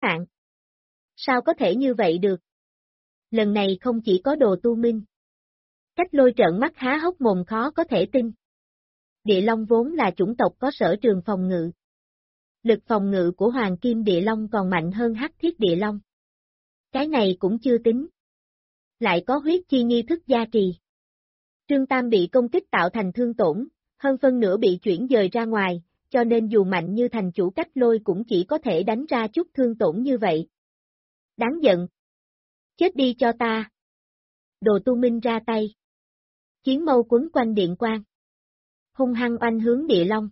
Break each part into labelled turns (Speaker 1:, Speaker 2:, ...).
Speaker 1: hạn. Sao có thể như vậy được? Lần này không chỉ có Đồ Tu Minh. Cách Lôi trợn mắt há hốc mồm khó có thể tin. Địa Long vốn là chủng tộc có sở trường phòng ngự. Lực phòng ngự của Hoàng Kim Địa Long còn mạnh hơn Hắc Thiết Địa Long. Cái này cũng chưa tính. Lại có huyết chi nghi thức gia trì. Trương Tam bị công kích tạo thành thương tổn, hơn phân nửa bị chuyển dời ra ngoài, cho nên dù mạnh như thành chủ Cách Lôi cũng chỉ có thể đánh ra chút thương tổn như vậy. Đáng giận. Chết đi cho ta. Đồ Tu Minh ra tay. Chiến mâu quấn quanh điện quang. Hung hăng oanh hướng Địa Long.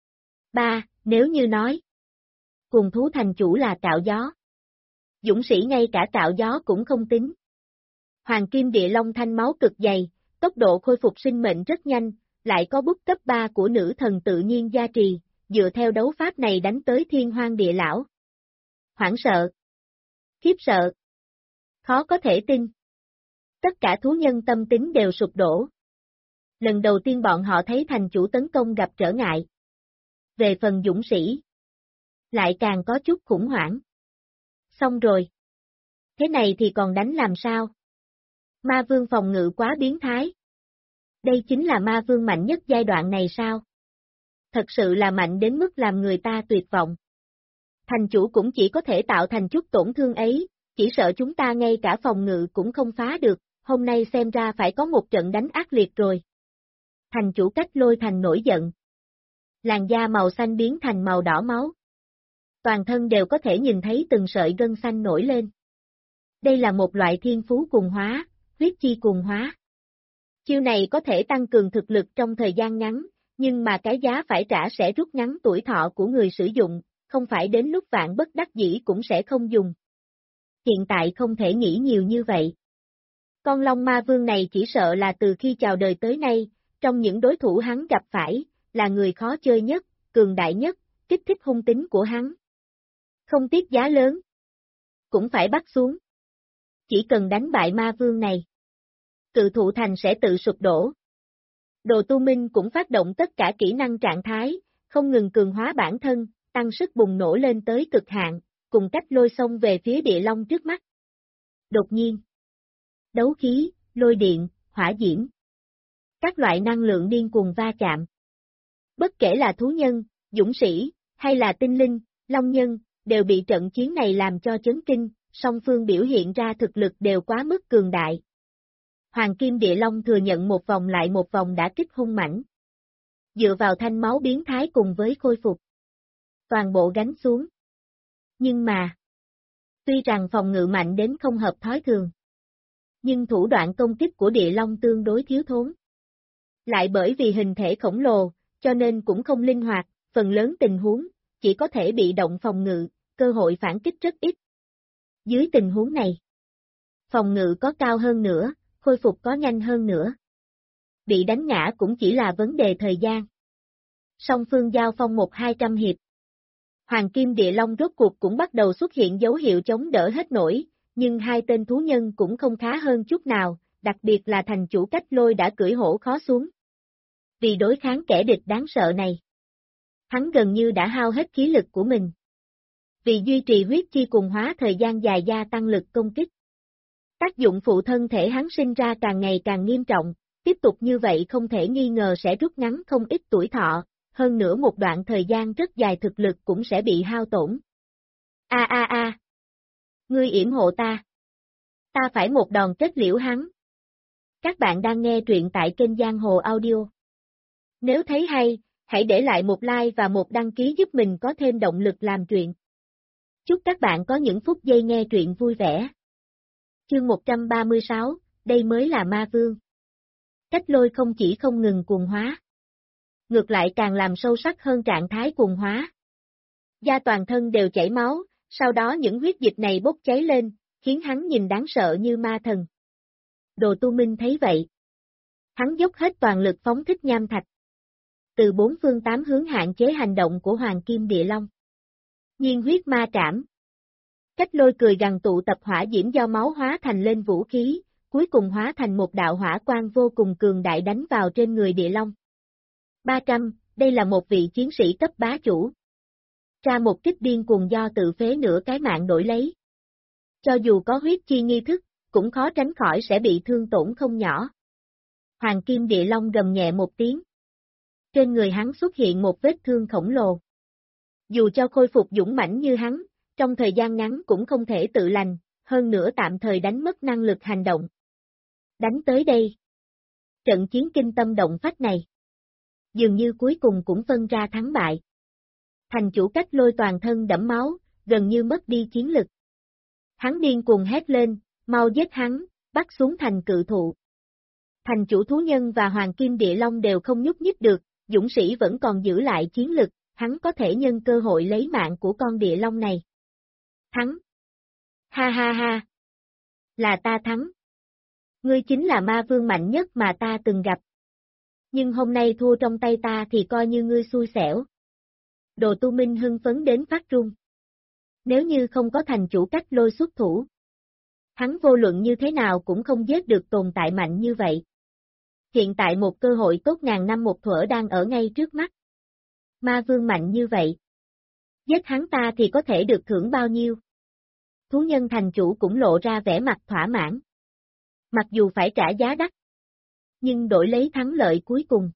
Speaker 1: Nếu như nói. Cùng thú thành chủ là cạo gió. Dũng sĩ ngay cả cạo gió cũng không tính. Hoàng Kim Địa Long thanh máu cực dày, tốc độ khôi phục sinh mệnh rất nhanh, lại có bút cấp 3 của nữ thần tự nhiên gia trì, dựa theo đấu pháp này đánh tới Thiên Hoang Địa Lão. Hoảng sợ. Khiếp sợ. Khó có thể tin. Tất cả thú nhân tâm tính đều sụp đổ. Lần đầu tiên bọn họ thấy thành chủ tấn công gặp trở ngại. Về phần dũng sĩ, lại càng có chút khủng hoảng. Xong rồi. Thế này thì còn đánh làm sao? Ma vương phòng ngự quá biến thái. Đây chính là ma vương mạnh nhất giai đoạn này sao? Thật sự là mạnh đến mức làm người ta tuyệt vọng. Thành chủ cũng chỉ có thể tạo thành chút tổn thương ấy, chỉ sợ chúng ta ngay cả phòng ngự cũng không phá được, hôm nay xem ra phải có một trận đánh ác liệt rồi. Thành chủ Cách Lôi thành nổi giận. Làn da màu xanh biến thành màu đỏ máu. Toàn thân đều có thể nhìn thấy từng sợi gân xanh nổi lên. Đây là một loại thiên phú cuồng hóa, huyết chi cuồng hóa. Chiêu này có thể tăng cường thực lực trong thời gian ngắn, nhưng mà cái giá phải trả sẽ rút ngắn tuổi thọ của người sử dụng, không phải đến lúc vạn bất đắc dĩ cũng sẽ không dùng. Hiện tại không thể nghĩ nhiều như vậy. Con Long Ma Vương này chỉ sợ là từ khi chào đời tới nay, trong những đối thủ hắn gặp phải, là người khó chơi nhất, cường đại nhất, kích thích hung tính của hắn. Không tiếc giá lớn, cũng phải bắt xuống. Chỉ cần đánh bại Ma Vương này, Cự Thụ Thành sẽ tự sụp đổ. Đồ Tu Minh cũng phát động tất cả kỹ năng trạng thái, không ngừng cường hóa bản thân, tăng sức bùng nổ lên tới cực hạn, cùng Cách Lôi xông về phía Địa Long trước mắt. Đột nhiên, đấu khí, lôi điện, hỏa diễm. Các loại năng lượng điên cuồng va chạm. Bất kể là thú nhân, dũng sĩ, hay là tinh linh, long nhân, đều bị trận chiến này làm cho chấn kinh, song phương biểu hiện ra thực lực đều quá mức cường đại. Hoàng Kim Địa Long thừa nhận một vòng lại một vòng đã kích hung mãnh. Dựa vào thanh máu biến thái cùng với khôi phục. Toàn bộ gánh xuống. Nhưng mà, tuy rằng phòng ngự mạnh đến không hợp thói thường, nhưng thủ đoạn công kích của Địa Long tương đối thiếu thốn. Lại bởi vì hình thể khổng lồ, cho nên cũng không linh hoạt, phần lớn tình huống, chỉ có thể bị động phòng ngự, cơ hội phản kích rất ít. Dưới tình huống này, phòng ngự có cao hơn nữa, khôi phục có nhanh hơn nữa. Bị đánh ngã cũng chỉ là vấn đề thời gian. Song phương giao phong 1-200 hiệp. Hoàng Kim Địa Long rốt cuộc cũng bắt đầu xuất hiện dấu hiệu chống đỡ hết nổi, nhưng hai tên thú nhân cũng không khá hơn chút nào, đặc biệt là thành chủ Cách Lôi đã cưỡi hổ khó xuống. Vì đối kháng kẻ địch đáng sợ này, hắn gần như đã hao hết khí lực của mình. Vì duy trì huyết chi cuồng hóa thời gian dài gia tăng lực công kích. Tác dụng phụ thân thể hắn sinh ra càng ngày càng nghiêm trọng, tiếp tục như vậy không thể nghi ngờ sẽ rút ngắn không ít tuổi thọ, hơn nữa một đoạn thời gian rất dài thực lực cũng sẽ bị hao tổn. Ngươi yểm hộ ta. Ta phải một đòn kết liễu hắn. Các bạn đang nghe truyện tại kênh Giang Hồ Audio. Nếu thấy hay, hãy để lại một like và một đăng ký giúp mình có thêm động lực làm truyện. Chúc các bạn có những phút giây nghe truyện vui vẻ. Chương 136, đây mới là Ma Vương. Cách Lôi không chỉ không ngừng cuồng hóa, ngược lại càng làm sâu sắc hơn trạng thái cuồng hóa. Da toàn thân đều chảy máu, sau đó những huyết dịch này bốc cháy lên, khiến hắn nhìn đáng sợ như ma thần. Đồ Tu Minh thấy vậy. Hắn dốc hết toàn lực phóng thích nham thạch. Từ 4 phương 8 hướng hạn chế hành động của Hoàng Kim Địa Long. Nhiên huyết ma trảm. Cách Lôi cười gằn tụ tập hỏa diễm do máu hóa thành lên vũ khí, cuối cùng hóa thành một đạo hỏa quang vô cùng cường đại đánh vào trên người Địa Long. 300, đây là một vị chiến sĩ cấp bá chủ. Ra một kích điên cuồng do tự phế nửa cái mạng đổi lấy. Cho dù có huyết chi nghi thức, cũng khó tránh khỏi sẽ bị thương tổn không nhỏ. Hoàng Kim Địa Long gầm nhẹ một tiếng. Trên người hắn xuất hiện một vết thương khổng lồ. Dù cho khôi phục dũng mãnh như hắn, trong thời gian ngắn cũng không thể tự lành, hơn nữa tạm thời đánh mất năng lực hành động. Đánh tới đây. Trận chiến kinh tâm động phách này. Dường như cuối cùng cũng phân ra thắng bại. Thành chủ Cách Lôi toàn thân đẫm máu, gần như mất đi chiến lực. Hắn điên cuồng hét lên, mau giết hắn, bắt xuống thành cự thụ. Thành chủ thú nhân và Hoàng Kim Địa Long đều không nhúc nhích được, dũng sĩ vẫn còn giữ lại chiến lực, hắn có thể nhân cơ hội lấy mạng của con địa long này. Thắng! Ha ha ha! Là ta thắng! Ngươi chính là ma vương mạnh nhất mà ta từng gặp. Nhưng hôm nay thua trong tay ta thì coi như ngươi xui xẻo. Đồ Tu Minh hưng phấn đến phát run. Nếu như không có thành chủ Cách Lôi xuất thủ, hắn vô luận như thế nào cũng không giết được tồn tại mạnh như vậy. Hiện tại một cơ hội tốt ngàn năm một thuở đang ở ngay trước mắt. Ma vương mạnh như vậy. Giết hắn ta thì có thể được thưởng bao nhiêu? Thú nhân thành chủ cũng lộ ra vẻ mặt thỏa mãn. Mặc dù phải trả giá đắt, nhưng đổi lấy thắng lợi cuối cùng.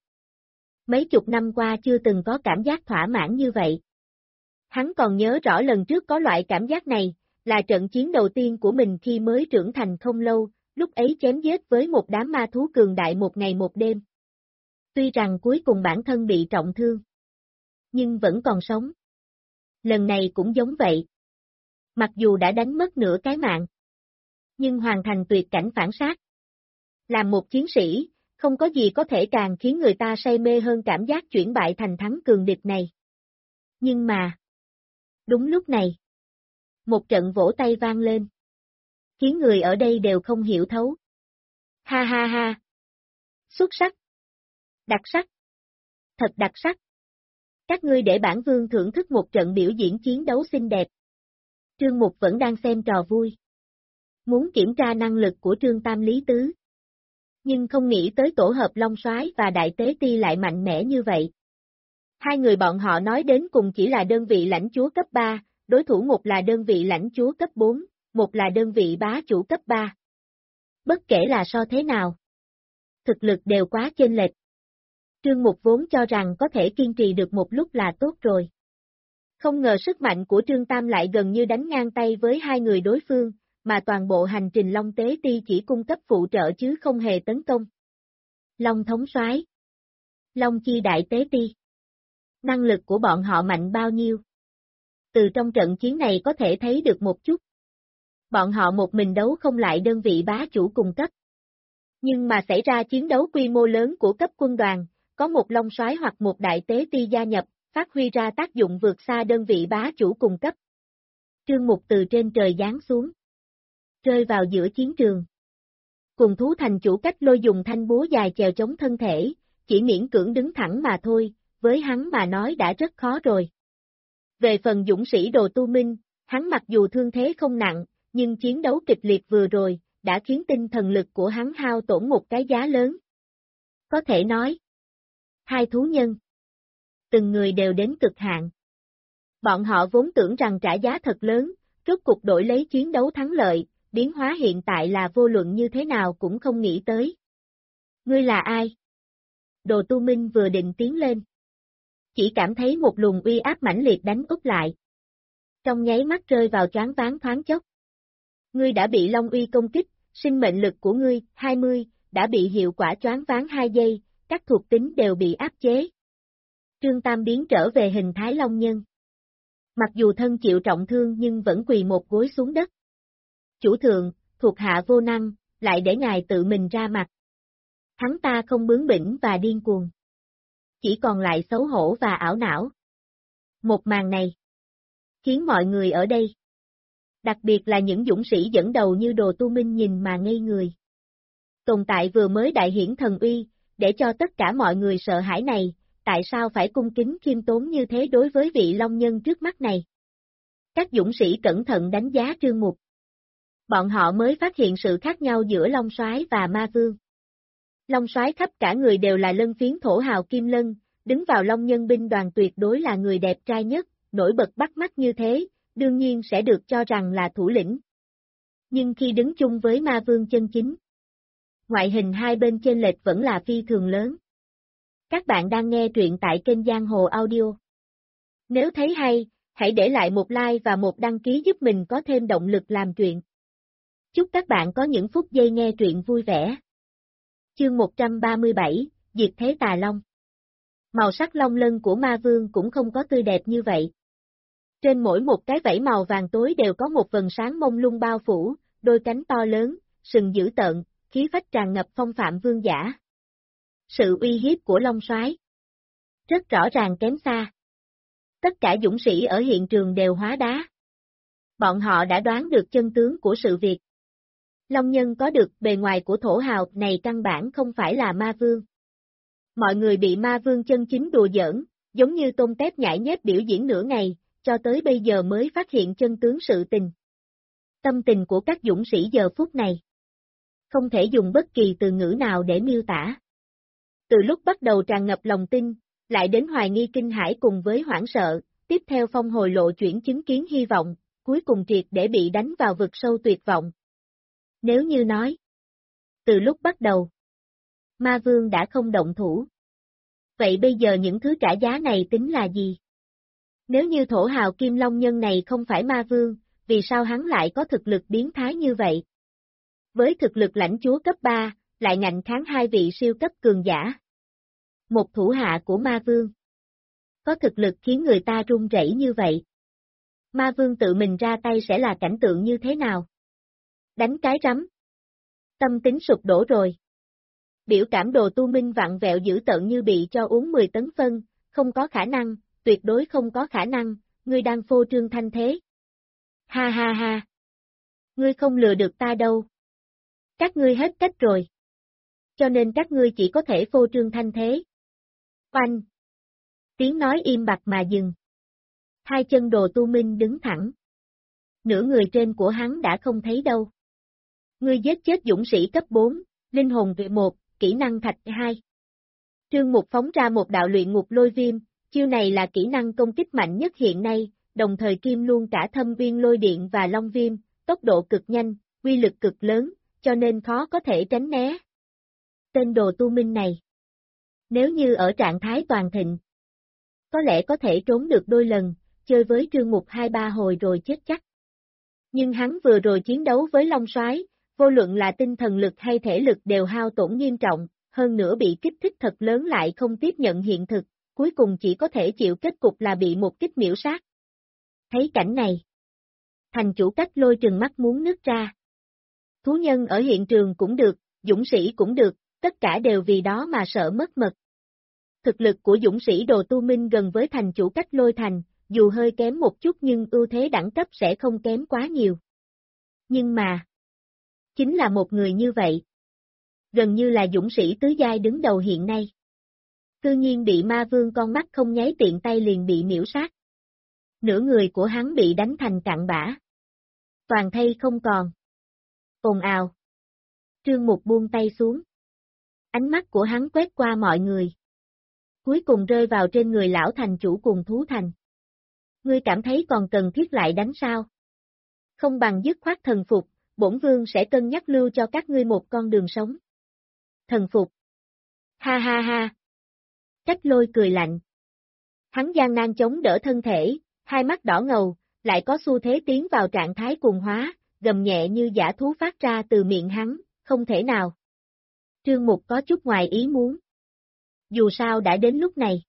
Speaker 1: Mấy chục năm qua chưa từng có cảm giác thỏa mãn như vậy. Hắn còn nhớ rõ lần trước có loại cảm giác này, là trận chiến đầu tiên của mình khi mới trưởng thành không lâu, lúc ấy chém giết với một đám ma thú cường đại một ngày một đêm. Tuy rằng cuối cùng bản thân bị trọng thương, nhưng vẫn còn sống. Lần này cũng giống vậy. Mặc dù đã đánh mất nửa cái mạng, nhưng hoàn thành tuyệt cảnh phản sát. Làm một chiến sĩ, không có gì có thể càng khiến người ta say mê hơn cảm giác chuyển bại thành thắng cường địch này. Nhưng mà, đúng lúc này, một trận vỗ tay vang lên, khiến người ở đây đều không hiểu thấu. Ha ha ha! Xuất sắc! Đặc sắc! Thật đặc sắc! Các ngươi để bản vương thưởng thức một trận biểu diễn chiến đấu xinh đẹp. Trương Mục vẫn đang xem trò vui. Muốn kiểm tra năng lực của Trương Tam Lý Tứ. Nhưng không nghĩ tới tổ hợp Long Soái và Đại Tế Ti lại mạnh mẽ như vậy. Hai người bọn họ nói đến cùng chỉ là đơn vị lãnh chúa cấp 3, đối thủ một là đơn vị lãnh chúa cấp 4, một là đơn vị bá chủ cấp 3. Bất kể là so thế nào, thực lực đều quá chênh lệch. Trương Mục vốn cho rằng có thể kiên trì được một lúc là tốt rồi. Không ngờ sức mạnh của Trương Tam lại gần như đánh ngang tay với hai người đối phương, mà toàn bộ hành trình Long Tế Ti chỉ cung cấp phụ trợ chứ không hề tấn công. Long Thống Soái, Long Chi Đại Tế Ti. Năng lực của bọn họ mạnh bao nhiêu? Từ trong trận chiến này có thể thấy được một chút. Bọn họ một mình đấu không lại đơn vị bá chủ cùng cấp. Nhưng mà xảy ra chiến đấu quy mô lớn của cấp quân đoàn, có một Long Soái hoặc một Đại Tế Ti gia nhập, phát huy ra tác dụng vượt xa đơn vị bá chủ cùng cấp. Trương Mục từ trên trời giáng xuống, rơi vào giữa chiến trường. Cùng thú thành chủ Cách Lôi dùng thanh búa dài chèo chống thân thể, chỉ miễn cưỡng đứng thẳng mà thôi, với hắn mà nói đã rất khó rồi. Về phần dũng sĩ Đồ Tu Minh, hắn mặc dù thương thế không nặng, nhưng chiến đấu kịch liệt vừa rồi, đã khiến tinh thần lực của hắn hao tổn một cái giá lớn. Có thể nói, hai thú nhân, từng người đều đến cực hạn. Bọn họ vốn tưởng rằng trả giá thật lớn, rốt cục đổi lấy chiến đấu thắng lợi, biến hóa hiện tại là vô luận như thế nào cũng không nghĩ tới. Ngươi là ai? Đồ Tu Minh vừa định tiến lên, chỉ cảm thấy một luồng uy áp mãnh liệt đánh úp lại. Trong nháy mắt rơi vào choáng váng thoáng chốc. Ngươi đã bị Long Uy công kích, sinh mệnh lực của ngươi, 20, đã bị hiệu quả choáng váng 2 giây, các thuộc tính đều bị áp chế. Trương Tam biến trở về hình thái Long Nhân. Mặc dù thân chịu trọng thương nhưng vẫn quỳ một gối xuống đất. Chủ thượng, thuộc hạ vô năng, lại để ngài tự mình ra mặt. Hắn ta không bướng bỉnh và điên cuồng. Chỉ còn lại xấu hổ và ảo não. Một màn này khiến mọi người ở đây, đặc biệt là những dũng sĩ dẫn đầu như Đồ Tu Minh nhìn mà ngây người. Tồn tại vừa mới đại hiển thần uy, để cho tất cả mọi người sợ hãi này, tại sao phải cung kính khiêm tốn như thế đối với vị Long Nhân trước mắt này? Các dũng sĩ cẩn thận đánh giá Trương Mục. Bọn họ mới phát hiện sự khác nhau giữa Long Soái và Ma Vương. Long Soái khắp cả người đều là lân phiến thổ hào kim lân, đứng vào Long Nhân binh đoàn tuyệt đối là người đẹp trai nhất, nổi bật bắt mắt như thế, đương nhiên sẽ được cho rằng là thủ lĩnh. Nhưng khi đứng chung với ma vương chân chính, ngoại hình hai bên chênh lệch vẫn là phi thường lớn. Các bạn đang nghe truyện tại kênh Giang Hồ Audio. Nếu thấy hay, hãy để lại một like và một đăng ký giúp mình có thêm động lực làm truyện. Chúc các bạn có những phút giây nghe truyện vui vẻ. Chương 137, Diệt Thế Tà Long. Màu sắc long lân của ma vương cũng không có tươi đẹp như vậy. Trên mỗi một cái vảy màu vàng tối đều có một vầng sáng mông lung bao phủ, đôi cánh to lớn, sừng dữ tợn, khí phách tràn ngập phong phạm vương giả. Sự uy hiếp của Long Soái rất rõ ràng kém xa. Tất cả dũng sĩ ở hiện trường đều hóa đá. Bọn họ đã đoán được chân tướng của sự việc. Long Nhân có được bề ngoài của thổ hào này căn bản không phải là ma vương. Mọi người bị ma vương chân chính đùa giỡn, giống như tôm tép nhãi nhép biểu diễn nửa ngày, cho tới bây giờ mới phát hiện chân tướng sự tình. Tâm tình của các dũng sĩ giờ phút này không thể dùng bất kỳ từ ngữ nào để miêu tả. Từ lúc bắt đầu tràn ngập lòng tin, lại đến hoài nghi kinh hãi cùng với hoảng sợ, tiếp theo phong hồi lộ chuyển chứng kiến hy vọng, cuối cùng triệt để bị đánh vào vực sâu tuyệt vọng. Nếu như nói, từ lúc bắt đầu, ma vương đã không động thủ. Vậy bây giờ những thứ trả giá này tính là gì? Nếu như thổ hào Kim Long Nhân này không phải ma vương, vì sao hắn lại có thực lực biến thái như vậy? Với thực lực lãnh chúa cấp 3, lại ngạnh kháng hai vị siêu cấp cường giả. Một thủ hạ của ma vương. Có thực lực khiến người ta run rẩy như vậy. Ma vương tự mình ra tay sẽ là cảnh tượng như thế nào? Đánh cái rắm. Tâm tính sụp đổ rồi. Biểu cảm Đồ Tu Minh vặn vẹo dữ tợn như bị cho uống 10 tấn phân, không có khả năng, tuyệt đối không có khả năng, ngươi đang phô trương thanh thế. Ha ha ha. Ngươi không lừa được ta đâu. Các ngươi hết cách rồi. Cho nên các ngươi chỉ có thể phô trương thanh thế. Oanh. Tiếng nói im bặt mà dừng. Hai chân Đồ Tu Minh đứng thẳng. Nửa người trên của hắn đã không thấy đâu. Ngươi giết chết dũng sĩ cấp 4, linh hồn vị 1, kỹ năng thạch 2. Trương Mục phóng ra một đạo luyện ngục lôi viêm, chiêu này là kỹ năng công kích mạnh nhất hiện nay, đồng thời kim luôn cả thâm viên lôi điện và long viêm, tốc độ cực nhanh, uy lực cực lớn, cho nên khó có thể tránh né. Tên Đồ Tu Minh này, nếu như ở trạng thái toàn thịnh, có lẽ có thể trốn được đôi lần, chơi với Trương Mục 2-3 hồi rồi chết chắc. Nhưng hắn vừa rồi chiến đấu với Long Soái, vô luận là tinh thần lực hay thể lực đều hao tổn nghiêm trọng, hơn nữa bị kích thích thật lớn lại không tiếp nhận hiện thực, cuối cùng chỉ có thể chịu kết cục là bị một kích miểu sát. Thấy cảnh này, thành chủ Cách Lôi trừng mắt muốn nứt ra. Thú nhân ở hiện trường cũng được, dũng sĩ cũng được, tất cả đều vì đó mà sợ mất mật. Thực lực của dũng sĩ Đồ Tu Minh gần với thành chủ Cách Lôi thành, dù hơi kém một chút nhưng ưu thế đẳng cấp sẽ không kém quá nhiều. Nhưng mà, chính là một người như vậy. Gần như là dũng sĩ tứ giai đứng đầu hiện nay. Cư nhiên bị ma vương con mắt không nháy tiện tay liền bị miểu sát. Nửa người của hắn bị đánh thành cặn bã. Toàn thây không còn. Ồn ào. Trương Mục buông tay xuống. Ánh mắt của hắn quét qua mọi người. Cuối cùng rơi vào trên người lão thành chủ cùng thú thành. Ngươi cảm thấy còn cần thiết lại đánh sao? Không bằng dứt khoát thần phục, bổn vương sẽ cân nhắc lưu cho các ngươi một con đường sống. Thần phục. Ha ha ha. Cách Lôi cười lạnh. Hắn gian nan chống đỡ thân thể, hai mắt đỏ ngầu, lại có xu thế tiến vào trạng thái cuồng hóa, gầm nhẹ như dã thú phát ra từ miệng hắn, không thể nào. Trương Mục có chút ngoài ý muốn. Dù sao đã đến lúc này.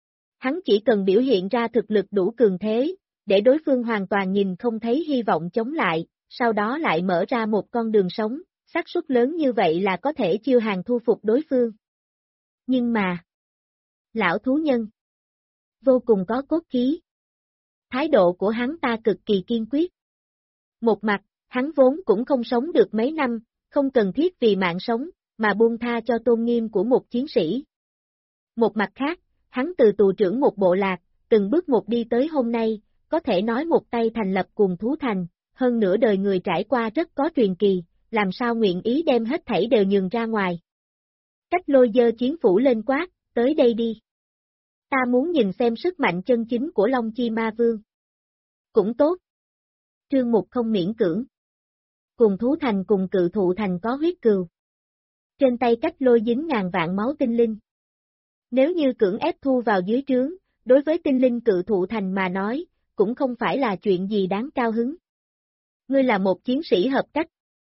Speaker 1: Hắn chỉ cần biểu hiện ra thực lực đủ cường thế, để đối phương hoàn toàn nhìn không thấy hy vọng chống lại, sau đó lại mở ra một con đường sống, xác suất lớn như vậy là có thể chiêu hàng thu phục đối phương. Nhưng mà, lão thú nhân, vô cùng có cốt khí. Thái độ của hắn ta cực kỳ kiên quyết. Một mặt, hắn vốn cũng không sống được mấy năm, không cần thiết vì mạng sống, mà buông tha cho tôn nghiêm của một chiến sĩ. Một mặt khác, hắn từ tù trưởng một bộ lạc, từng bước một đi tới hôm nay, có thể nói một tay thành lập cùng thú thành, hơn nửa đời người trải qua rất có truyền kỳ, làm sao nguyện ý đem hết thảy đều nhường ra ngoài. Cách Lôi giơ chiến phủ lên quát, tới đây đi. Ta muốn nhìn xem sức mạnh chân chính của Long Chi Ma Vương. Cũng tốt. Trương Mục không miễn cưỡng. Cùng thú thành cùng cự thụ thành có huyết cừu. Trên tay Cách Lôi dính ngàn vạn máu tinh linh. Nếu như cưỡng ép thu vào dưới trướng, đối với tinh linh cự thụ thành mà nói, cũng không phải là chuyện gì đáng cao hứng. Ngươi là một chiến sĩ hợp cách.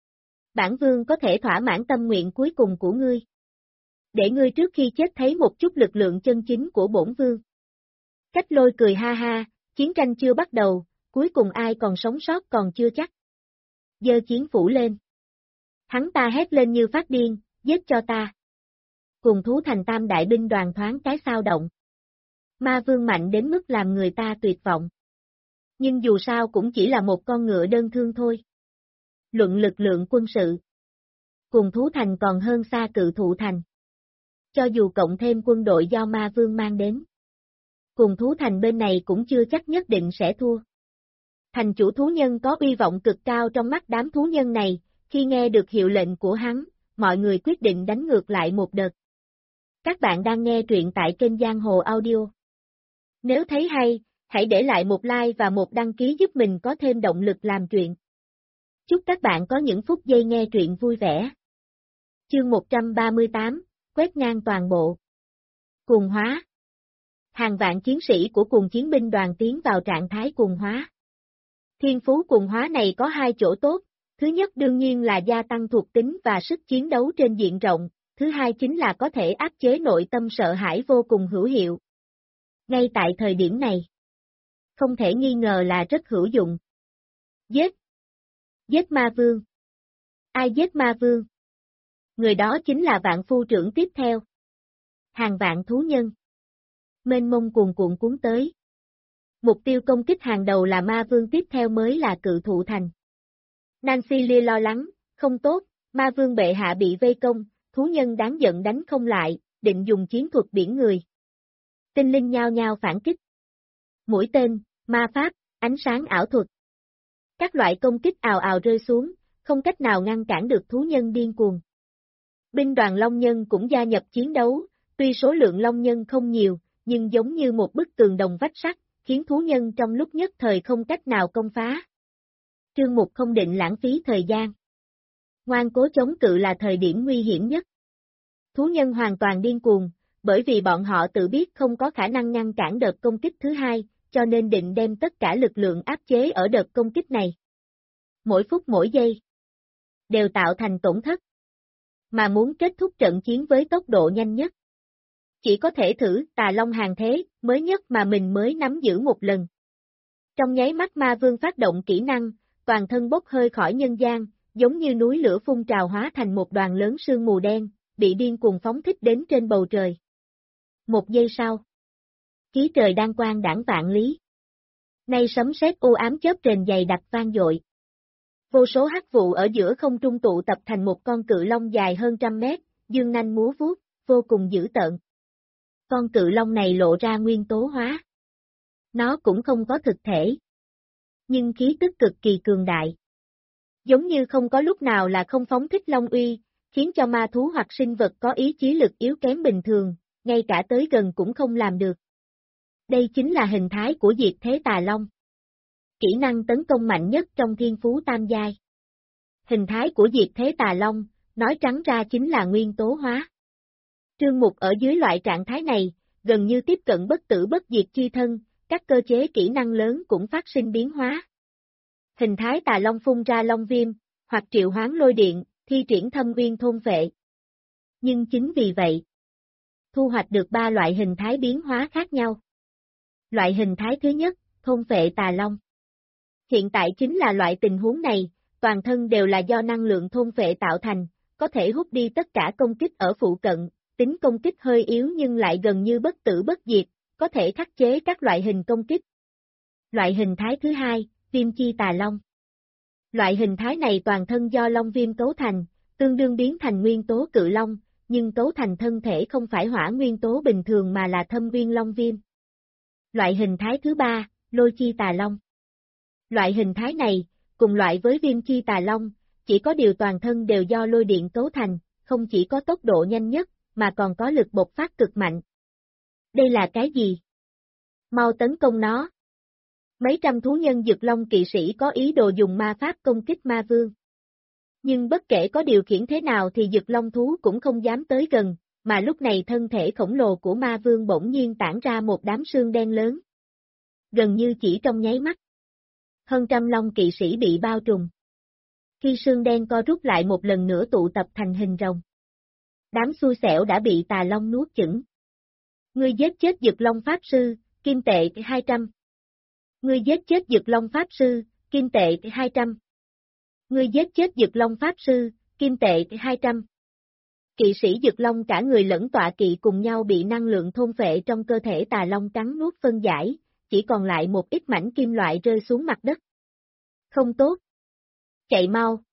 Speaker 1: Bản vương có thể thỏa mãn tâm nguyện cuối cùng của ngươi. Để ngươi trước khi chết thấy một chút lực lượng chân chính của bổn vương. Cách Lôi cười ha ha, chiến tranh chưa bắt đầu, cuối cùng ai còn sống sót còn chưa chắc. Giơ chiến phủ lên. Hắn ta hét lên như phát điên, giết cho ta. Cùng thú thành tam đại binh đoàn thoáng cái sao động. Ma vương mạnh đến mức làm người ta tuyệt vọng. Nhưng dù sao cũng chỉ là một con ngựa đơn thương thôi. Luận lực lượng quân sự. Cùng thú thành còn hơn xa cự thụ thành. Cho dù cộng thêm quân đội do ma vương mang đến. Cùng thú thành bên này cũng chưa chắc nhất định sẽ thua. Thành chủ thú nhân có uy vọng cực cao trong mắt đám thú nhân này, khi nghe được hiệu lệnh của hắn, mọi người quyết định đánh ngược lại một đợt. Các bạn đang nghe truyện tại kênh Giang Hồ Audio. Nếu thấy hay, hãy để lại một like và một đăng ký giúp mình có thêm động lực làm truyện. Chúc các bạn có những phút giây nghe truyện vui vẻ. Chương 138, quét ngang toàn bộ. Cuồng hóa. Hàng vạn chiến sĩ của cuồng chiến binh đoàn tiến vào trạng thái cuồng hóa. Thiên phú cuồng hóa này có hai chỗ tốt, thứ nhất đương nhiên là gia tăng thuộc tính và sức chiến đấu trên diện rộng, thứ hai chính là có thể áp chế nội tâm sợ hãi vô cùng hữu hiệu. Ngay tại thời điểm này, không thể nghi ngờ là rất hữu dụng. Giết! Giết ma vương! Ai giết ma vương? Người đó chính là vạn phu trưởng tiếp theo. Hàng vạn thú nhân. Mênh mông cuồn cuộn cuốn tới. Mục tiêu công kích hàng đầu là ma vương, tiếp theo mới là cự thụ thành. Nancy Lee lo lắng, không tốt, ma vương bệ hạ bị vây công, thú nhân đáng giận đánh không lại, định dùng chiến thuật biển người. Tinh linh nhao nhao phản kích. Mũi tên, ma pháp, ánh sáng ảo thuật. Các loại công kích ào ào rơi xuống, không cách nào ngăn cản được thú nhân điên cuồng. Binh đoàn Long Nhân cũng gia nhập chiến đấu, tuy số lượng Long Nhân không nhiều, nhưng giống như một bức tường đồng vách sắt, khiến thú nhân trong lúc nhất thời không cách nào công phá. Trương Mục không định lãng phí thời gian. Ngoan cố chống cự là thời điểm nguy hiểm nhất. Thú nhân hoàn toàn điên cuồng, bởi vì bọn họ tự biết không có khả năng ngăn cản đợt công kích thứ hai, cho nên định đem tất cả lực lượng áp chế ở đợt công kích này. Mỗi phút mỗi giây đều tạo thành tổn thất. Mà muốn kết thúc trận chiến với tốc độ nhanh nhất, chỉ có thể thử Tà Long hàng thế mới nhất mà mình mới nắm giữ một lần. Trong nháy mắt ma vương phát động kỹ năng, toàn thân bốc hơi khỏi nhân gian, giống như núi lửa phun trào hóa thành một đoàn lớn sương mù đen, bị điên cuồng phóng thích đến trên bầu trời. Một giây sau, khí trời đang quang đãng vạn lý. Nay sấm sét u ám chớp rền dày đặc vang dội. Vô số hắc vụ ở giữa không trung tụ tập thành một con cự long dài hơn 100 mét, dương nanh múa vuốt, vô cùng dữ tợn. Con cự long này lộ ra nguyên tố hóa. Nó cũng không có thực thể. Nhưng khí tức cực kỳ cường đại. Giống như không có lúc nào là không phóng thích long uy, khiến cho ma thú hoặc sinh vật có ý chí lực yếu kém bình thường, ngay cả tới gần cũng không làm được. Đây chính là hình thái của diệt thế tà long. Kỹ năng tấn công mạnh nhất trong thiên phú tam giai. Hình thái của diệt thế tà long, nói trắng ra chính là nguyên tố hóa. Trương Mục ở dưới loại trạng thái này, gần như tiếp cận bất tử bất diệt chi thân, các cơ chế kỹ năng lớn cũng phát sinh biến hóa. Hình thái tà long phun ra long viêm, hoặc triệu hoán lôi điện, thi triển thâm uyên thôn vệ. Nhưng chính vì vậy, thu hoạch được 3 loại hình thái biến hóa khác nhau. Loại hình thái thứ nhất, thôn vệ tà long. Hiện tại chính là loại tình huống này, toàn thân đều là do năng lượng thôn vệ tạo thành, có thể hút đi tất cả công kích ở phụ cận, tính công kích hơi yếu nhưng lại gần như bất tử bất diệt, có thể khắc chế các loại hình công kích. Loại hình thái thứ hai, viêm chi tà long. Loại hình thái này toàn thân do long viêm cấu thành, tương đương biến thành nguyên tố cự long, nhưng cấu thành thân thể không phải hỏa nguyên tố bình thường mà là thâm uyên long viêm. Loại hình thái thứ ba, lôi chi tà long. Loại hình thái này, cùng loại với viêm chi tà long, chỉ có điều toàn thân đều do lôi điện cấu thành, không chỉ có tốc độ nhanh nhất, mà còn có lực bộc phát cực mạnh. Đây là cái gì? Mau tấn công nó. Mấy trăm thú nhân Dực Long kỵ sĩ có ý đồ dùng ma pháp công kích ma vương. Nhưng bất kể có điều khiển thế nào thì Dực Long thú cũng không dám tới gần, mà lúc này thân thể khổng lồ của ma vương bỗng nhiên tản ra một đám sương đen lớn. Gần như chỉ trong nháy mắt. Hơn trăm long kỵ sĩ bị bao trùm. Khi sương đen co rút lại một lần nữa tụ tập thành hình rồng. Đám xui xẻo đã bị tà long nuốt chửng. Ngươi giết chết Dực Long Pháp Sư, kim tệ 200. Ngươi giết chết Dực Long Pháp Sư, kim tệ 200. Ngươi giết chết Dực Long Pháp Sư, kim tệ 200. Kỵ sĩ Dực Long cả người lẫn tọa kỵ cùng nhau bị năng lượng thôn phệ trong cơ thể tà long cắn nuốt phân giải, chỉ còn lại một ít mảnh kim loại rơi xuống mặt đất. Không tốt. Chạy mau.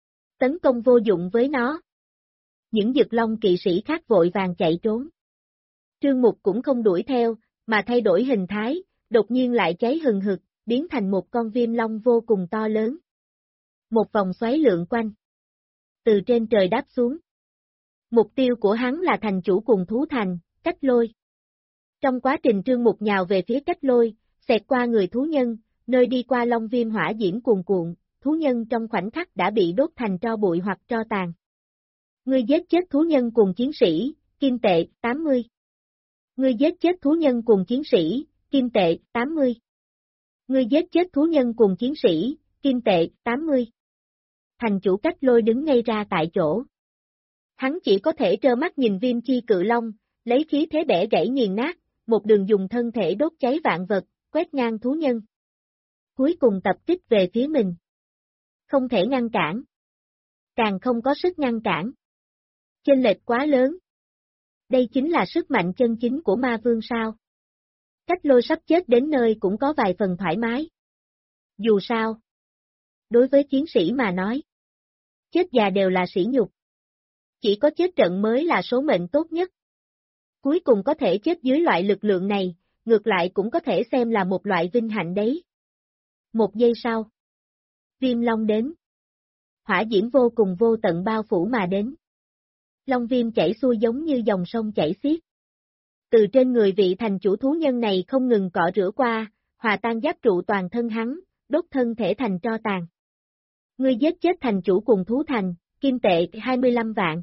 Speaker 1: Tấn công vô dụng với nó. Những Dực Long kỵ sĩ khác vội vàng chạy trốn. Trương Mục cũng không đuổi theo, mà thay đổi hình thái, đột nhiên lại cháy hừng hực, biến thành một con viêm long vô cùng to lớn. Một vòng xoáy lượn quanh. Từ trên trời đáp xuống. Mục tiêu của hắn là thành chủ cùng thú thành, Cách Lôi. Trong quá trình Trương Mục nhào về phía Cách Lôi, xẹt qua người thú nhân, nơi đi qua long viêm hỏa diễm cuồn cuộn, thú nhân trong khoảnh khắc đã bị đốt thành tro bụi hoặc tro tàn. Ngươi giết chết thú nhân cùng chiến sĩ, kim tệ 80. Ngươi giết chết thú nhân cùng chiến sĩ, kim tệ 80. Ngươi giết chết thú nhân cùng chiến sĩ, kim tệ 80. Thành chủ Cách Lôi đứng ngay ra tại chỗ. Hắn chỉ có thể trơ mắt nhìn viêm chi cự long, lấy khí thế bẻ gãy nghiền nát, một đường dùng thân thể đốt cháy vạn vật, quét ngang thú nhân. Cuối cùng tập kích về phía mình. Không thể ngăn cản. Càng không có sức ngăn cản. Chênh lệch quá lớn. Đây chính là sức mạnh chân chính của ma vương sao. Cách Lôi sắp chết đến nơi cũng có vài phần thoải mái. Dù sao. Đối với chiến sĩ mà nói. Chết già đều là sỉ nhục. Chỉ có chết trận mới là số mệnh tốt nhất. Cuối cùng có thể chết dưới loại lực lượng này, ngược lại cũng có thể xem là một loại vinh hạnh đấy. Một giây sau. Viêm long đến. Hỏa diễm vô cùng vô tận bao phủ mà đến. Long viêm chảy xuôi giống như dòng sông chảy xiết. Từ trên người vị thành chủ thú nhân này không ngừng cọ rửa qua, hòa tan giáp trụ toàn thân hắn, đốt thân thể thành tro tàn. Ngươi giết chết thành chủ cùng thú thành, kim tệ 25 vạn.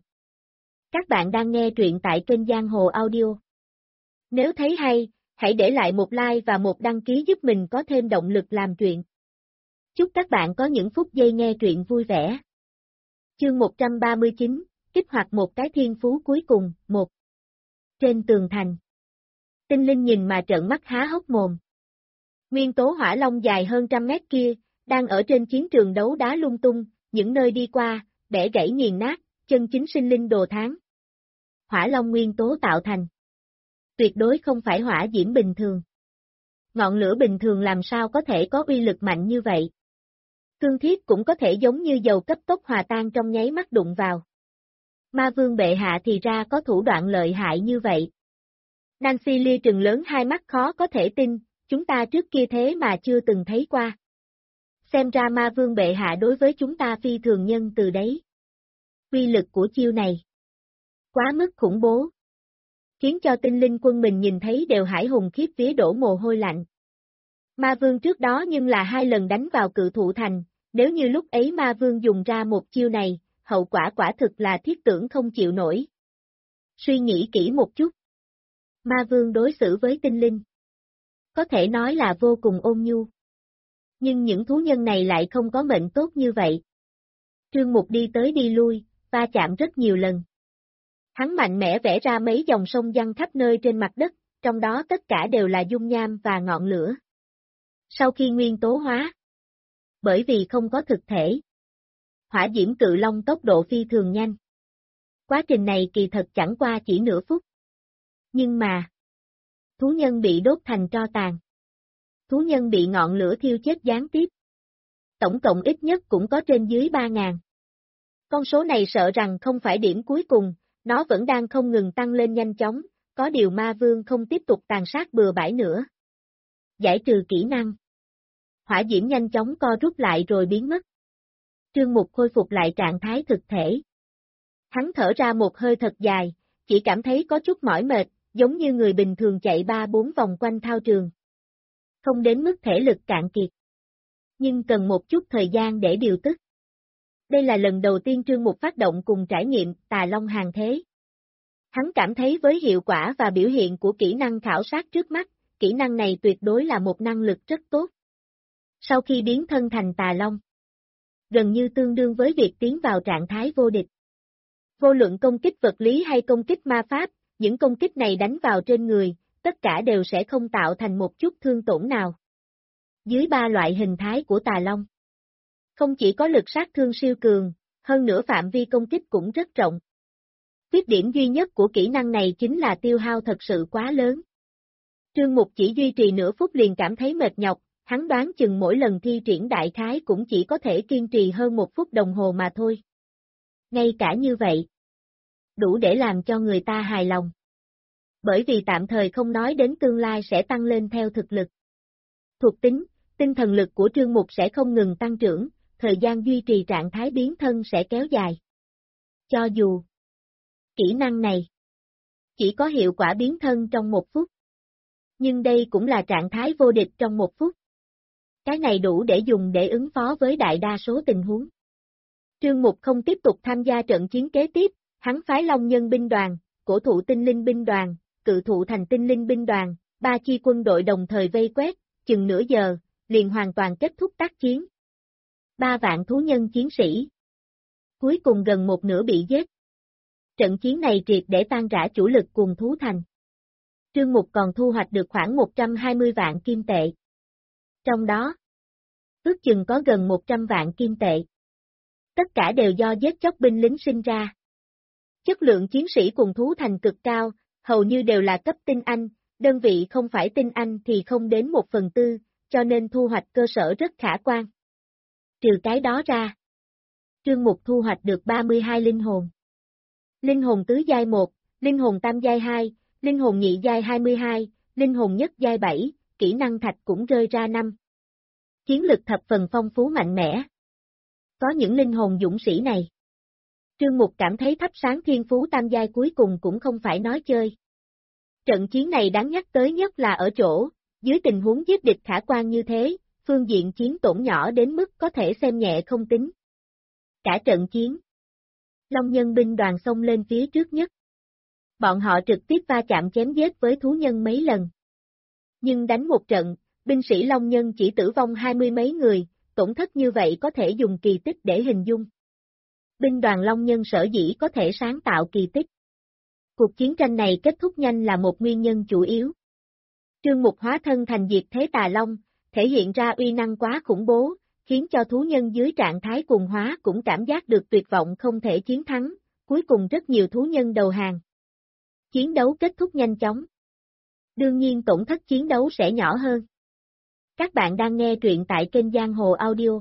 Speaker 1: Các bạn đang nghe truyện tại kênh Giang Hồ Audio. Nếu thấy hay, hãy để lại một like và một đăng ký giúp mình có thêm động lực làm truyện. Chúc các bạn có những phút giây nghe truyện vui vẻ. Chương 139, kích hoạt một cái thiên phú cuối cùng, 1. Trên tường thành. Tinh Linh nhìn mà trợn mắt há hốc mồm. Nguyên tố hỏa long dài hơn trăm mét kia, đang ở trên chiến trường đấu đá lung tung, những nơi đi qua, bẻ gãy nghiền nát, chân chính sinh linh đồ tháng. Hỏa long nguyên tố tạo thành. Tuyệt đối không phải hỏa diễm bình thường. Ngọn lửa bình thường làm sao có thể có uy lực mạnh như vậy. Cương thiết cũng có thể giống như dầu cấp tốc hòa tan trong nháy mắt đụng vào. Ma vương bệ hạ thì ra có thủ đoạn lợi hại như vậy. Nancy Lee trừng lớn hai mắt khó có thể tin, chúng ta trước kia thế mà chưa từng thấy qua. Xem ra ma vương bệ hạ đối với chúng ta phi thường nhân từ đấy. Uy lực của chiêu này. Quá mức khủng bố. Khiến cho tinh linh quân mình nhìn thấy đều hải hùng khiếp vía đổ mồ hôi lạnh. Ma vương trước đó nhưng là 2 lần đánh vào cự thụ thành, nếu như lúc ấy ma vương dùng ra một chiêu này, hậu quả quả thực là thiết tưởng không chịu nổi. Suy nghĩ kỹ một chút. Ma vương đối xử với tinh linh. Có thể nói là vô cùng ôn nhu. Nhưng những thú nhân này lại không có mệnh tốt như vậy. Trương Mục đi tới đi lui, va chạm rất nhiều lần. Hắn mạnh mẽ vẽ ra mấy dòng sông văng khắp nơi trên mặt đất, trong đó tất cả đều là dung nham và ngọn lửa. Sau khi nguyên tố hóa, bởi vì không có thực thể, hỏa diễm cự long tốc độ phi thường nhanh. Quá trình này kỳ thật chẳng qua chỉ nửa phút. Nhưng mà, thú nhân bị đốt thành tro tàn. Thú nhân bị ngọn lửa thiêu chết gián tiếp. Tổng cộng ít nhất cũng có trên dưới 3.000. Con số này sợ rằng không phải điểm cuối cùng, nó vẫn đang không ngừng tăng lên nhanh chóng, có điều ma vương không tiếp tục tàn sát bừa bãi nữa. Giải trừ kỹ năng. Hỏa diễm nhanh chóng co rút lại rồi biến mất. Trương Mục khôi phục lại trạng thái thực thể. Hắn thở ra một hơi thật dài, chỉ cảm thấy có chút mỏi mệt, giống như người bình thường chạy 3-4 vòng quanh thao trường. Không đến mức thể lực cạn kiệt. Nhưng cần một chút thời gian để điều tức. Đây là lần đầu tiên Trương Mục phát động cùng trải nghiệm Tà Long hàng thế. Hắn cảm thấy với hiệu quả và biểu hiện của kỹ năng khảo sát trước mắt, kỹ năng này tuyệt đối là một năng lực rất tốt. Sau khi biến thân thành Tà Long, gần như tương đương với việc tiến vào trạng thái vô địch. Vô luận công kích vật lý hay công kích ma pháp, những công kích này đánh vào trên người, tất cả đều sẽ không tạo thành một chút thương tổn nào. Dưới 3 loại hình thái của Tà Long, không chỉ có lực sát thương siêu cường, hơn nữa phạm vi công kích cũng rất rộng. Khuyết điểm duy nhất của kỹ năng này chính là tiêu hao thật sự quá lớn. Trương Mục chỉ duy trì nửa phút liền cảm thấy mệt nhọc, hắn đoán chừng mỗi lần thi triển đại khái cũng chỉ có thể kiên trì hơn 1 phút đồng hồ mà thôi. Ngay cả như vậy, đủ để làm cho người ta hài lòng. Bởi vì tạm thời không nói đến tương lai sẽ tăng lên theo thực lực. Thuộc tính, tinh thần lực của Trương Mục sẽ không ngừng tăng trưởng, thời gian duy trì trạng thái biến thân sẽ kéo dài. Cho dù kỹ năng này chỉ có hiệu quả biến thân trong 1 phút, nhưng đây cũng là trạng thái vô địch trong 1 phút. Cái này đủ để dùng để ứng phó với đại đa số tình huống. Trương Mục không tiếp tục tham gia trận chiến kế tiếp, hắn phái Long Nhân binh đoàn, Cổ Thụ Tinh Linh binh đoàn, Cự Thụ Thành Tinh Linh binh đoàn, 3 chi quân đội đồng thời vây quét, chừng nửa giờ, liền hoàn toàn kết thúc tác chiến. 3 vạn thú nhân chiến sĩ. Cuối cùng gần một nửa bị giết. Trận chiến này triệt để tan rã chủ lực cùng thú thành. Trương Mục còn thu hoạch được khoảng 120 vạn kim tệ. Trong đó, ước chừng có gần 100 vạn kim tệ. Tất cả đều do giết chóc binh lính sinh ra. Chất lượng chiến sĩ cùng thú thành cực cao, hầu như đều là cấp tinh anh, đơn vị không phải tinh anh thì không đến 1/4, cho nên thu hoạch cơ sở rất khả quan. Trừ cái đó ra, Trương Mục thu hoạch được 32 linh hồn. Linh hồn tứ giai 1, linh hồn tam giai 2, linh hồn nhị giai 22, linh hồn nhất giai 7, kỹ năng thạch cũng rơi ra 5. Chiến lực thập phần phong phú mạnh mẽ. Có những linh hồn dũng sĩ này, Trương Mục cảm thấy thắp sáng thiên phú tam giai cuối cùng cũng không phải nói chơi. Trận chiến này đáng nhắc tới nhất là ở chỗ, dưới tình huống giết địch khả quan như thế, phương diện chiến tổn nhỏ đến mức có thể xem nhẹ không tính. Cả trận chiến, Long Nhân binh đoàn xông lên phía trước nhất. Bọn họ trực tiếp va chạm chém giết với thú nhân mấy lần. Nhưng đánh một trận, binh sĩ Long Nhân chỉ tử vong 20 mấy người, tổn thất như vậy có thể dùng kỳ tích để hình dung. Binh đoàn Long Nhân sở dĩ có thể sáng tạo kỳ tích. Cuộc chiến tranh này kết thúc nhanh là một nguyên nhân chủ yếu. Trương Mục hóa thân thành diệt thế tà long, thể hiện ra uy năng quá khủng bố, khiến cho thú nhân dưới trạng thái cuồng hóa cũng cảm giác được tuyệt vọng không thể chiến thắng, cuối cùng rất nhiều thú nhân đầu hàng. Chiến đấu kết thúc nhanh chóng. Đương nhiên tổn thất chiến đấu sẽ nhỏ hơn. Các bạn đang nghe truyện tại kênh Giang Hồ Audio.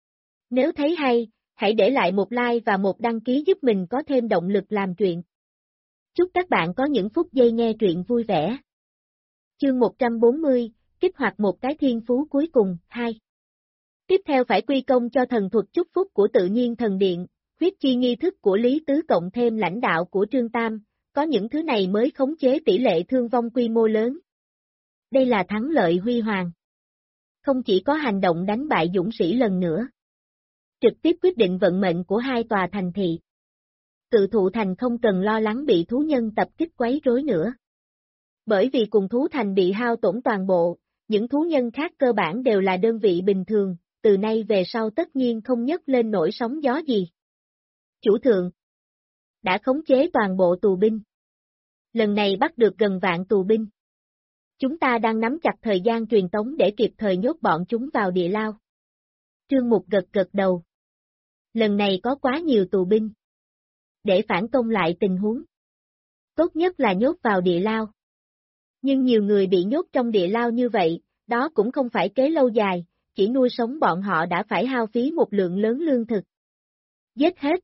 Speaker 1: Nếu thấy hay, hãy để lại một like và một đăng ký giúp mình có thêm động lực làm truyện. Chúc các bạn có những phút giây nghe truyện vui vẻ. Chương 140, kích hoạt một cái thiên phú cuối cùng, 2. Tiếp theo phải quy công cho thần thuật chúc phúc của tự nhiên thần điện, huyết chi nghi thức của Lý Tứ cộng thêm lãnh đạo của Trương Tam, có những thứ này mới khống chế tỷ lệ thương vong quy mô lớn. Đây là thắng lợi huy hoàng. Không chỉ có hành động đánh bại dũng sĩ lần nữa, trực tiếp quyết định vận mệnh của 2 tòa thành thị. Cự Thụ Thành không cần lo lắng bị thú nhân tập kích quấy rối nữa. Bởi vì cùng thú thành bị hao tổn toàn bộ, những thú nhân khác cơ bản đều là đơn vị bình thường, từ nay về sau tất nhiên không nhấc lên nổi sóng gió gì. Chủ thượng đã khống chế toàn bộ tù binh. Lần này bắt được gần vạn tù binh. Chúng ta đang nắm chặt thời gian truyền tống để kịp thời nhốt bọn chúng vào địa lao. Trương Mục gật gật đầu. Lần này có quá nhiều tù binh. Để phản công lại tình huống, tốt nhất là nhốt vào địa lao. Nhưng nhiều người bị nhốt trong địa lao như vậy, đó cũng không phải kế lâu dài, chỉ nuôi sống bọn họ đã phải hao phí một lượng lớn lương thực. Giết hết.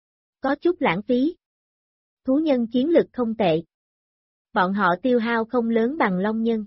Speaker 1: Có chút lãng phí. Thú nhân chiến lực không tệ. Bọn họ tiêu hao không lớn bằng Long Nhân.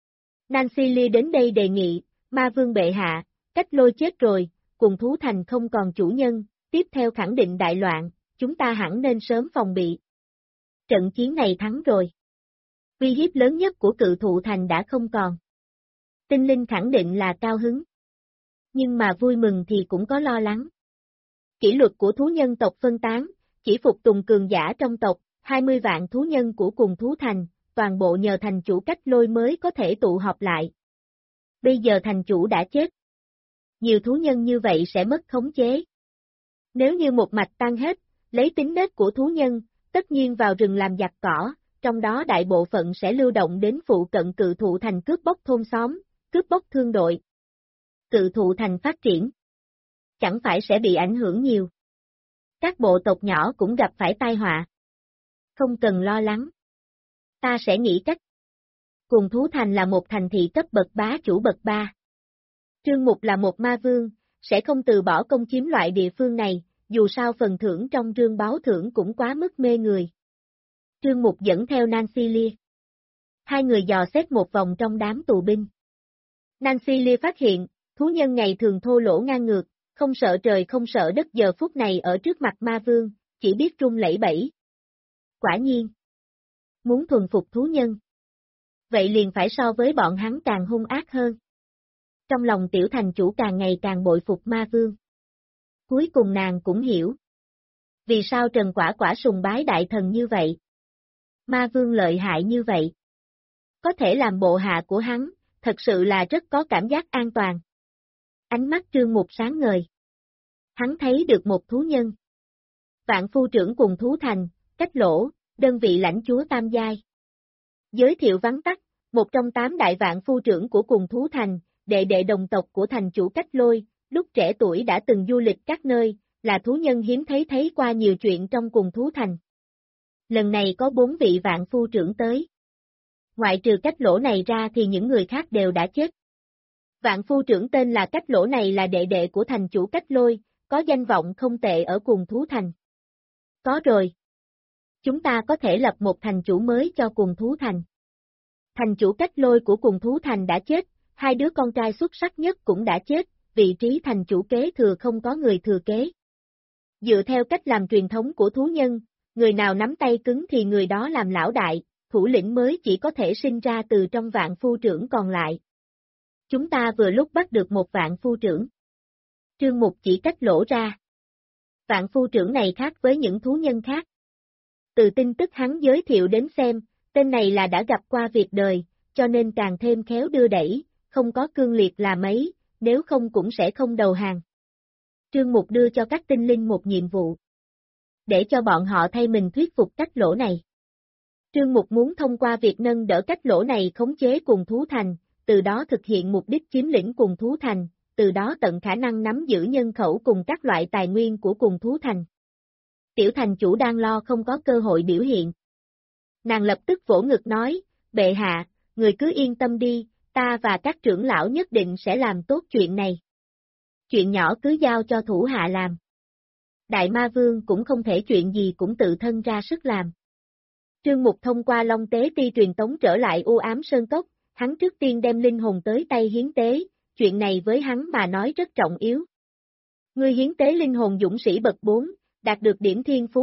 Speaker 1: Nancy Lee đến đây đề nghị, Ma Vương bệ hạ, Cách Lôi chết rồi, cùng thú thành không còn chủ nhân, tiếp theo khẳng định đại loạn, chúng ta hẳn nên sớm phòng bị. Trận chiến này thắng rồi. Uy hiếp lớn nhất của Cự Thụ Thành đã không còn. Tinh linh khẳng định là cao hứng. Nhưng mà vui mừng thì cũng có lo lắng. Kỷ luật của thú nhân tộc phân tán, chỉ phục tùng cường giả trong tộc, 20 vạn thú nhân của cùng thú thành, toàn bộ nhờ thành chủ Cách Lôi mới có thể tụ họp lại. Bây giờ thành chủ đã chết. Nhiều thú nhân như vậy sẽ mất khống chế. Nếu như một mạch tan hết, lấy tính nết của thú nhân, tất nhiên vào rừng làm giặc cỏ, trong đó đại bộ phận sẽ lưu động đến phụ cận Cự Thụ Thành cướp bóc thôn xóm, cướp bóc thương đội. Cự Thụ Thành phát triển, chẳng phải sẽ bị ảnh hưởng nhiều. Các bộ tộc nhỏ cũng gặp phải tai họa. Không cần lo lắng. Ta sẽ nghĩ cách. Cùng Thú Thành là một thành thị cấp bậc bá chủ bậc 3. Trương Mục là một ma vương, sẽ không từ bỏ công chiếm loại địa phương này, dù sao phần thưởng trong rương báo thưởng cũng quá mức mê người. Trương Mục dẫn theo Nancy Lee. Hai người dò xét một vòng trong đám tù binh. Nancy Lee phát hiện, thú nhân ngày thường thô lỗ ngang ngược, không sợ trời không sợ đất giờ phút này ở trước mặt ma vương, chỉ biết run lẩy bẩy. Quả nhiên. Muốn thuần phục thú nhân. Vậy liền phải so với bọn hắn càng hung ác hơn. Trong lòng tiểu thành chủ càng ngày càng bội phục ma vương. Cuối cùng nàng cũng hiểu. Vì sao Trần Quả Quả sùng bái đại thần như vậy? Ma vương lợi hại như vậy. Có thể làm bộ hạ của hắn, thật sự là rất có cảm giác an toàn. Ánh mắt Trương Mục sáng ngời. Hắn thấy được một thú nhân. Vạn phu trưởng cùng thú thành, Cách Lỗ, đơn vị lãnh chúa tam giai. Giới thiệu vắn tắt, một trong 8 đại vạn phu trưởng của cùng thú thành, đệ đệ đồng tộc của thành chủ Cách Lôi, lúc trẻ tuổi đã từng du lịch các nơi, là thú nhân hiếm thấy qua nhiều chuyện trong cùng thú thành. Lần này có 4 vị vạn phu trưởng tới. Ngoại trừ Cách Lỗ này ra thì những người khác đều đã chết. Vạn phu trưởng tên là Cách Lỗ này là đệ đệ của thành chủ Cách Lôi, có danh vọng không tệ ở cùng thú thành. Có rồi. Chúng ta có thể lập một thành chủ mới cho cùng thú thành. Thành chủ Cách Lôi của cùng thú thành đã chết, 2 đứa con trai xuất sắc nhất cũng đã chết, vị trí thành chủ kế thừa không có người thừa kế. Dựa theo cách làm truyền thống của thú nhân, người nào nắm tay cứng thì người đó làm lão đại, thủ lĩnh mới chỉ có thể sinh ra từ trong vạn phu trưởng còn lại. Chúng ta vừa lúc bắt được một vạn phu trưởng. Trương Mục chỉ Cách Lỗ ra. Vạn phu trưởng này khác với những thú nhân khác. Từ tin tức hắn giới thiệu đến xem, tên này là đã gặp qua việc đời, cho nên càng thêm khéo đưa đẩy, không có cương liệt là mấy, nếu không cũng sẽ không đầu hàng. Trương Mục đưa cho các tinh linh một nhiệm vụ. Để cho bọn họ thay mình thuyết phục Cách Lỗ này. Trương Mục muốn thông qua việc nâng đỡ Cách Lỗ này khống chế cùng thú thành, từ đó thực hiện mục đích chiếm lĩnh cùng thú thành, từ đó tận khả năng nắm giữ nhân khẩu cùng các loại tài nguyên của cùng thú thành. Tiểu thành chủ đang lo không có cơ hội biểu hiện. Nàng lập tức vỗ ngực nói, bệ hạ, người cứ yên tâm đi, ta và các trưởng lão nhất định sẽ làm tốt chuyện này. Chuyện nhỏ cứ giao cho thủ hạ làm. Đại ma vương cũng không thể chuyện gì cũng tự thân ra sức làm. Trương Mục thông qua Long Tế Ti truyền tống trở lại u ám sơn cốc, hắn trước tiên đem linh hồn tới tay hiến tế, chuyện này với hắn mà nói rất trọng yếu. Ngươi hiến tế linh hồn dũng sĩ bậc 4, đạt được điểm thiên phú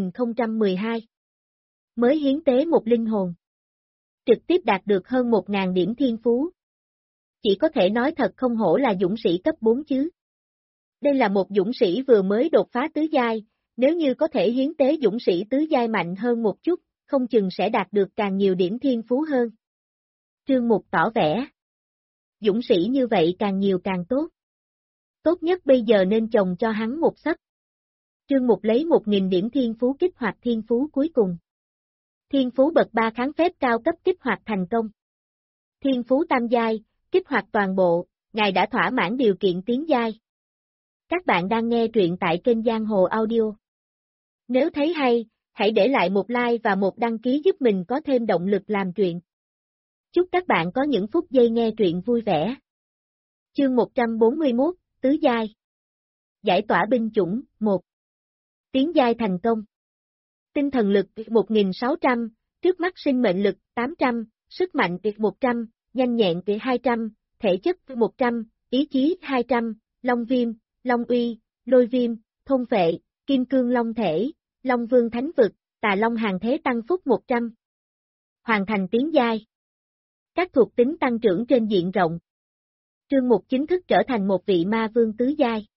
Speaker 1: 1012. Mới hiến tế một linh hồn. Trực tiếp đạt được hơn 1000 điểm thiên phú. Chỉ có thể nói thật không hổ là dũng sĩ cấp 4 chứ. Đây là một dũng sĩ vừa mới đột phá tứ giai, nếu như có thể hiến tế dũng sĩ tứ giai mạnh hơn một chút, không chừng sẽ đạt được càng nhiều điểm thiên phú hơn. Trương Mục tỏ vẻ. Dũng sĩ như vậy càng nhiều càng tốt. Tốt nhất bây giờ nên trồng cho hắn một sấp. Trương Mục lấy 1000 điểm thiên phú kích hoạt thiên phú cuối cùng. Thiên phú bậc 3 kháng phép cao cấp kích hoạt thành công. Thiên phú tam giai, kích hoạt toàn bộ, ngài đã thỏa mãn điều kiện tiến giai. Các bạn đang nghe truyện tại kênh Giang Hồ Audio. Nếu thấy hay, hãy để lại một like và một đăng ký giúp mình có thêm động lực làm truyện. Chúc các bạn có những phút giây nghe truyện vui vẻ. Chương 141, Tứ giai. Giải tỏa binh chủng, 1. Tiến giai thành công. Tinh thần lực 1600, trước mắt sinh mệnh lực 800, sức mạnh 100, nhanh nhẹn 200, thể chất 100, ý chí 200, long viêm, long uy, lôi viêm, thôn phệ, kim cương long thể, long vương thánh vực, tà long hàng thế tăng phúc 100. Hoàn thành tiến giai. Các thuộc tính tăng trưởng trên diện rộng. Trương Mục chính thức trở thành một vị ma vương tứ giai.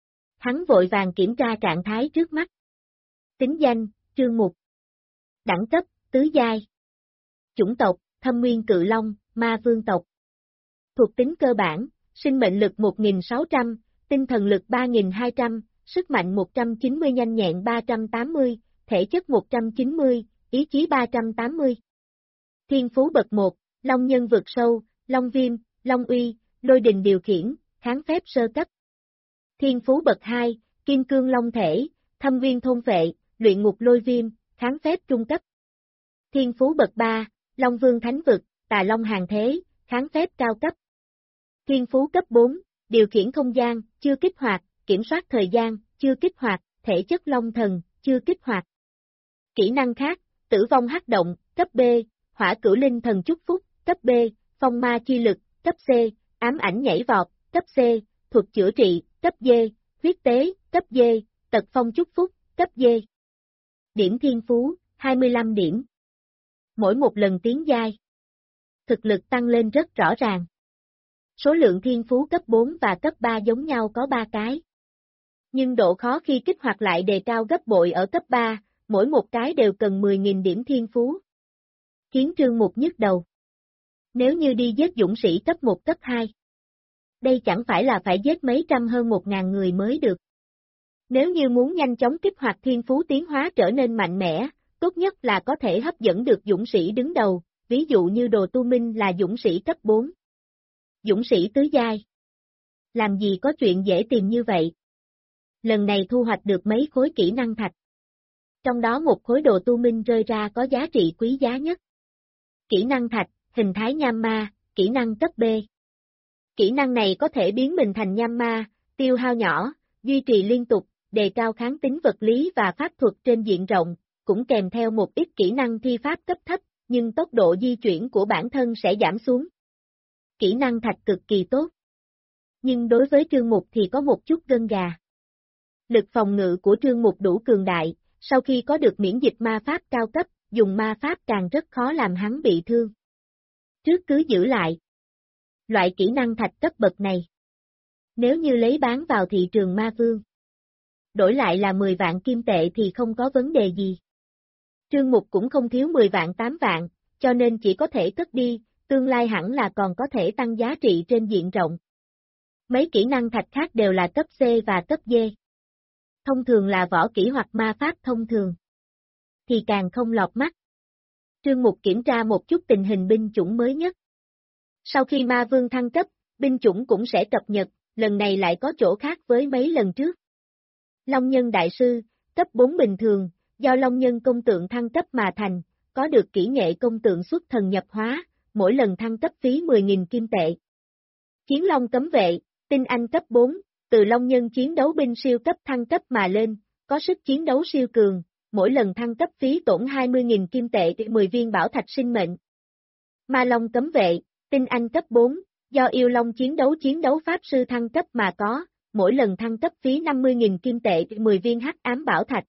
Speaker 1: Hắn vội vàng kiểm tra trạng thái trước mắt. Tính danh, Trương Mục. Đẳng cấp, tứ giai. Chủng tộc, Thâm Nguyên Cự Long, ma vương tộc. Thuộc tính cơ bản, sinh mệnh lực 1.600, tinh thần lực 3.200, sức mạnh 190, nhanh nhẹn 380, thể chất 190, ý chí 380. Thiên phú bậc 1, Long nhân vượt sâu, Long viêm, Long uy, lôi đình điều khiển, kháng phép sơ cấp. Thiên phú bậc 2, Kim cương long thể, Thâm viên thôn vệ, luyện ngục lôi viêm, kháng phép trung cấp. Thiên phú bậc 3, Long vương thánh vực, Tà long hàng thế, kháng phép cao cấp. Thiên phú cấp 4, điều khiển không gian, chưa kích hoạt, kiểm soát thời gian, chưa kích hoạt, thể chất long thần, chưa kích hoạt. Kỹ năng khác, tử vong hắc động, cấp B, hỏa cửu linh thần chúc phúc, cấp B, phong ma chi lực, cấp C, ám ảnh nhảy vọt, cấp C, thuật chữa trị, cấp D, huyết tế, cấp D, tật phong chúc phúc, cấp D. Điểm thiên phú, 25 điểm. Mỗi một lần tiến giai, thực lực tăng lên rất rõ ràng. Số lượng thiên phú cấp 4 và cấp 3 giống nhau có 3 cái. Nhưng độ khó khi kích hoạt lại đề cao gấp bội ở cấp 3, mỗi một cái đều cần 10.000 điểm thiên phú. Khiến Trương Mục nhức đầu. Nếu như đi giết dũng sĩ cấp 1 cấp 2, đây chẳng phải là phải giết mấy trăm hơn 1.000 người mới được. Nếu như muốn nhanh chóng kích hoạt thiên phú tiến hóa trở nên mạnh mẽ, tốt nhất là có thể hấp dẫn được dũng sĩ đứng đầu, ví dụ như Đồ Tu Minh là dũng sĩ cấp 4. Dũng sĩ tứ giai. Làm gì có chuyện dễ tìm như vậy. Lần này thu hoạch được mấy khối kỹ năng thạch. Trong đó một khối Đồ Tu Minh rơi ra có giá trị quý giá nhất. Kỹ năng thạch, hình thái nham ma, kỹ năng cấp B. Kỹ năng này có thể biến mình thành nham ma, tiêu hao nhỏ, duy trì liên tục, đề cao kháng tính vật lý và pháp thuật trên diện rộng, cũng kèm theo một ít kỹ năng thi pháp cấp thấp, nhưng tốc độ di chuyển của bản thân sẽ giảm xuống. Kỹ năng thạch cực kỳ tốt. Nhưng đối với Trương Mục thì có một chút gân gà. Lực phòng ngự của Trương Mục đủ cường đại, sau khi có được miễn dịch ma pháp cao cấp, dùng ma pháp càng rất khó làm hắn bị thương. Trước cứ giữ lại. Loại kỹ năng thạch cấp bậc này, nếu như lấy bán vào thị trường ma vương, đổi lại là 10 vạn kim tệ thì không có vấn đề gì. Trương Mục cũng không thiếu 10 vạn 8 vạn, cho nên chỉ có thể cất đi, tương lai hẳn là còn có thể tăng giá trị trên diện rộng. Mấy kỹ năng thạch khác đều là cấp C và cấp D. Thông thường là võ kỹ hoặc ma pháp thông thường, thì càng không lọt mắt. Trương Mục kiểm tra một chút tình hình binh chủng mới nhất. Sau khi ma vương thăng cấp, binh chủng cũng sẽ cập nhật, lần này lại có chỗ khác với mấy lần trước. Long nhân đại sư, cấp 4 bình thường, do Long nhân công tượng thăng cấp mà thành, có được kỹ nghệ công tượng xuất thần nhập hóa, mỗi lần thăng cấp phí 10.000 kim tệ. Chiến Long cấm vệ, tinh anh cấp 4, từ Long nhân chiến đấu binh siêu cấp thăng cấp mà lên, có sức chiến đấu siêu cường, mỗi lần thăng cấp phí tổn 20.000 kim tệ 10 viên bảo thạch sinh mệnh. Ma Long cấm vệ, tinh anh cấp 4, do yêu Long chiến đấu pháp sư thăng cấp mà có, mỗi lần thăng cấp phí 50.000 kim tệ 10 viên hắc ám bảo thạch.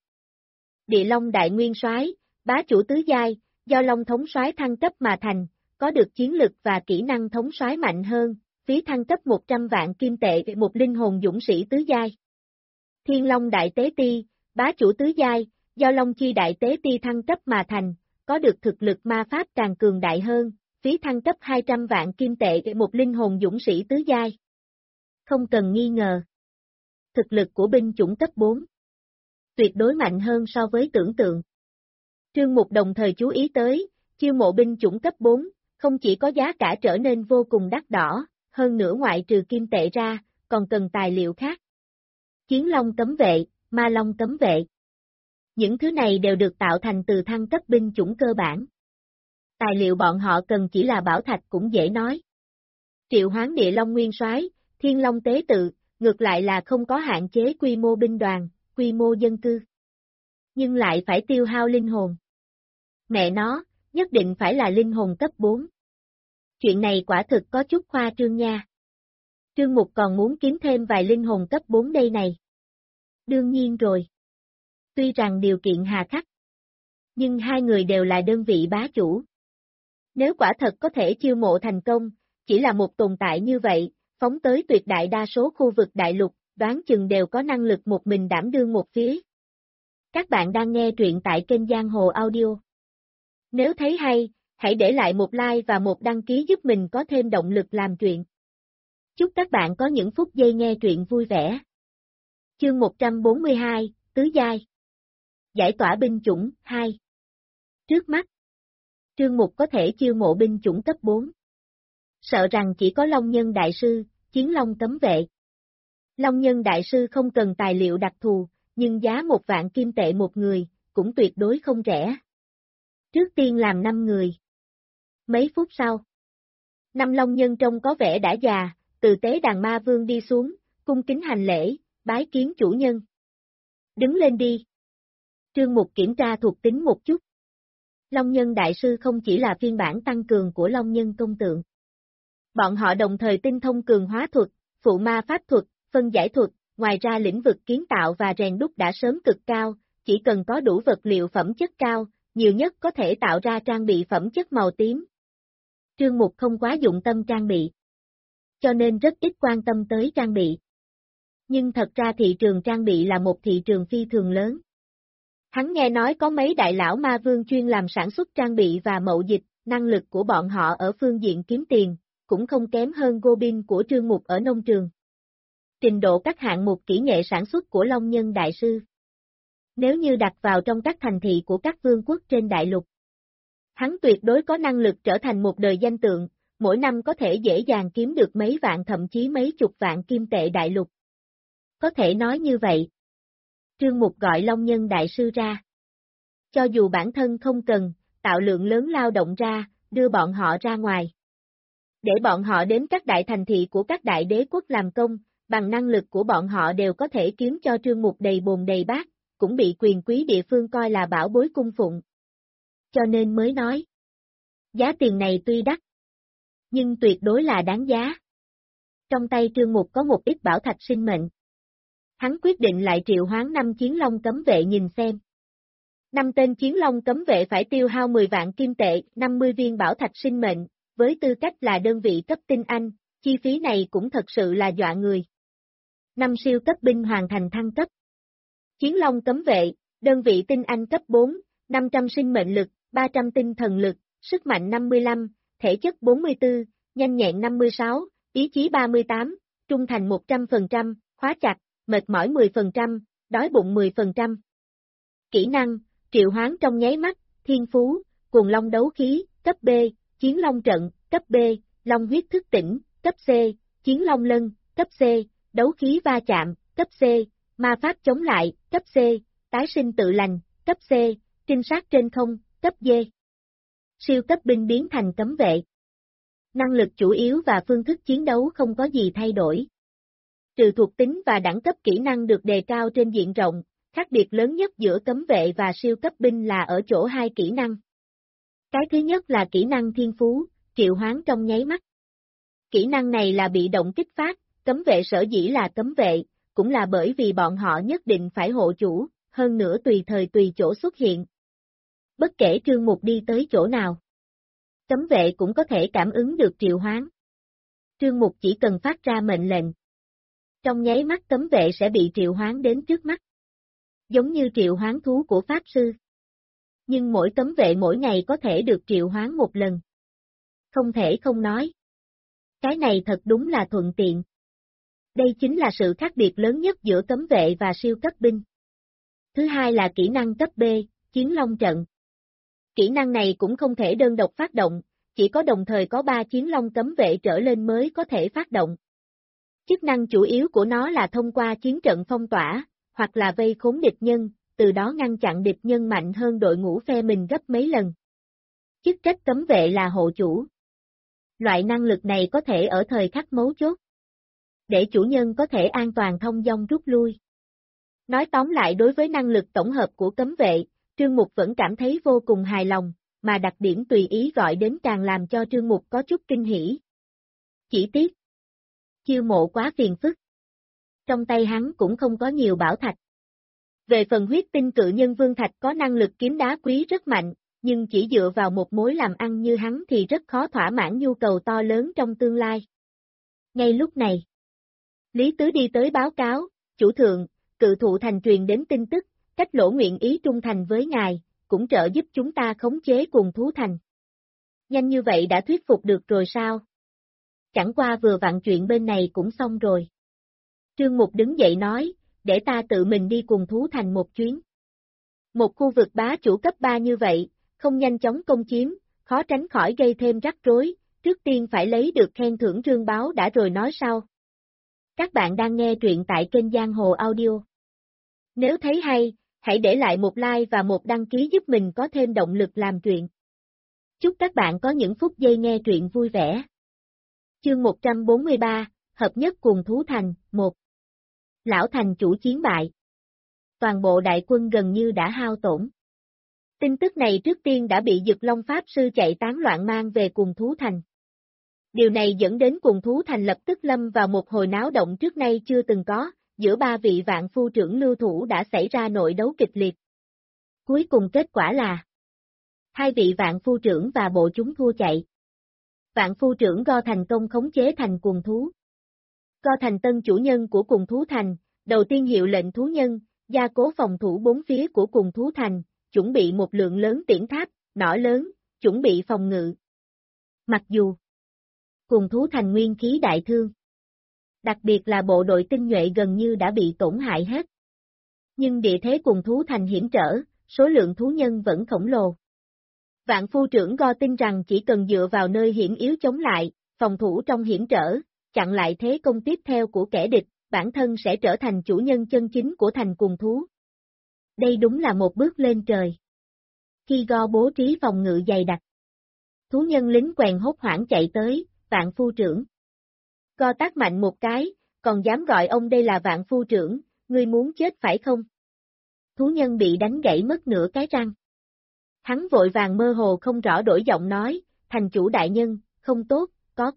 Speaker 1: Địa Long đại nguyên soái, bá chủ tứ giai, do Long thống soái thăng cấp mà thành, có được chiến lực và kỹ năng thống soái mạnh hơn, phí thăng cấp 100 vạn kim tệ một linh hồn dũng sĩ tứ giai. Thiên Long đại tế ti, bá chủ tứ giai, do Long chi đại tế ti thăng cấp mà thành, có được thực lực ma pháp càng cường đại hơn, phí thăng cấp 200 vạn kim tệ một linh hồn dũng sĩ tứ giai. Không cần nghi ngờ. Thực lực của binh chủng cấp 4 tuyệt đối mạnh hơn so với tưởng tượng. Trương Mục đồng thời chú ý tới, chiêu mộ binh chủng cấp 4, không chỉ có giá cả trở nên vô cùng đắt đỏ, hơn nữa ngoại trừ kim tệ ra, còn cần tài liệu khác. Chiến Long cấm vệ, Ma Long cấm vệ. Những thứ này đều được tạo thành từ thăng cấp binh chủng cơ bản. Tài liệu bọn họ cần chỉ là bảo thạch cũng dễ nói. Triệu hoán địa Long nguyên soái, Thiên Long tế tự, ngược lại là không có hạn chế quy mô binh đoàn, quy mô dân cư. Nhưng lại phải tiêu hao linh hồn. Mẹ nó, nhất định phải là linh hồn cấp 4. Chuyện này quả thực có chút khoa trương nha. Trương Mục còn muốn kiếm thêm vài linh hồn cấp 4 đây này. Đương nhiên rồi. Tuy rằng điều kiện hà khắc, nhưng hai người đều là đơn vị bá chủ. Nếu quả thật có thể chiêu mộ thành công, chỉ là một tồn tại như vậy, phóng tới tuyệt đại đa số khu vực đại lục, đoán chừng đều có năng lực một mình đảm đương một phía. Các bạn đang nghe truyện tại kênh Giang Hồ Audio. Nếu thấy hay, hãy để lại một like và một đăng ký giúp mình có thêm động lực làm truyện. Chúc các bạn có những phút giây nghe truyện vui vẻ. Chương 142, Tứ Giai. Giải tỏa binh chủng, 2. Trước mắt, Trương Mục có thể chiêu mộ binh chủng cấp 4. Sợ rằng chỉ có Long Nhân Đại Sư, Chiến Long Cấm Vệ. Long Nhân Đại Sư không cần tài liệu đặc thù, nhưng giá 1.000 kim tệ một người, cũng tuyệt đối không rẻ. Trước tiên làm 5 người. Mấy phút sau, 5 Long Nhân trông có vẻ đã già, từ tế đàn ma vương đi xuống, cung kính hành lễ, bái kiến chủ nhân. Đứng lên đi. Trương Mục kiểm tra thuộc tính một chút. Long Nhân Đại Sư không chỉ là phiên bản tăng cường của Long Nhân Công Tượng. Bọn họ đồng thời tinh thông cường hóa thuật, phụ ma pháp thuật, phân giải thuật, ngoài ra lĩnh vực kiến tạo và rèn đúc đã sớm cực cao, chỉ cần có đủ vật liệu phẩm chất cao, nhiều nhất có thể tạo ra trang bị phẩm chất màu tím. Trương Mục không quá dụng tâm trang bị, cho nên rất ít quan tâm tới trang bị. Nhưng thật ra thị trường trang bị là một thị trường phi thường lớn. Hắn nghe nói có mấy đại lão ma vương chuyên làm sản xuất trang bị và mậu dịch, năng lực của bọn họ ở phương diện kiếm tiền, cũng không kém hơn Goblin của Trương Mục ở nông trường. Trình độ các hạng mục kỹ nghệ sản xuất của Long Nhân Đại Sư. Nếu như đặt vào trong các thành thị của các vương quốc trên đại lục, hắn tuyệt đối có năng lực trở thành một đời danh tượng, mỗi năm có thể dễ dàng kiếm được mấy vạn thậm chí mấy chục vạn kim tệ đại lục. Có thể nói như vậy. Trương Mục gọi Long Nhân Đại Sư ra. Cho dù bản thân không cần, tạo lượng lớn lao động ra, đưa bọn họ ra ngoài. Để bọn họ đến các đại thành thị của các đại đế quốc làm công, bằng năng lực của bọn họ đều có thể kiếm cho Trương Mục đầy bồn đầy bát, cũng bị quyền quý địa phương coi là bảo bối cung phụng. Cho nên mới nói. Giá tiền này tuy đắt, nhưng tuyệt đối là đáng giá. Trong tay Trương Mục có một ít bảo thạch sinh mệnh. Hắn quyết định lại triệu hoán 5 chiến long cấm vệ nhìn xem. 5 tên chiến long cấm vệ phải tiêu hao 10 vạn kim tệ, 50 viên bảo thạch sinh mệnh, với tư cách là đơn vị cấp tinh anh, chi phí này cũng thật sự là dọa người. 5 siêu cấp binh hoàn thành thăng cấp. Chiến long cấm vệ, đơn vị tinh anh cấp 4, 500 sinh mệnh lực, 300 tinh thần lực, sức mạnh 55, thể chất 44, nhanh nhẹn 56, ý chí 38, trung thành 100%, khóa chặt, mệt mỏi 10%, đói bụng 10%. Kỹ năng, triệu hoán trong nháy mắt, thiên phú, cuồng long đấu khí, cấp B, chiến long trận, cấp B, long huyết thức tỉnh, cấp C, chiến long lân, cấp C, đấu khí va chạm, cấp C, ma pháp chống lại, cấp C, tái sinh tự lành, cấp C, trinh sát trên không, cấp D. Siêu cấp binh biến thành cấm vệ. Năng lực chủ yếu và phương thức chiến đấu không có gì thay đổi. Trừ thuộc tính và đẳng cấp kỹ năng được đề cao trên diện rộng, khác biệt lớn nhất giữa cấm vệ và siêu cấp binh là ở chỗ hai kỹ năng. Cái thứ nhất là kỹ năng thiên phú, triệu hoán trong nháy mắt. Kỹ năng này là bị động kích phát, cấm vệ sở dĩ là cấm vệ, cũng là bởi vì bọn họ nhất định phải hộ chủ, hơn nữa tùy thời tùy chỗ xuất hiện. Bất kể Trương Mục đi tới chỗ nào, cấm vệ cũng có thể cảm ứng được triệu hoán. Trương Mục chỉ cần phát ra mệnh lệnh. Trong nháy mắt cấm vệ sẽ bị triệu hoán đến trước mắt. Giống như triệu hoán thú của Pháp Sư. Nhưng mỗi cấm vệ mỗi ngày có thể được triệu hoán một lần. Không thể không nói. Cái này thật đúng là thuận tiện. Đây chính là sự khác biệt lớn nhất giữa cấm vệ và siêu cấp binh. Thứ hai là kỹ năng cấp B, Chiến Long Trận. Kỹ năng này cũng không thể đơn độc phát động, chỉ có đồng thời có 3 chiến long cấm vệ trở lên mới có thể phát động. Chức năng chủ yếu của nó là thông qua chiến trận phong tỏa, hoặc là vây khốn địch nhân, từ đó ngăn chặn địch nhân mạnh hơn đội ngũ phe mình gấp mấy lần. Chức trách cấm vệ là hộ chủ. Loại năng lực này có thể ở thời khắc mấu chốt, để chủ nhân có thể an toàn thông dong rút lui. Nói tóm lại đối với năng lực tổng hợp của cấm vệ, Trương Mục vẫn cảm thấy vô cùng hài lòng, mà đặc điểm tùy ý gọi đến càng làm cho Trương Mục có chút kinh hỉ. Chỉ tiếc, chiêu mộ quá phiền phức. Trong tay hắn cũng không có nhiều bảo thạch. Về phần huyết tinh cự nhân vương thạch có năng lực kiếm đá quý rất mạnh, nhưng chỉ dựa vào một mối làm ăn như hắn thì rất khó thỏa mãn nhu cầu to lớn trong tương lai. Ngay lúc này, Lý Tứ đi tới báo cáo, chủ thượng, Cự Thụ Thành truyền đến tin tức, Cách Lỗ nguyện ý trung thành với ngài, cũng trợ giúp chúng ta khống chế Cùng Thú Thành. Nhanh như vậy đã thuyết phục được rồi sao? Chẳng qua vừa vặn chuyện bên này cũng xong rồi. Trương Mục đứng dậy nói, để ta tự mình đi Cùng Thú Thành một chuyến. Một khu vực bá chủ cấp 3 như vậy, không nhanh chóng công chiếm, khó tránh khỏi gây thêm rắc rối, trước tiên phải lấy được khen thưởng rương báo đã rồi nói sau. Các bạn đang nghe truyện tại kênh Giang Hồ Audio. Nếu thấy hay, hãy để lại một like và một đăng ký giúp mình có thêm động lực làm truyện. Chúc các bạn có những phút giây nghe truyện vui vẻ. Chương 143, Hợp nhất Cùng Thú Thành, 1. Lão thành chủ chiến bại. Toàn bộ đại quân gần như đã hao tổn. Tin tức này trước tiên đã bị Dực Long Pháp Sư chạy tán loạn mang về Cùng Thú Thành. Điều này dẫn đến Cùng Thú Thành lập tức lâm vào một hồi náo động trước nay chưa từng có, giữa ba vị vạn phu trưởng lưu thủ đã xảy ra nội đấu kịch liệt. Cuối cùng kết quả là hai vị vạn phu trưởng và bộ chúng thua chạy. Vạn phu trưởng Go thành công khống chế thành Cùng Thú. Go thành tân chủ nhân của Cùng Thú Thành, đầu tiên hiệu lệnh thú nhân, gia cố phòng thủ bốn phía của Cùng Thú Thành, chuẩn bị một lượng lớn tiễn tháp, nỏ lớn, chuẩn bị phòng ngự. Mặc dù Cùng Thú Thành nguyên khí đại thương, đặc biệt là bộ đội tinh nhuệ gần như đã bị tổn hại hết. Nhưng địa thế Cùng Thú Thành hiểm trở, số lượng thú nhân vẫn khổng lồ. Vạn phu trưởng Go tin rằng chỉ cần dựa vào nơi hiểm yếu chống lại, phòng thủ trong hiểm trở, chặn lại thế công tiếp theo của kẻ địch, bản thân sẽ trở thành chủ nhân chân chính của thành Cùng Thú. Đây đúng là một bước lên trời. Khi Go bố trí phòng ngự dày đặc, thú nhân lính quèn hốt hoảng chạy tới, vạn phu trưởng. Go tát mạnh một cái, còn dám gọi ông đây là vạn phu trưởng, ngươi muốn chết phải không? Thú nhân bị đánh gãy mất nửa cái răng. Hắn vội vàng mơ hồ không rõ đổi giọng nói, thành chủ đại nhân, không tốt, có.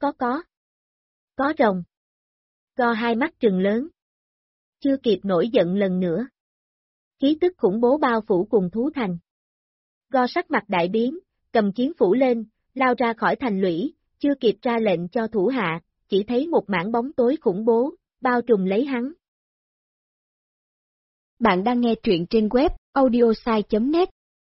Speaker 1: Có rồng. Go hai mắt trừng lớn. Chưa kịp nổi giận lần nữa. Khí tức khủng bố bao phủ Cùng Thú Thành. Go sắc mặt đại biến, cầm chiến phủ lên, lao ra khỏi thành lũy, chưa kịp ra lệnh cho thủ hạ, chỉ thấy một mảng bóng tối khủng bố, bao trùm lấy hắn.
Speaker 2: Bạn đang nghe truyện trên web audiosai.net.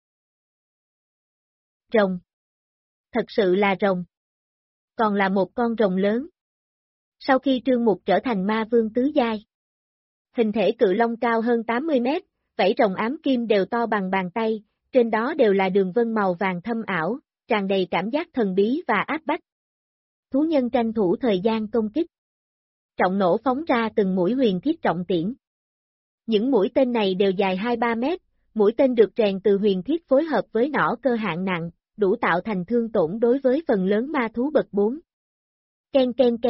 Speaker 1: Rồng. Thật sự là rồng. Còn là một con rồng lớn. Sau khi Trương Mục trở thành ma vương tứ giai, hình thể cự long cao hơn 80 mét, vảy rồng ám kim đều to bằng bàn tay, trên đó đều là đường vân màu vàng thâm ảo, tràn đầy cảm giác thần bí và áp bách. Thú nhân tranh thủ thời gian công kích. Trọng nổ phóng ra từng mũi huyền thiết trọng tiễn. Những mũi tên này đều dài 2-3 mét, mũi tên được rèn từ huyền thiết phối hợp với nỏ cơ hạng nặng, đủ tạo thành thương tổn đối với phần lớn ma thú bậc 4. Ken.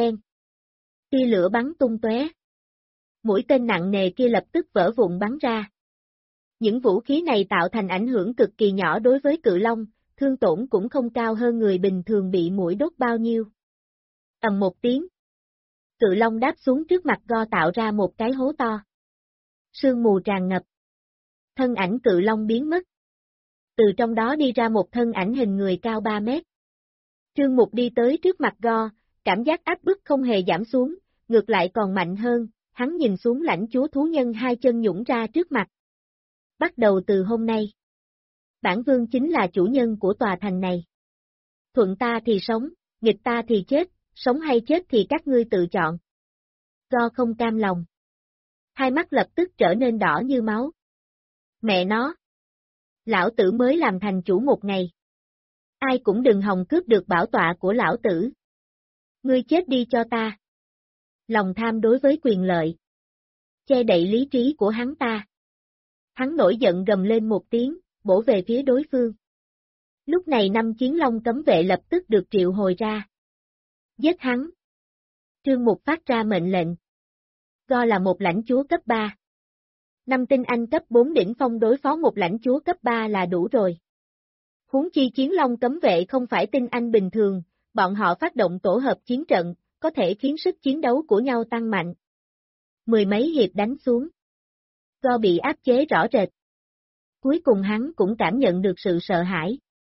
Speaker 1: Tia lửa bắn tung tóe. Mũi tên nặng nề kia lập tức vỡ vụn bắn ra. Những vũ khí này tạo thành ảnh hưởng cực kỳ nhỏ đối với cự long, thương tổn cũng không cao hơn người bình thường bị muỗi đốt bao nhiêu. Ầm một tiếng. Cự long đáp xuống trước mặt Go tạo ra một cái hố to. Sương mù tràn ngập. Thân ảnh cự long biến mất. Từ trong đó đi ra một thân ảnh hình người cao 3 mét. Trương Mục đi tới trước mặt Go, cảm giác áp bức không hề giảm xuống, ngược lại còn mạnh hơn, hắn nhìn xuống lãnh chúa thú nhân hai chân nhũng ra trước mặt. Bắt đầu từ hôm nay, bản vương chính là chủ nhân của tòa thành này. Thuận ta thì sống, nghịch ta thì chết, sống hay chết thì các ngươi tự chọn. Go không cam lòng. Hai mắt lập tức trở nên đỏ như máu. Mẹ nó! Lão tử mới làm thành chủ một ngày. Ai cũng đừng hòng cướp được bảo tọa của lão tử. Ngươi chết đi cho ta. Lòng tham đối với quyền lợi. Che đậy lý trí của hắn ta. Hắn nổi giận gầm lên một tiếng, bổ về phía đối phương. Lúc này 5 chiến long cấm vệ lập tức được triệu hồi ra. Giết hắn. Trương Mục phát ra mệnh lệnh. Go là một lãnh chúa cấp 3. 5 tinh anh cấp 4 đỉnh phong đối phó một lãnh chúa cấp 3 là đủ rồi. Huống chi chiến long cấm vệ không phải tinh anh bình thường, bọn họ phát động tổ hợp chiến trận, có thể khiến sức chiến đấu của nhau tăng mạnh. Mười mấy hiệp đánh xuống. Go bị áp chế rõ rệt. Cuối cùng hắn cũng cảm nhận được sự sợ hãi.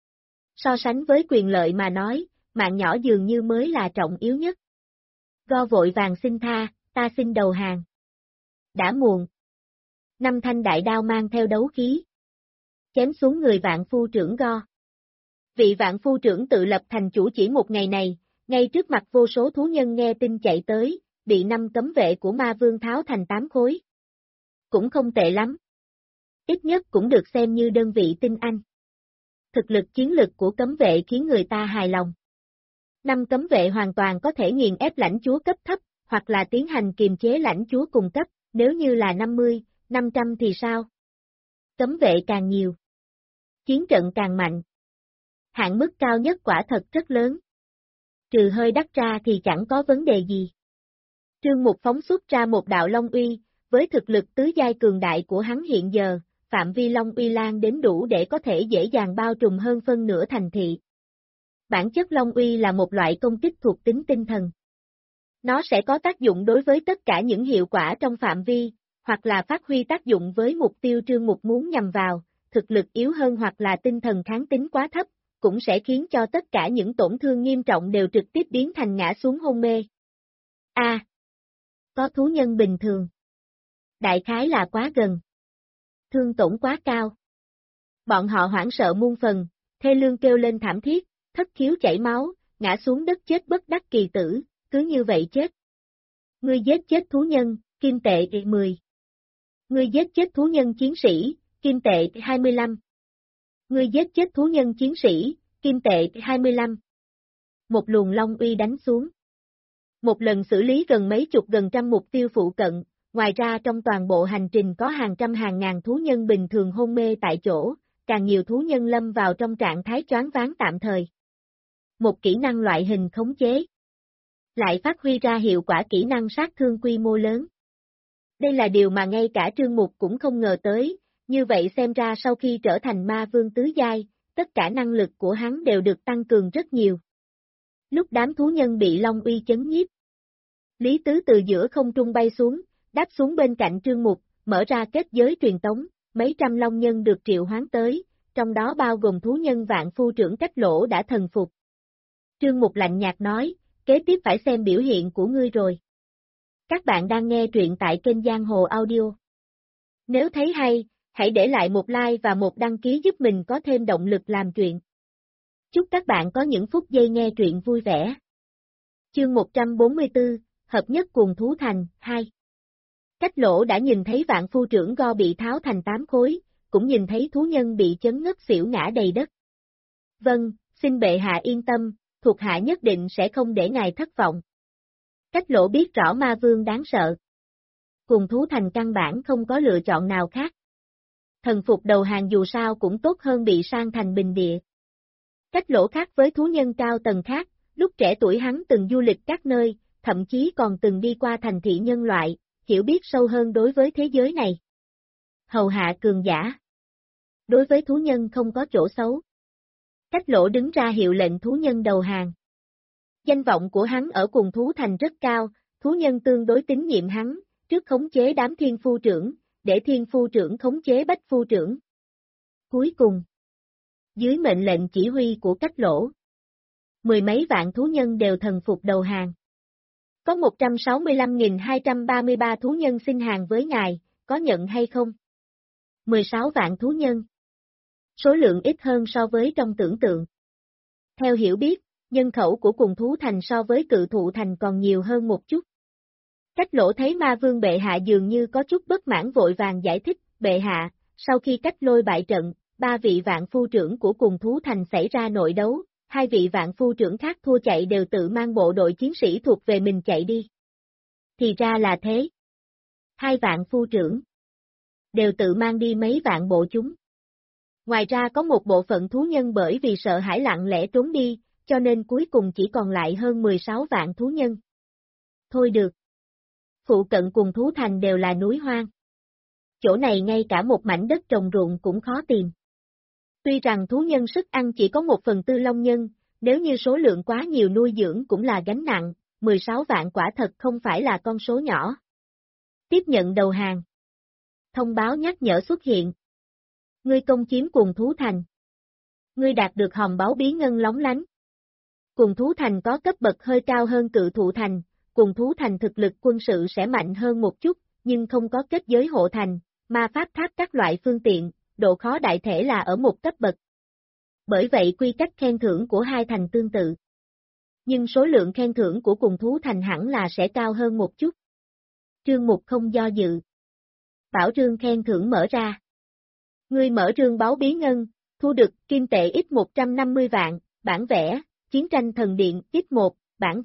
Speaker 1: So sánh với quyền lợi mà nói, mạng nhỏ dường như mới là trọng yếu nhất. Go vội vàng xin tha, ta xin đầu hàng. Đã muộn. Năm thanh đại đao mang theo đấu khí. Chém xuống người vạn phu trưởng Go. Vị vạn phu trưởng tự lập thành chủ chỉ một ngày này, ngay trước mặt vô số thú nhân nghe tin chạy tới, bị 5 cấm vệ của ma vương tháo thành 8 khối. Cũng không tệ lắm. Ít nhất cũng được xem như đơn vị tinh anh. Thực lực chiến lực của cấm vệ khiến người ta hài lòng. 5 cấm vệ hoàn toàn có thể nghiền ép lãnh chúa cấp thấp, hoặc là tiến hành kiềm chế lãnh chúa cùng cấp, nếu như là 50, 500 thì sao? Cấm vệ càng nhiều. Chiến trận càng mạnh. Hạn mức cao nhất quả thật rất lớn. Trừ hơi đắt ra thì chẳng có vấn đề gì. Trương Mục phóng xuất ra một đạo Long Uy, với thực lực tứ giai cường đại của hắn hiện giờ, phạm vi Long Uy lan đến đủ để có thể dễ dàng bao trùm hơn phân nửa thành thị. Bản chất Long Uy là một loại công kích thuộc tính tinh thần. Nó sẽ có tác dụng đối với tất cả những hiệu quả trong phạm vi, hoặc là phát huy tác dụng với mục tiêu Trương Mục muốn nhằm vào, thực lực yếu hơn hoặc là tinh thần kháng tính quá thấp, cũng sẽ khiến cho tất cả những tổn thương nghiêm trọng đều trực tiếp biến thành ngã xuống hôn mê. Có thú nhân bình thường. Đại khái là quá gần. Thương tổn quá cao. Bọn họ hoảng sợ muôn phần, thê lương kêu lên thảm thiết, thất khiếu chảy máu, ngã xuống đất chết bất đắc kỳ tử, cứ như vậy chết. Ngươi giết chết thú nhân, kim tệ 10. Ngươi giết chết thú nhân chiến sĩ, kim tệ 25. Ngươi giết chết thú nhân chiến sĩ, kim tệ 25. Một luồng long uy đánh xuống. Một lần xử lý gần mấy chục gần trăm mục tiêu phụ cận, ngoài ra trong toàn bộ hành trình có hàng trăm hàng ngàn thú nhân bình thường hôn mê tại chỗ, càng nhiều thú nhân lâm vào trong trạng thái choáng váng tạm thời. Một kỹ năng loại hình khống chế. Lại phát huy ra hiệu quả kỹ năng sát thương quy mô lớn. Đây là điều mà ngay cả Trương Mục cũng không ngờ tới, như vậy xem ra sau khi trở thành ma vương tứ giai, tất cả năng lực của hắn đều được tăng cường rất nhiều. Lúc đám thú nhân bị Long Uy chấn nhiếp, Lý Tứ từ giữa không trung bay xuống, đáp xuống bên cạnh Trương Mục, mở ra kết giới truyền tống, mấy trăm long nhân được triệu hoán tới, trong đó bao gồm thú nhân vạn phu trưởng Cách Lỗ đã thần phục. Trương Mục lạnh nhạt nói, kế tiếp phải xem biểu hiện của ngươi rồi. Các bạn đang nghe truyện tại kênh Giang Hồ Audio. Nếu thấy hay, hãy để lại một like và một đăng ký giúp mình có thêm động lực làm truyện. Chúc các bạn có những phút giây nghe truyện vui vẻ. Chương 144, Hợp nhất cùng thú thành, 2. Cách Lỗ đã nhìn thấy vạn phu trưởng Go bị tháo thành 8 khối, cũng nhìn thấy thú nhân bị chấn ngất xỉu ngã đầy đất. Vâng, xin bệ hạ yên tâm, thuộc hạ nhất định sẽ không để ngài thất vọng. Cách Lỗ biết rõ ma vương đáng sợ. Cùng thú thành căn bản không có lựa chọn nào khác. Thần phục đầu hàng dù sao cũng tốt hơn bị sang thành bình địa. Cách Lỗ khác với thú nhân cao tầng khác, lúc trẻ tuổi hắn từng du lịch các nơi, thậm chí còn từng đi qua thành thị nhân loại, hiểu biết sâu hơn đối với thế giới này. Hầu hạ cường giả. Đối với thú nhân không có chỗ xấu. Cách Lỗ đứng ra hiệu lệnh thú nhân đầu hàng. Danh vọng của hắn ở cùng thú thành rất cao, thú nhân tương đối tín nhiệm hắn, trước khống chế đám thiên phu trưởng, để thiên phu trưởng khống chế bách phu trưởng. Cuối cùng, dưới mệnh lệnh chỉ huy của Cách Lỗ, mười mấy vạn thú nhân đều thần phục đầu hàng. Có 165.233 thú nhân xin hàng với ngài, có nhận hay không? 16 vạn thú nhân. Số lượng ít hơn so với trong tưởng tượng. Theo hiểu biết, nhân khẩu của cùng thú thành so với cự thụ thành còn nhiều hơn một chút. Cách Lỗ thấy ma vương bệ hạ dường như có chút bất mãn vội vàng giải thích, bệ hạ, sau khi Cách Lôi bại trận, 3 vị vạn phu trưởng của cùng thú thành xảy ra nội đấu, 2 vị vạn phu trưởng khác thua chạy đều tự mang bộ đội chiến sĩ thuộc về mình chạy đi. Thì ra là thế. 2 vạn phu trưởng đều tự mang đi mấy vạn bộ chúng. Ngoài ra có một bộ phận thú nhân bởi vì sợ hãi lặng lẽ trốn đi, cho nên cuối cùng chỉ còn lại hơn 16 vạn thú nhân. Thôi được. Phụ cận cùng thú thành đều là núi hoang. Chỗ này ngay cả một mảnh đất trồng ruộng cũng khó tìm. Tuy rằng thú nhân sức ăn chỉ có 1/4 long nhân, nếu như số lượng quá nhiều nuôi dưỡng cũng là gánh nặng, 16 vạn quả thật không phải là con số nhỏ. Tiếp nhận đầu hàng. Thông báo nhắc nhở xuất hiện. Ngươi công chiếm cùng thú thành. Ngươi đạt được hòn báu bí ngân lóng lánh. Cùng thú thành có cấp bậc hơi cao hơn cự thụ thành, cùng thú thành thực lực quân sự sẽ mạnh hơn một chút, nhưng không có kết giới hộ thành, ma pháp tháp các loại phương tiện, độ khó đại thể là ở một cấp bậc. Bởi vậy quy cách khen thưởng của hai thành tương tự. Nhưng số lượng khen thưởng của cùng thú thành hẳn là sẽ cao hơn một chút. Trương Mục không do dự. Bảo rương khen thưởng mở ra. Ngươi mở rương báu bí ngân, thu được kim tệ ít 150 vạn, bản vẽ, chiến tranh thần điện ít 1, bản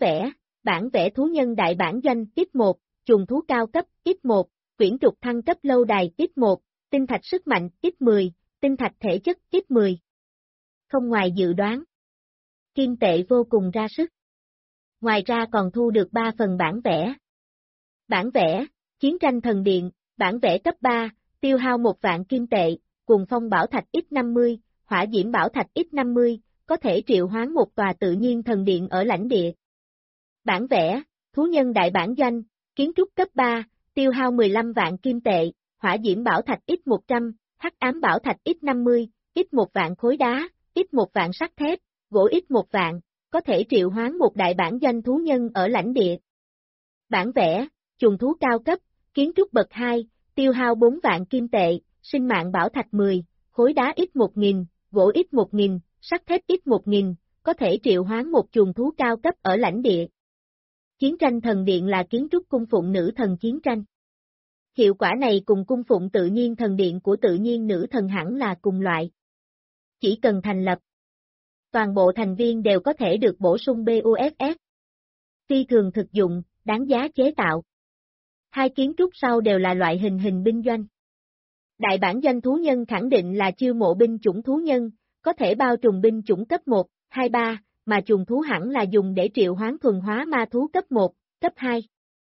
Speaker 1: vẽ thú nhân đại bản doanh ít 1, trùng thú cao cấp ít 1, quyển trục thăng cấp lâu đài ít 1, tinh thạch sức mạnh ít 10, tinh thạch thể chất ít 10. Không ngoài dự đoán. Kim tệ vô cùng ra sức. Ngoài ra còn thu được 3 phần bản vẽ. Bản vẽ, chiến tranh thần điện, bản vẽ cấp 3, tiêu hao 1 vạn kim tệ, cùng phong bảo thạch ít 50, hỏa diễm bảo thạch ít 50, có thể triệu hoán một tòa tự nhiên thần điện ở lãnh địa. Bản vẽ, thú nhân đại bản doanh, kiến trúc cấp 3, tiêu hao 15 vạn kim tệ, hỏa diễm bảo thạch ít 100, hắc ám bảo thạch ít 50, ít 1 vạn khối đá, ít 1 vạn sắt thép, gỗ ít 1 vạn, có thể triệu hoán một đại bản doanh thú nhân ở lãnh địa. Bản vẽ, trùng thú cao cấp, kiến trúc bậc 2, tiêu hao 4 vạn kim tệ, sinh mạng bảo thạch 10, khối đá ít 1.000, gỗ ít 1.000, sắt thép ít 1.000, có thể triệu hoán một trùng thú cao cấp ở lãnh địa. Chiến tranh thần điện là kiến trúc cung phụng nữ thần chiến tranh. Hiệu quả này cùng cung phụng tự nhiên thần điện của tự nhiên nữ thần hẳn là cùng loại. Chỉ cần thành lập, toàn bộ thành viên đều có thể được bổ sung BUFF. Phi thường thực dụng, đáng giá chế tạo. Hai kiến trúc sau đều là loại hình binh doanh. Đại bản doanh thú nhân khẳng định là chiêu mộ binh chủng thú nhân, có thể bao trùm binh chủng cấp 1, 2, 3, mà trùng thú hẳn là dùng để triệu hoán thuần hóa ma thú cấp 1, cấp 2.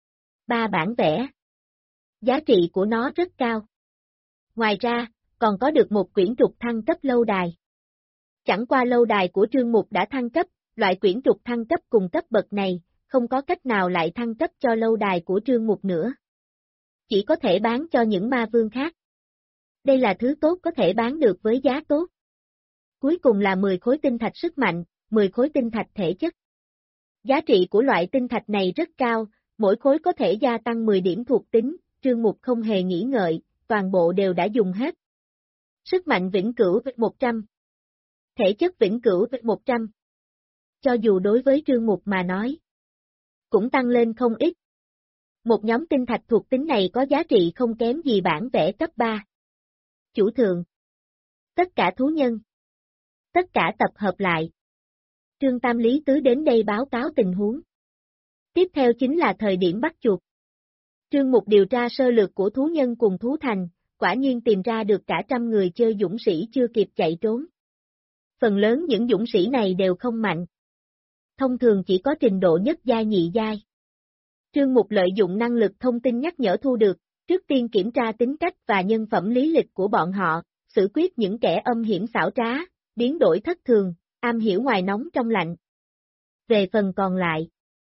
Speaker 1: 3 bản vẽ. Giá trị của nó rất cao. Ngoài ra, còn có được một quyển trục thăng cấp lâu đài. Chẳng qua lâu đài của Trương Mục đã thăng cấp, loại quyển trục thăng cấp cùng cấp bậc này, không có cách nào lại thăng cấp cho lâu đài của Trương Mục nữa. Chỉ có thể bán cho những ma vương khác. Đây là thứ tốt có thể bán được với giá tốt. Cuối cùng là 10 khối tinh thạch sức mạnh, 10 khối tinh thạch thể chất. Giá trị của loại tinh thạch này rất cao, mỗi khối có thể gia tăng 10 điểm thuộc tính, Trương Mục không hề nghĩ ngợi, toàn bộ đều đã dùng hết. Sức mạnh vĩnh cửu 100. Thể chất vĩnh cửu 100. Cho dù đối với Trương Mục mà nói, cũng tăng lên không ít. Một nhóm tinh thạch thuộc tính này có giá trị không kém gì bản vẽ cấp 3. Chủ thượng. Tất cả thú nhân. Tất cả tập hợp lại. Trương Tam Lý Tứ đến đây báo cáo tình huống. Tiếp theo chính là thời điểm bắt chuột. Trương Mục điều tra sơ lược của thú nhân cùng thú thành, quả nhiên tìm ra được cả trăm người chơi dũng sĩ chưa kịp chạy trốn. Phần lớn những dũng sĩ này đều không mạnh. Thông thường chỉ có trình độ nhất giai nhị giai. Trương Mục lợi dụng năng lực thông tin nhắc nhở thu được, trước tiên kiểm tra tính cách và nhân phẩm lý lịch của bọn họ, xử quyết những kẻ âm hiểm xảo trá, biến đổi thất thường, am hiểu ngoài nóng trong lạnh. Về phần còn lại,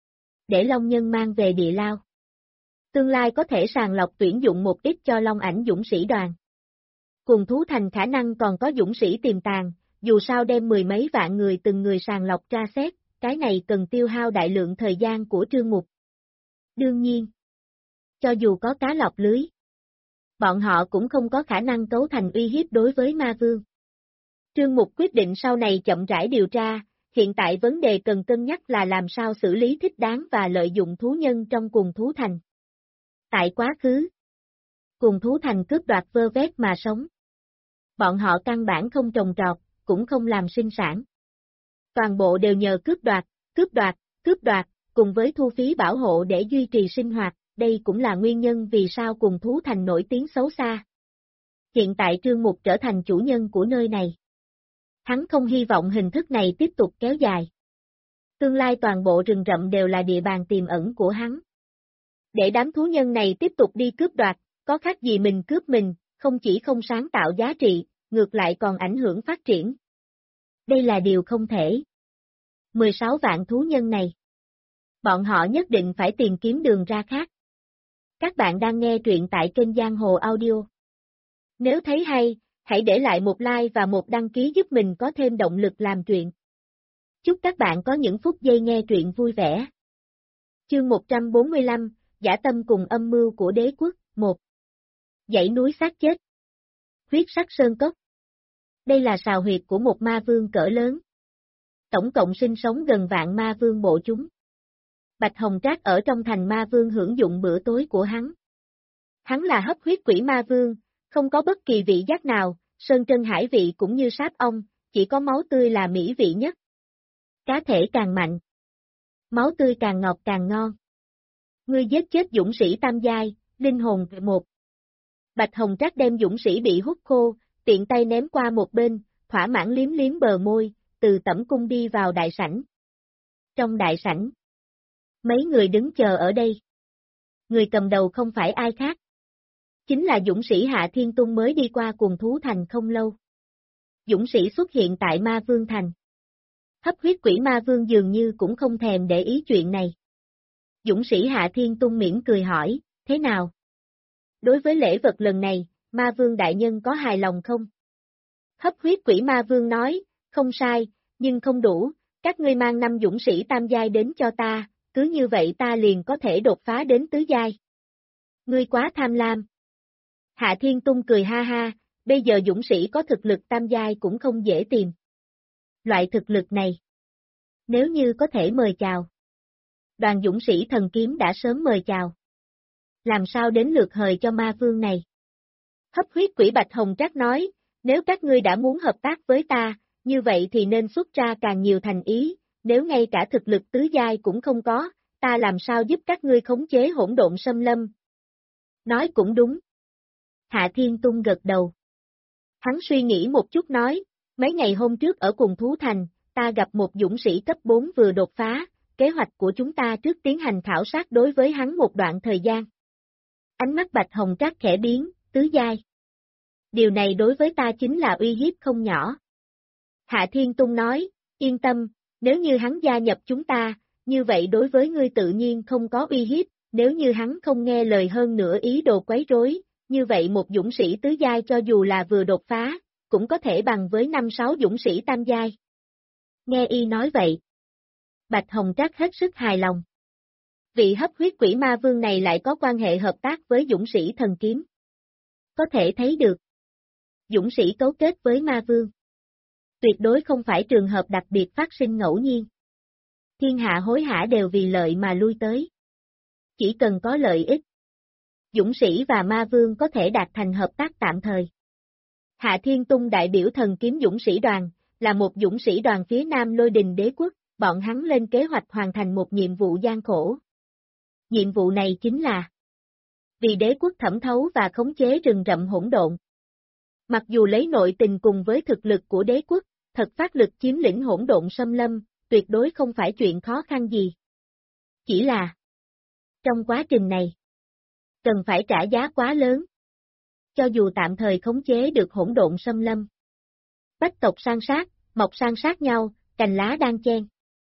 Speaker 1: để Long Nhân mang về địa lao. Tương lai có thể sàng lọc tuyển dụng một ít cho Long Ảnh dũng sĩ đoàn. Cùng thú thành khả năng còn có dũng sĩ tiềm tàng, dù sao đem 10 mấy vạn người từng người sàng lọc tra xét, cái này cần tiêu hao đại lượng thời gian của Trương Mục. Đương nhiên, cho dù có cá lọc lưới, bọn họ cũng không có khả năng cấu thành uy hiếp đối với ma vương. Trương Mục quyết định sau này chậm rãi điều tra, hiện tại vấn đề cần cân nhắc là làm sao xử lý thích đáng và lợi dụng thú nhân trong cùng thú thành. Tại quá khứ, cùng thú thành cướp đoạt vơ vét mà sống. Bọn họ căn bản không trồng trọt, cũng không làm sinh sản. Toàn bộ đều nhờ cướp đoạt, cùng với thu phí bảo hộ để duy trì sinh hoạt, đây cũng là nguyên nhân vì sao cùng thú thành nổi tiếng xấu xa. Hiện tại Trương Mục trở thành chủ nhân của nơi này. Hắn không hy vọng hình thức này tiếp tục kéo dài. Tương lai toàn bộ rừng rậm đều là địa bàn tiềm ẩn của hắn. Để đám thú nhân này tiếp tục đi cướp đoạt, có khác gì mình cướp mình, không chỉ không sáng tạo giá trị, ngược lại còn ảnh hưởng phát triển. Đây là điều không thể. 16 vạn thú nhân này. Bọn họ nhất định phải tìm kiếm đường ra khác. Các bạn đang nghe truyện tại kênh Giang Hồ Audio. Nếu thấy hay, hãy để lại một like và một đăng ký giúp mình có thêm động lực làm truyện. Chúc các bạn có những phút giây nghe truyện vui vẻ. Chương 145, Dã tâm cùng âm mưu của đế quốc, 1. Dãy núi xác chết. Huyết sắc sơn cốc. Đây là sào huyệt của một ma vương cỡ lớn. Tổng cộng sinh sống gần vạn ma vương bộ chúng. Bạch Hồng Trác ở trong thành ma vương hưởng dụng bữa tối của hắn. Hắn là hấp huyết quỷ ma vương, không có bất kỳ vị giác nào, sơn trân hải vị cũng như sáp ong, chỉ có máu tươi là mỹ vị nhất. Cá thể càng mạnh. Máu tươi càng ngọt càng ngon. Ngươi giết chết dũng sĩ tam giai, linh hồn 1. Bạch Hồng Trác đem dũng sĩ bị hút khô, tiện tay ném qua một bên, thỏa mãn liếm liếm bờ môi, từ tẩm cung đi vào đại sảnh. Trong đại sảnh, mấy người đứng chờ ở đây. Người cầm đầu không phải ai khác. Chính là dũng sĩ Hạ Thiên Tung mới đi qua Cuồng Thú Thành không lâu. Dũng sĩ xuất hiện tại Ma Vương Thành. Hấp huyết quỷ Ma Vương dường như cũng không thèm để ý chuyện này. Dũng sĩ Hạ Thiên Tung mỉm cười hỏi, thế nào? Đối với lễ vật lần này, Ma Vương đại nhân có hài lòng không? Hấp huyết quỷ Ma Vương nói, không sai, nhưng không đủ, các ngươi mang 5 dũng sĩ tam giai đến cho ta, cứ như vậy ta liền có thể đột phá đến tứ giai. Ngươi quá tham lam. Hạ Thiên Tung cười ha ha, bây giờ dũng sĩ có thực lực tam giai cũng không dễ tìm. Loại thực lực này, nếu như có thể mời chào. Đoàn dũng sĩ thần kiếm đã sớm mời chào. Làm sao đến lượt hời cho ma vương này? Hấp huyết quỷ Bạch Hồng Trác nói, nếu các ngươi đã muốn hợp tác với ta, như vậy thì nên xuất ra càng nhiều thành ý, nếu ngay cả thực lực tứ giai cũng không có, ta làm sao giúp các ngươi khống chế hỗn độn xâm lâm? Nói cũng đúng. Hạ Thiên Tung gật đầu. Hắn suy nghĩ một chút nói, mấy ngày hôm trước ở Cuồng Thú Thành, ta gặp một dũng sĩ cấp 4 vừa đột phá, kế hoạch của chúng ta trước tiến hành khảo sát đối với hắn một đoạn thời gian. Ánh mắt Bạch Hồng Trác khẽ biến, tứ giai. Điều này đối với ta chính là uy hiếp không nhỏ. Hạ Thiên Tung nói, yên tâm, nếu như hắn gia nhập chúng ta, như vậy đối với ngươi tự nhiên không có uy hiếp, nếu như hắn không nghe lời hơn nữa ý đồ quấy rối, như vậy một dũng sĩ tứ giai cho dù là vừa đột phá, cũng có thể bằng với 5-6 dũng sĩ tam giai. Nghe y nói vậy. Bạch Hồng Trác hết sức hài lòng. Vị hấp huyết quỷ ma vương này lại có quan hệ hợp tác với dũng sĩ thần kiếm. Có thể thấy được. Dũng sĩ cấu kết với ma vương. Tuyệt đối không phải trường hợp đặc biệt phát sinh ngẫu nhiên. Thiên hạ hối hả đều vì lợi mà lui tới. Chỉ cần có lợi ích. Dũng sĩ và ma vương có thể đạt thành hợp tác tạm thời. Hạ Thiên Tung đại biểu thần kiếm dũng sĩ đoàn, là một dũng sĩ đoàn phía nam Lôi Đình Đế quốc, bọn hắn lên kế hoạch hoàn thành một nhiệm vụ gian khổ. Nhiệm vụ này chính là vì đế quốc thẩm thấu và khống chế rừng rậm hỗn độn. Mặc dù lấy nội tình cùng với thực lực của đế quốc, thật phát lực chiếm lĩnh hỗn độn xâm lâm, tuyệt đối không phải chuyện khó khăn gì. Chỉ là, trong quá trình này, cần phải trả giá quá lớn. Cho dù tạm thời khống chế được hỗn độn xâm lâm. Bách tộc san sát, mọc san sát nhau, cành lá đang chen.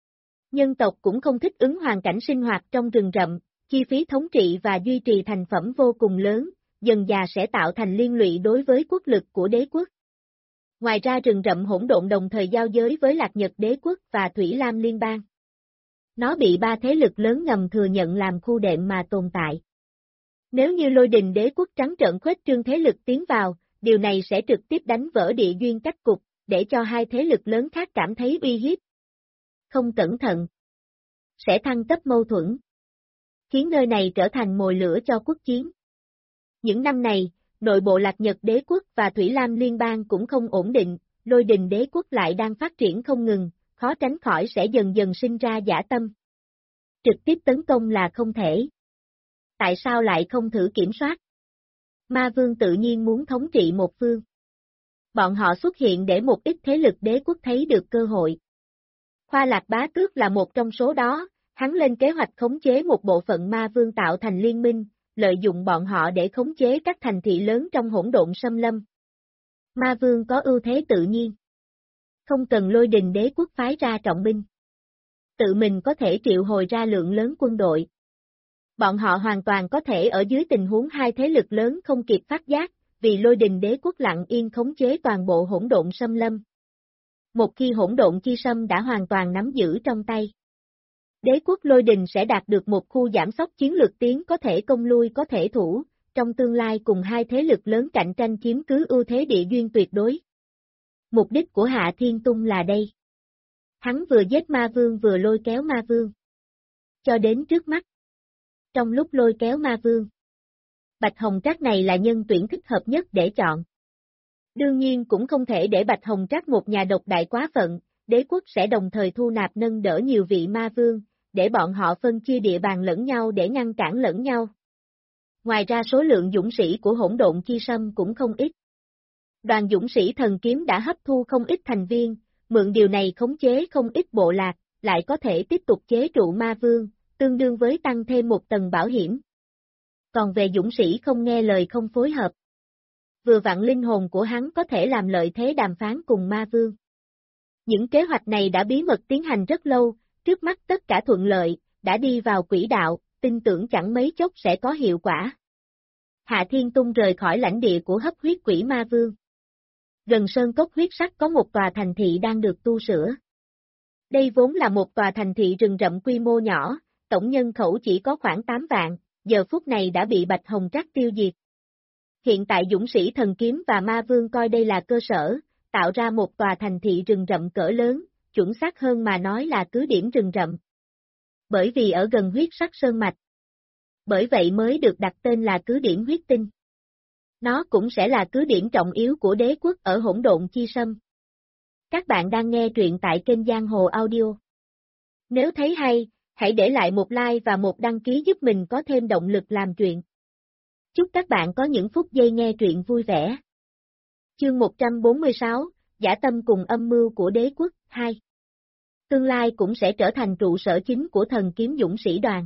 Speaker 1: Nhân tộc cũng không thích ứng hoàn cảnh sinh hoạt trong rừng rậm, chi phí thống trị và duy trì thành phẩm vô cùng lớn, dần dà sẽ tạo thành liên lụy đối với quốc lực của đế quốc. Ngoài ra rừng rậm hỗn độn đồng thời giao giới với Lạc Nhật Đế quốc và Thủy Lam Liên bang. Nó bị 3 thế lực lớn ngầm thừa nhận làm khu đệm mà tồn tại. Nếu như Lôi Đình Đế quốc trắng trợn khuếch trương thế lực tiến vào, điều này sẽ trực tiếp đánh vỡ địa duyên cách cục, để cho 2 thế lực lớn khác cảm thấy uy hiếp. Không cẩn thận, sẽ thăng cấp mâu thuẫn, khiến nơi này trở thành mồi lửa cho quốc chiến. Những năm này, nội bộ Lạc Nhật Đế quốc và Thủy Lam Liên bang cũng không ổn định, Lôi Đình Đế quốc lại đang phát triển không ngừng, khó tránh khỏi sẽ dần dần sinh ra dã tâm. Trực tiếp tấn công là không thể. Tại sao lại không thử kiểm soát? Ma Vương tự nhiên muốn thống trị một phương. Bọn họ xuất hiện để một ít thế lực đế quốc thấy được cơ hội. Khoa Lạc Bá Tước là một trong số đó, hắn lên kế hoạch khống chế một bộ phận Ma Vương tạo thành liên minh, lợi dụng bọn họ để khống chế các thành thị lớn trong hỗn độn xâm lâm. Ma Vương có ưu thế tự nhiên. Không cần Lôi Đình Đế quốc phái ra trọng binh. Tự mình có thể triệu hồi ra lượng lớn quân đội. Bọn họ hoàn toàn có thể ở dưới tình huống 2 thế lực lớn không kịp phát giác, vì lôi đình đế quốc lặng yên khống chế toàn bộ hỗn độn xâm lâm. Một khi hỗn độn chi sâm đã hoàn toàn nắm giữ trong tay, đế quốc lôi đình sẽ đạt được một khu giảm sóc chiến lược tiến có thể công lui có thể thủ, trong tương lai cùng hai thế lực lớn cạnh tranh chiếm cứ ưu thế địa duyên tuyệt đối. Mục đích của Hạ Thiên Tung là đây. Hắn vừa giết ma vương vừa lôi kéo ma vương. Cho đến trước mắt. Trong lúc lôi kéo ma vương, Bạch Hồng Trác này là nhân tuyển thích hợp nhất để chọn. Đương nhiên cũng không thể để Bạch Hồng Trác một nhà độc đại quá phận, đế quốc sẽ đồng thời thu nạp nâng đỡ nhiều vị ma vương, để bọn họ phân chia địa bàn lẫn nhau để ngăn cản lẫn nhau. Ngoài ra số lượng dũng sĩ của hỗn độn chi sâm cũng không ít. Đoàn dũng sĩ thần kiếm đã hấp thu không ít thành viên, mượn điều này khống chế không ít bộ lạc, lại có thể tiếp tục chế trụ ma vương, tương đương với tăng thêm một tầng bảo hiểm. Còn về dũng sĩ không nghe lời không phối hợp, vừa vặn linh hồn của hắn có thể làm lợi thế đàm phán cùng ma vương. Những kế hoạch này đã bí mật tiến hành rất lâu, trước mắt tất cả thuận lợi, đã đi vào quỹ đạo, tin tưởng chẳng mấy chốc sẽ có hiệu quả. Hạ Thiên Tung rời khỏi lãnh địa của hấp huyết quỷ ma vương. Gần sơn cốc huyết sắc có một tòa thành thị đang được tu sửa. Đây vốn là một tòa thành thị rừng rậm quy mô nhỏ, tổng nhân khẩu chỉ có khoảng 8 vạn, giờ phút này đã bị Bạch Hồng Trác tiêu diệt. Hiện tại dũng sĩ thần kiếm và ma vương coi đây là cơ sở, tạo ra một tòa thành thị rừng rậm cỡ lớn, chuẩn xác hơn mà nói là cứ điểm rừng rậm. Bởi vì ở gần huyết sắc sơn mạch. Bởi vậy mới được đặt tên là cứ điểm huyết tinh. Nó cũng sẽ là cứ điểm trọng yếu của đế quốc ở hỗn độn chi sâm. Các bạn đang nghe truyện tại kênh Giang Hồ Audio. Nếu thấy hay, hãy để lại một like và một đăng ký giúp mình có thêm động lực làm truyện. Chúc các bạn có những phút giây nghe truyện vui vẻ. Chương 146, Dã tâm cùng âm mưu của đế quốc, 2. Tương lai cũng sẽ trở thành trụ sở chính của thần kiếm dũng sĩ đoàn.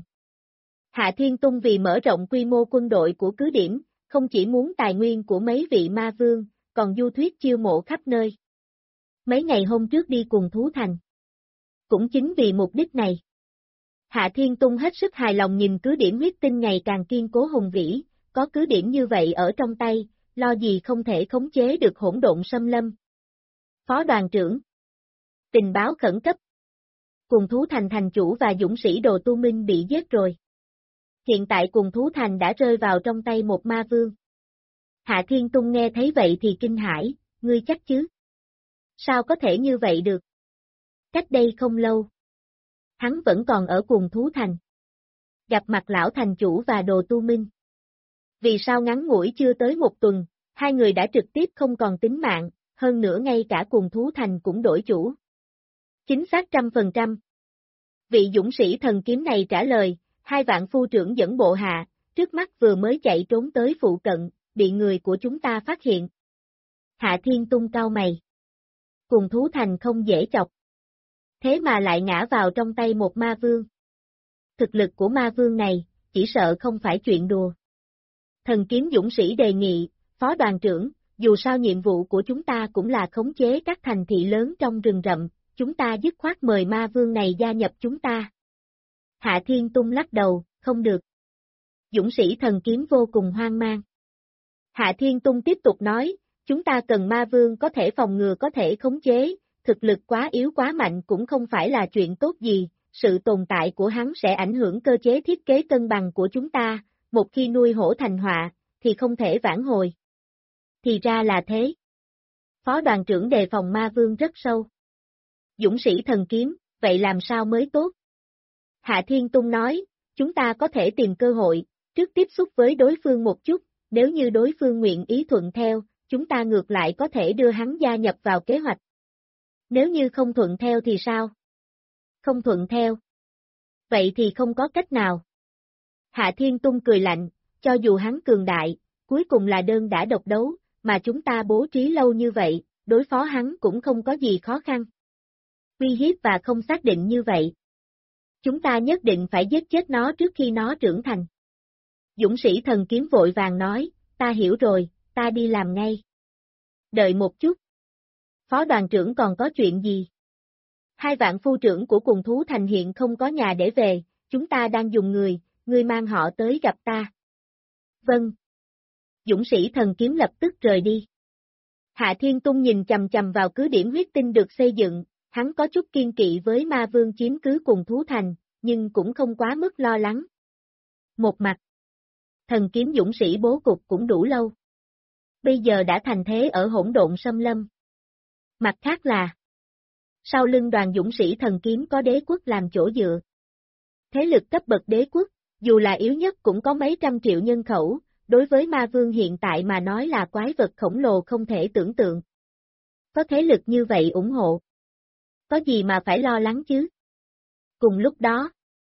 Speaker 1: Hạ Thiên Tung vì mở rộng quy mô quân đội của cứ điểm, không chỉ muốn tài nguyên của mấy vị ma vương, còn du thuyết chiêu mộ khắp nơi. Mấy ngày hôm trước đi cùng Thú Thành. Cũng chính vì mục đích này. Hạ Thiên Tung hết sức hài lòng nhìn cứ điểm huyết tinh ngày càng kiên cố hùng vĩ, có cứ điểm như vậy ở trong tay, lo gì không thể khống chế được hỗn độn xâm lâm. Phó đoàn trưởng. Tình báo khẩn cấp. Cùng Thú Thành thành chủ và dũng sĩ Đồ Tu Minh bị giết rồi. Hiện tại Cùng Thú Thành đã rơi vào trong tay một ma vương. Hạ Thiên Tung nghe thấy vậy thì kinh hãi, ngươi chắc chứ? Sao có thể như vậy được? Cách đây không lâu. Hắn vẫn còn ở Cùng Thú Thành. Gặp mặt lão thành chủ và Đồ Tu Minh. Vì sao ngắn ngủi chưa tới một tuần, hai người đã trực tiếp không còn tính mạng, hơn nữa ngay cả Cùng Thú Thành cũng đổi chủ. Chính xác 100%. Vị dũng sĩ thần kiếm này trả lời, 2 vạn phu trưởng dẫn bộ hạ, trước mắt vừa mới chạy trốn tới phụ cận, bị người của chúng ta phát hiện. Hạ Thiên Tung cau mày. Cùng Thú Thành không dễ chọc. Thế mà lại ngã vào trong tay một ma vương. Thực lực của ma vương này, chỉ sợ không phải chuyện đùa. Thần kiếm dũng sĩ đề nghị, phó đoàn trưởng, dù sao nhiệm vụ của chúng ta cũng là khống chế các thành thị lớn trong rừng rậm, chúng ta dứt khoát mời ma vương này gia nhập chúng ta. Hạ Thiên Tung lắc đầu, không được. Dũng sĩ thần kiếm vô cùng hoang mang. Hạ Thiên Tung tiếp tục nói, chúng ta cần ma vương có thể phòng ngừa có thể khống chế, thực lực quá yếu quá mạnh cũng không phải là chuyện tốt gì, sự tồn tại của hắn sẽ ảnh hưởng cơ chế thiết kế cân bằng của chúng ta, một khi nuôi hổ thành họa, thì không thể vãn hồi. Thì ra là thế. Phó đoàn trưởng đề phòng ma vương rất sâu. Dũng sĩ thần kiếm, vậy làm sao mới tốt? Hạ Thiên Tung nói, chúng ta có thể tìm cơ hội, trước tiếp xúc với đối phương một chút, nếu như đối phương nguyện ý thuận theo, chúng ta ngược lại có thể đưa hắn gia nhập vào kế hoạch. Nếu như không thuận theo thì sao? Không thuận theo. Vậy thì không có cách nào. Hạ Thiên Tung cười lạnh, cho dù hắn cường đại, cuối cùng là đơn đả độc đấu, mà chúng ta bố trí lâu như vậy, đối phó hắn cũng không có gì khó khăn. Uy hiếp và không xác định như vậy. Chúng ta nhất định phải giết chết nó trước khi nó trưởng thành. Dũng sĩ thần kiếm vội vàng nói, ta hiểu rồi, ta đi làm ngay. Đợi một chút. Phó đoàn trưởng còn có chuyện gì? 2 vạn phu trưởng của Cùng Thú Thành hiện không có nhà để về, chúng ta đang dùng người mang họ tới gặp ta. Vâng. dũng sĩ thần kiếm lập tức rời đi. Hạ Thiên Tung nhìn chầm chầm vào cứ điểm huyết tinh được xây dựng, hắn có chút kiên kỵ với ma vương chiếm cứ cùng thú thành, nhưng cũng không quá mức lo lắng. Một mặt, thần kiếm dũng sĩ bố cục cũng đủ lâu. Bây giờ đã thành thế ở hỗn độn xâm lâm. Mặt khác là, sau lưng đoàn dũng sĩ thần kiếm có đế quốc làm chỗ dựa. Thế lực cấp bậc đế quốc, dù là yếu nhất cũng có mấy trăm triệu nhân khẩu, đối với ma vương hiện tại mà nói là quái vật khổng lồ không thể tưởng tượng. Có thế lực như vậy ủng hộ. Có gì mà phải lo lắng chứ? Cùng lúc đó,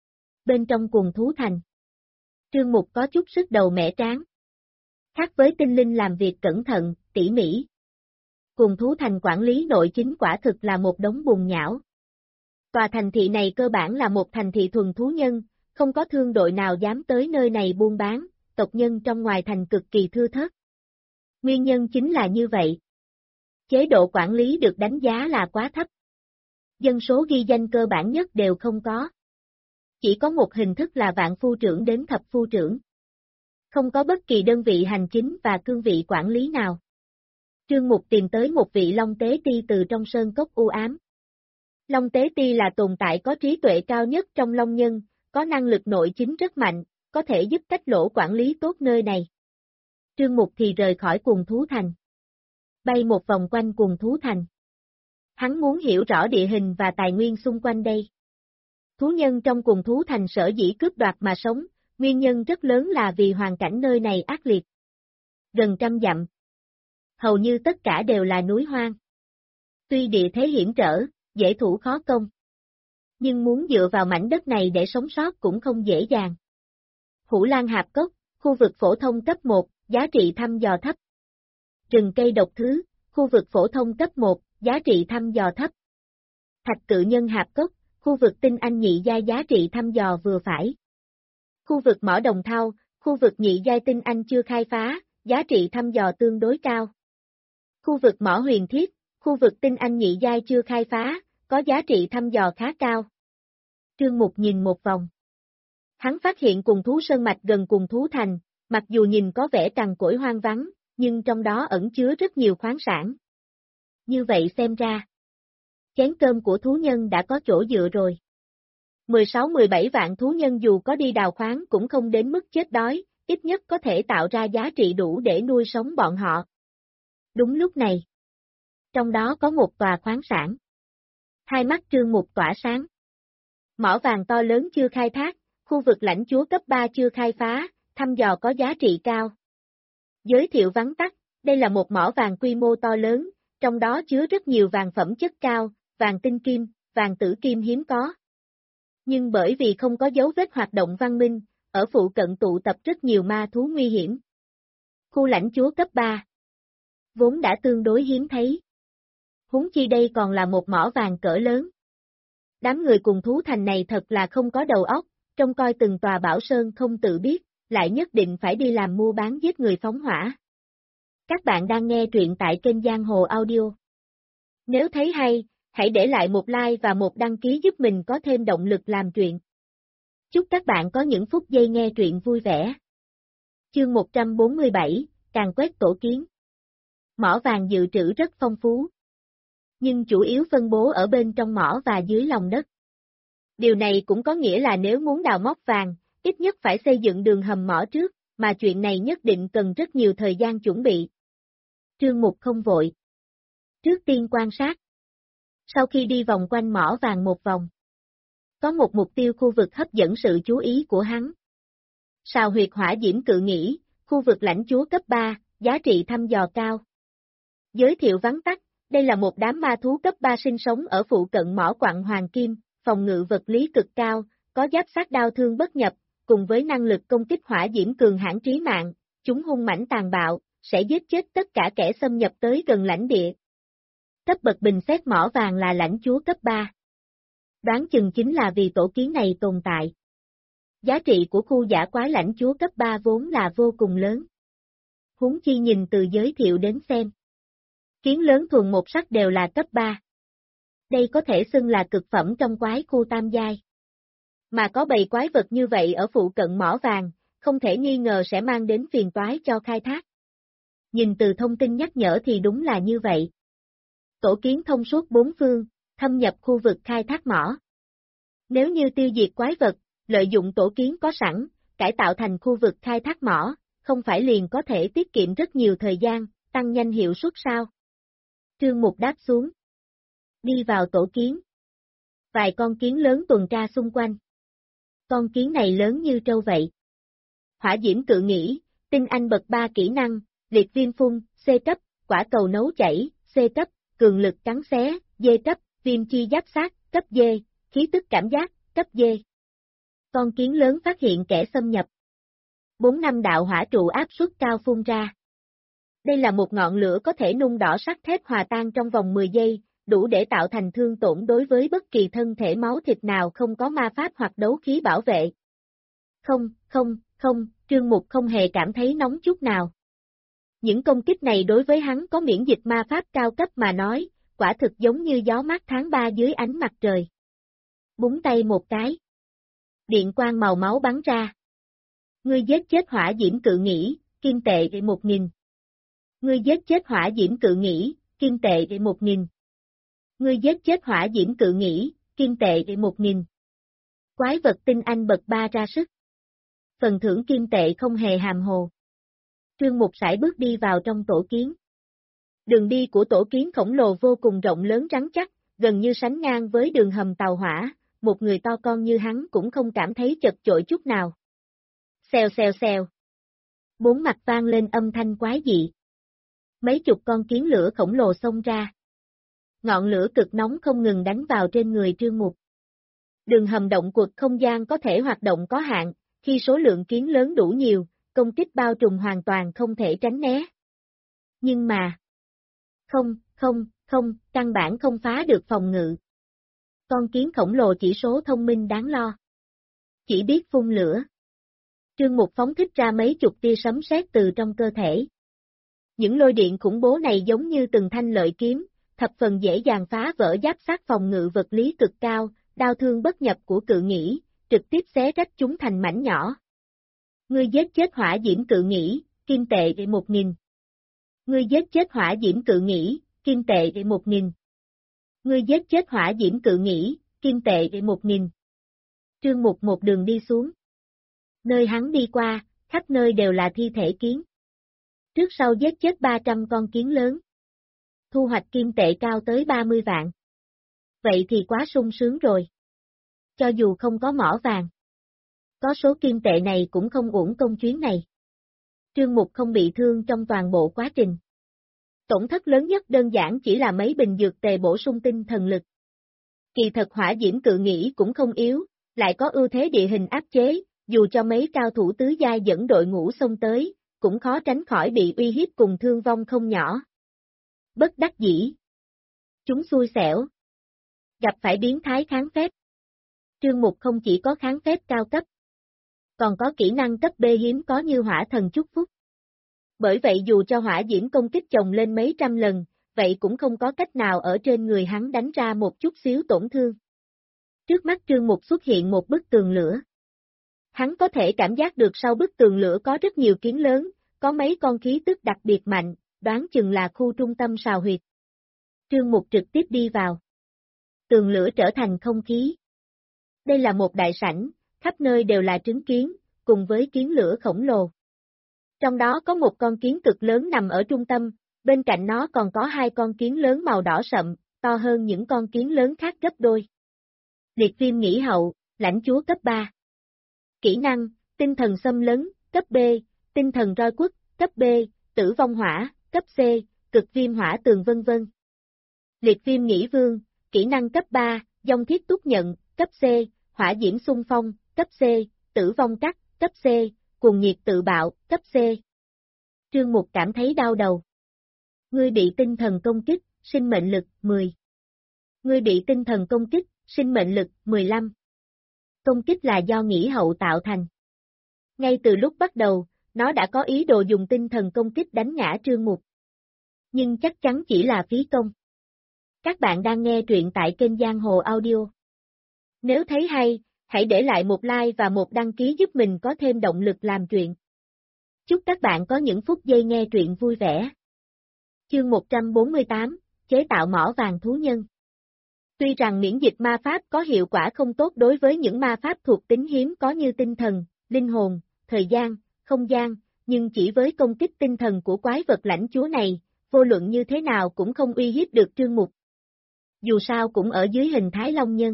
Speaker 1: bên trong Cuồng Thú Thành, Trương Mục có chút sức đầu mẻ trán. Khác với tinh linh làm việc cẩn thận, tỉ mỉ. Cuồng Thú Thành quản lý nội chính quả thực là một đống bùn nhão. Tòa thành thị này cơ bản là một thành thị thuần thú nhân, không có thương đội nào dám tới nơi này buôn bán, tộc nhân trong ngoài thành cực kỳ thưa thớt. Nguyên nhân chính là như vậy. Chế độ quản lý được đánh giá là quá thấp. Dân số ghi danh cơ bản nhất đều không có. Chỉ có một hình thức là vạn phu trưởng đến thập phu trưởng. Không có bất kỳ đơn vị hành chính và cương vị quản lý nào. Trương Mục tìm tới một vị Long Tế Ti từ trong sơn cốc u ám. Long Tế Ti là tồn tại có trí tuệ cao nhất trong Long Nhân, có năng lực nội chính rất mạnh, có thể giúp cách lỗ quản lý tốt nơi này. Trương Mục thì rời khỏi Cuồng Thú Thành. Bay một vòng quanh Cuồng Thú Thành. Hắn muốn hiểu rõ địa hình và tài nguyên xung quanh đây. Thú nhân trong Cuồng Thú Thành sở dĩ cướp đoạt mà sống, nguyên nhân rất lớn là vì hoàn cảnh nơi này ác liệt. Gần 100 dặm. Hầu như tất cả đều là núi hoang. Tuy địa thế hiểm trở, dễ thủ khó công. Nhưng muốn dựa vào mảnh đất này để sống sót cũng không dễ dàng. Hủ Lan Hạp Cốc, khu vực phổ thông cấp 1, giá trị thăm dò thấp. Rừng cây độc thứ, khu vực phổ thông cấp 1, giá trị thăm dò thấp. Thạch Cự Nhân Hạp Cốc, khu vực tinh anh nhị giai giá trị thăm dò vừa phải. Khu vực mỏ đồng thau, khu vực nhị giai tinh anh chưa khai phá, giá trị thăm dò tương đối cao. Khu vực mỏ huyền thiết, khu vực tinh anh nhị giai chưa khai phá, có giá trị thăm dò khá cao. Trương Mục nhìn một vòng. Hắn phát hiện Cuồng Thú Sơn Mạch gần Cuồng Thú Thành, mặc dù nhìn có vẻ cằn cỗi hoang vắng, nhưng trong đó ẩn chứa rất nhiều khoáng sản. Như vậy xem ra, chén cơm của thú nhân đã có chỗ dựa rồi. 16-17 vạn thú nhân dù có đi đào khoáng cũng không đến mức chết đói, ít nhất có thể tạo ra giá trị đủ để nuôi sống bọn họ. Đúng lúc này, trong đó có một tòa khoáng sản. Hai mắt Trương Mục tỏa sáng. Mỏ vàng to lớn chưa khai thác, khu vực lãnh chúa cấp 3 chưa khai phá, thăm dò có giá trị cao. Giới thiệu vắn tắt, đây là một mỏ vàng quy mô to lớn, trong đó chứa rất nhiều vàng phẩm chất cao, vàng tinh kim, vàng tử kim hiếm có. Nhưng bởi vì không có dấu vết hoạt động văn minh, ở phụ cận tụ tập rất nhiều ma thú nguy hiểm. Khu lãnh chúa cấp 3 vốn đã tương đối hiếm thấy. Huống chi đây còn là một mỏ vàng cỡ lớn. Đám người Cuồng Thú Thành này thật là không có đầu óc, trông coi từng tòa bảo sơn không tự biết, lại nhất định phải đi làm mua bán giết người phóng hỏa. Các bạn đang nghe truyện tại kênh Giang Hồ Audio. Nếu thấy hay, hãy để lại một like và một đăng ký giúp mình có thêm động lực làm truyện. Chúc các bạn có những phút giây nghe truyện vui vẻ. Chương 147, Càn quét tổ kiến. Mỏ vàng dự trữ rất phong phú, nhưng chủ yếu phân bố ở bên trong mỏ và dưới lòng đất. Điều này cũng có nghĩa là nếu muốn đào móc vàng, ít nhất phải xây dựng đường hầm mỏ trước, mà chuyện này nhất định cần rất nhiều thời gian chuẩn bị. Trương Mục không vội. Trước tiên quan sát. Sau khi đi vòng quanh mỏ vàng một vòng, có một mục tiêu khu vực hấp dẫn sự chú ý của hắn. Sào huyệt hỏa diễm cự nhĩ, khu vực lãnh chúa cấp 3, giá trị thăm dò cao. Giới thiệu vắn tắt, đây là một đám ma thú cấp 3 sinh sống ở phụ cận mỏ quặng hoàng kim, phòng ngự vật lý cực cao, có giáp sát đao thương bất nhập, cùng với năng lực công kích hỏa diễm cường hãn trí mạng, chúng hung mãnh tàn bạo, sẽ giết chết tất cả kẻ xâm nhập tới gần lãnh địa. Cấp bậc bình xét mỏ vàng là lãnh chúa cấp 3. Đoán chừng chính là vì tổ kiến này tồn tại. Giá trị của khu dã quái lãnh chúa cấp 3 vốn là vô cùng lớn. Huống chi nhìn từ giới thiệu đến xem. Kiến lớn thuần một sắc đều là cấp 3. Đây có thể xưng là cực phẩm trong quái khu tam giai. Mà có bầy quái vật như vậy ở phụ cận mỏ vàng, không thể nghi ngờ sẽ mang đến phiền toái cho khai thác. Nhìn từ thông tin nhắc nhở thì đúng là như vậy. Tổ kiến thông suốt bốn phương, thâm nhập khu vực khai thác mỏ. Nếu như tiêu diệt quái vật, lợi dụng tổ kiến có sẵn, cải tạo thành khu vực khai thác mỏ, không phải liền có thể tiết kiệm rất nhiều thời gian, tăng nhanh hiệu suất sao? Trương Mục đáp xuống. Đi vào tổ kiến. Vài con kiến lớn tuần tra xung quanh. Con kiến này lớn như trâu vậy. Hỏa diễm cự nhĩ, tinh anh bậc 3 kỹ năng, liệt viêm phun, C cấp, quả cầu nấu chảy, C cấp, cường lực cắn xé, D cấp, viêm chi giáp sát, cấp D, khí tức cảm giác, cấp D. Con kiến lớn phát hiện kẻ xâm nhập. 4-5 đạo hỏa trụ áp suất cao phun ra. Đây là một ngọn lửa có thể nung đỏ sắt thép hòa tan trong vòng 10 giây, đủ để tạo thành thương tổn đối với bất kỳ thân thể máu thịt nào không có ma pháp hoặc đấu khí bảo vệ. Không, Trương Mục không hề cảm thấy nóng chút nào. Những công kích này đối với hắn có miễn dịch ma pháp cao cấp mà nói, quả thực giống như gió mát tháng 3 dưới ánh mặt trời. Búng tay một cái. Điện quang màu máu bắn ra. Ngươi giết chết hỏa diễm cự nhĩ, kim tệ 1.000. Ngươi giết chết hỏa diễm cự nhĩ, kim tệ 1.000. Ngươi giết chết hỏa diễm cự nhĩ, kim tệ 1.000. Quái vật tinh anh bậc 3 ra sức. Phần thưởng kim tệ không hề hàm hồ. Trương Mục sải bước đi vào trong tổ kiến. Đường đi của tổ kiến khổng lồ vô cùng rộng lớn rắn chắc, gần như sánh ngang với đường hầm tàu hỏa, một người to con như hắn cũng không cảm thấy chật chội chút nào. Xèo xèo xèo. Bốn mặt vang lên âm thanh quái dị. Mấy chục con kiến lửa khổng lồ xông ra. Ngọn lửa cực nóng không ngừng đánh vào trên người Trương Mục. Đường hầm động quật không gian có thể hoạt động có hạn, khi số lượng kiến lớn đủ nhiều, công kích bao trùm hoàn toàn không thể tránh né. Nhưng mà... Không, căn bản không phá được phòng ngự. Con kiến khổng lồ chỉ số thông minh đáng lo. Chỉ biết phun lửa. Trương Mục phóng thích ra mấy chục tia sấm sét từ trong cơ thể. Những lôi điện khủng bố này giống như từng thanh lợi kiếm, thập phần dễ dàng phá vỡ giáp sát phòng ngự vật lý cực cao, đao thương bất nhập của cự nhĩ, trực tiếp xé rách chúng thành mảnh nhỏ. Ngươi giết chết hỏa diễm cự nhĩ, kim tệ 1.000. Ngươi giết chết hỏa diễm cự nhĩ, kim tệ 1.000. Ngươi giết chết hỏa diễm cự nhĩ, kim tệ 1.000. Trương Mục một đường đi xuống. Nơi hắn đi qua, khắp nơi đều là thi thể kiến. Trước sau giết chết 300 con kiến lớn. Thu hoạch kim tệ cao tới 30 vạn. Vậy thì quá sung sướng rồi. Cho dù không có mỏ vàng. Có số kim tệ này cũng không uổng công chuyến này. Trương Mục không bị thương trong toàn bộ quá trình. Tổn thất lớn nhất đơn giản chỉ là mấy bình dược tề bổ sung tinh thần lực. Kỳ thật hỏa diễm cự nhĩ cũng không yếu, lại có ưu thế địa hình áp chế, dù cho mấy cao thủ tứ giai dẫn đội ngũ xông tới, cũng khó tránh khỏi bị uy hiếp cùng thương vong không nhỏ. Bất đắc dĩ. Chúng xui xẻo. Gặp phải biến thái kháng phép. Trương Mục không chỉ có kháng phép cao cấp, còn có kỹ năng cấp B hiếm có như hỏa thần chúc phúc. Bởi vậy dù cho hỏa diễm công kích chồng lên mấy trăm lần, vậy cũng không có cách nào ở trên người hắn đánh ra một chút xíu tổn thương. Trước mắt Trương Mục xuất hiện một bức tường lửa. Hắn có thể cảm giác được sau bức tường lửa có rất nhiều kiến lớn, có mấy con khí tức đặc biệt mạnh, đoán chừng là khu trung tâm sào huyệt. Trương Mục trực tiếp đi vào. Tường lửa trở thành không khí. Đây là một đại sảnh, khắp nơi đều là trứng kiến, cùng với kiến lửa khổng lồ. Trong đó có một con kiến cực lớn nằm ở trung tâm, bên cạnh nó còn có hai con kiến lớn màu đỏ sậm, to hơn những con kiến lớn khác gấp đôi. Liệt viêm nhĩ hậu, lãnh chúa cấp 3. Kỹ năng, tinh thần xâm lấn, cấp B, tinh thần roi quất, cấp B, tử vong hỏa, cấp C, cực viêm hỏa tường vân vân. Liệt viêm nhĩ vương, kỹ năng cấp 3, dòng thiết túc nhận, cấp C, hỏa diễm xung phong, cấp C, tử vong cắt, cấp C, cuồng nhiệt tự bạo, cấp C. Trương Mục cảm thấy đau đầu. Ngươi bị tinh thần công kích, sinh mệnh lực 10. Ngươi bị tinh thần công kích, sinh mệnh lực 15. Công kích là do nhĩ hậu tạo thành. Ngay từ lúc bắt đầu, nó đã có ý đồ dùng tinh thần công kích đánh ngã Trương Mục. Nhưng chắc chắn chỉ là phí công. Các bạn đang nghe truyện tại kênh Giang Hồ Audio. Nếu thấy hay, hãy để lại một like và một đăng ký giúp mình có thêm động lực làm truyện. Chúc các bạn có những phút giây nghe truyện vui vẻ. Chương 148, chế tạo mỏ vàng thú nhân. Tuy rằng miễn dịch ma pháp có hiệu quả không tốt đối với những ma pháp thuộc tính hiếm có như tinh thần, linh hồn, thời gian, không gian, nhưng chỉ với công kích tinh thần của quái vật lãnh chúa này, vô luận như thế nào cũng không uy hiếp được Trương Mục. Dù sao cũng ở dưới hình thái long nhân.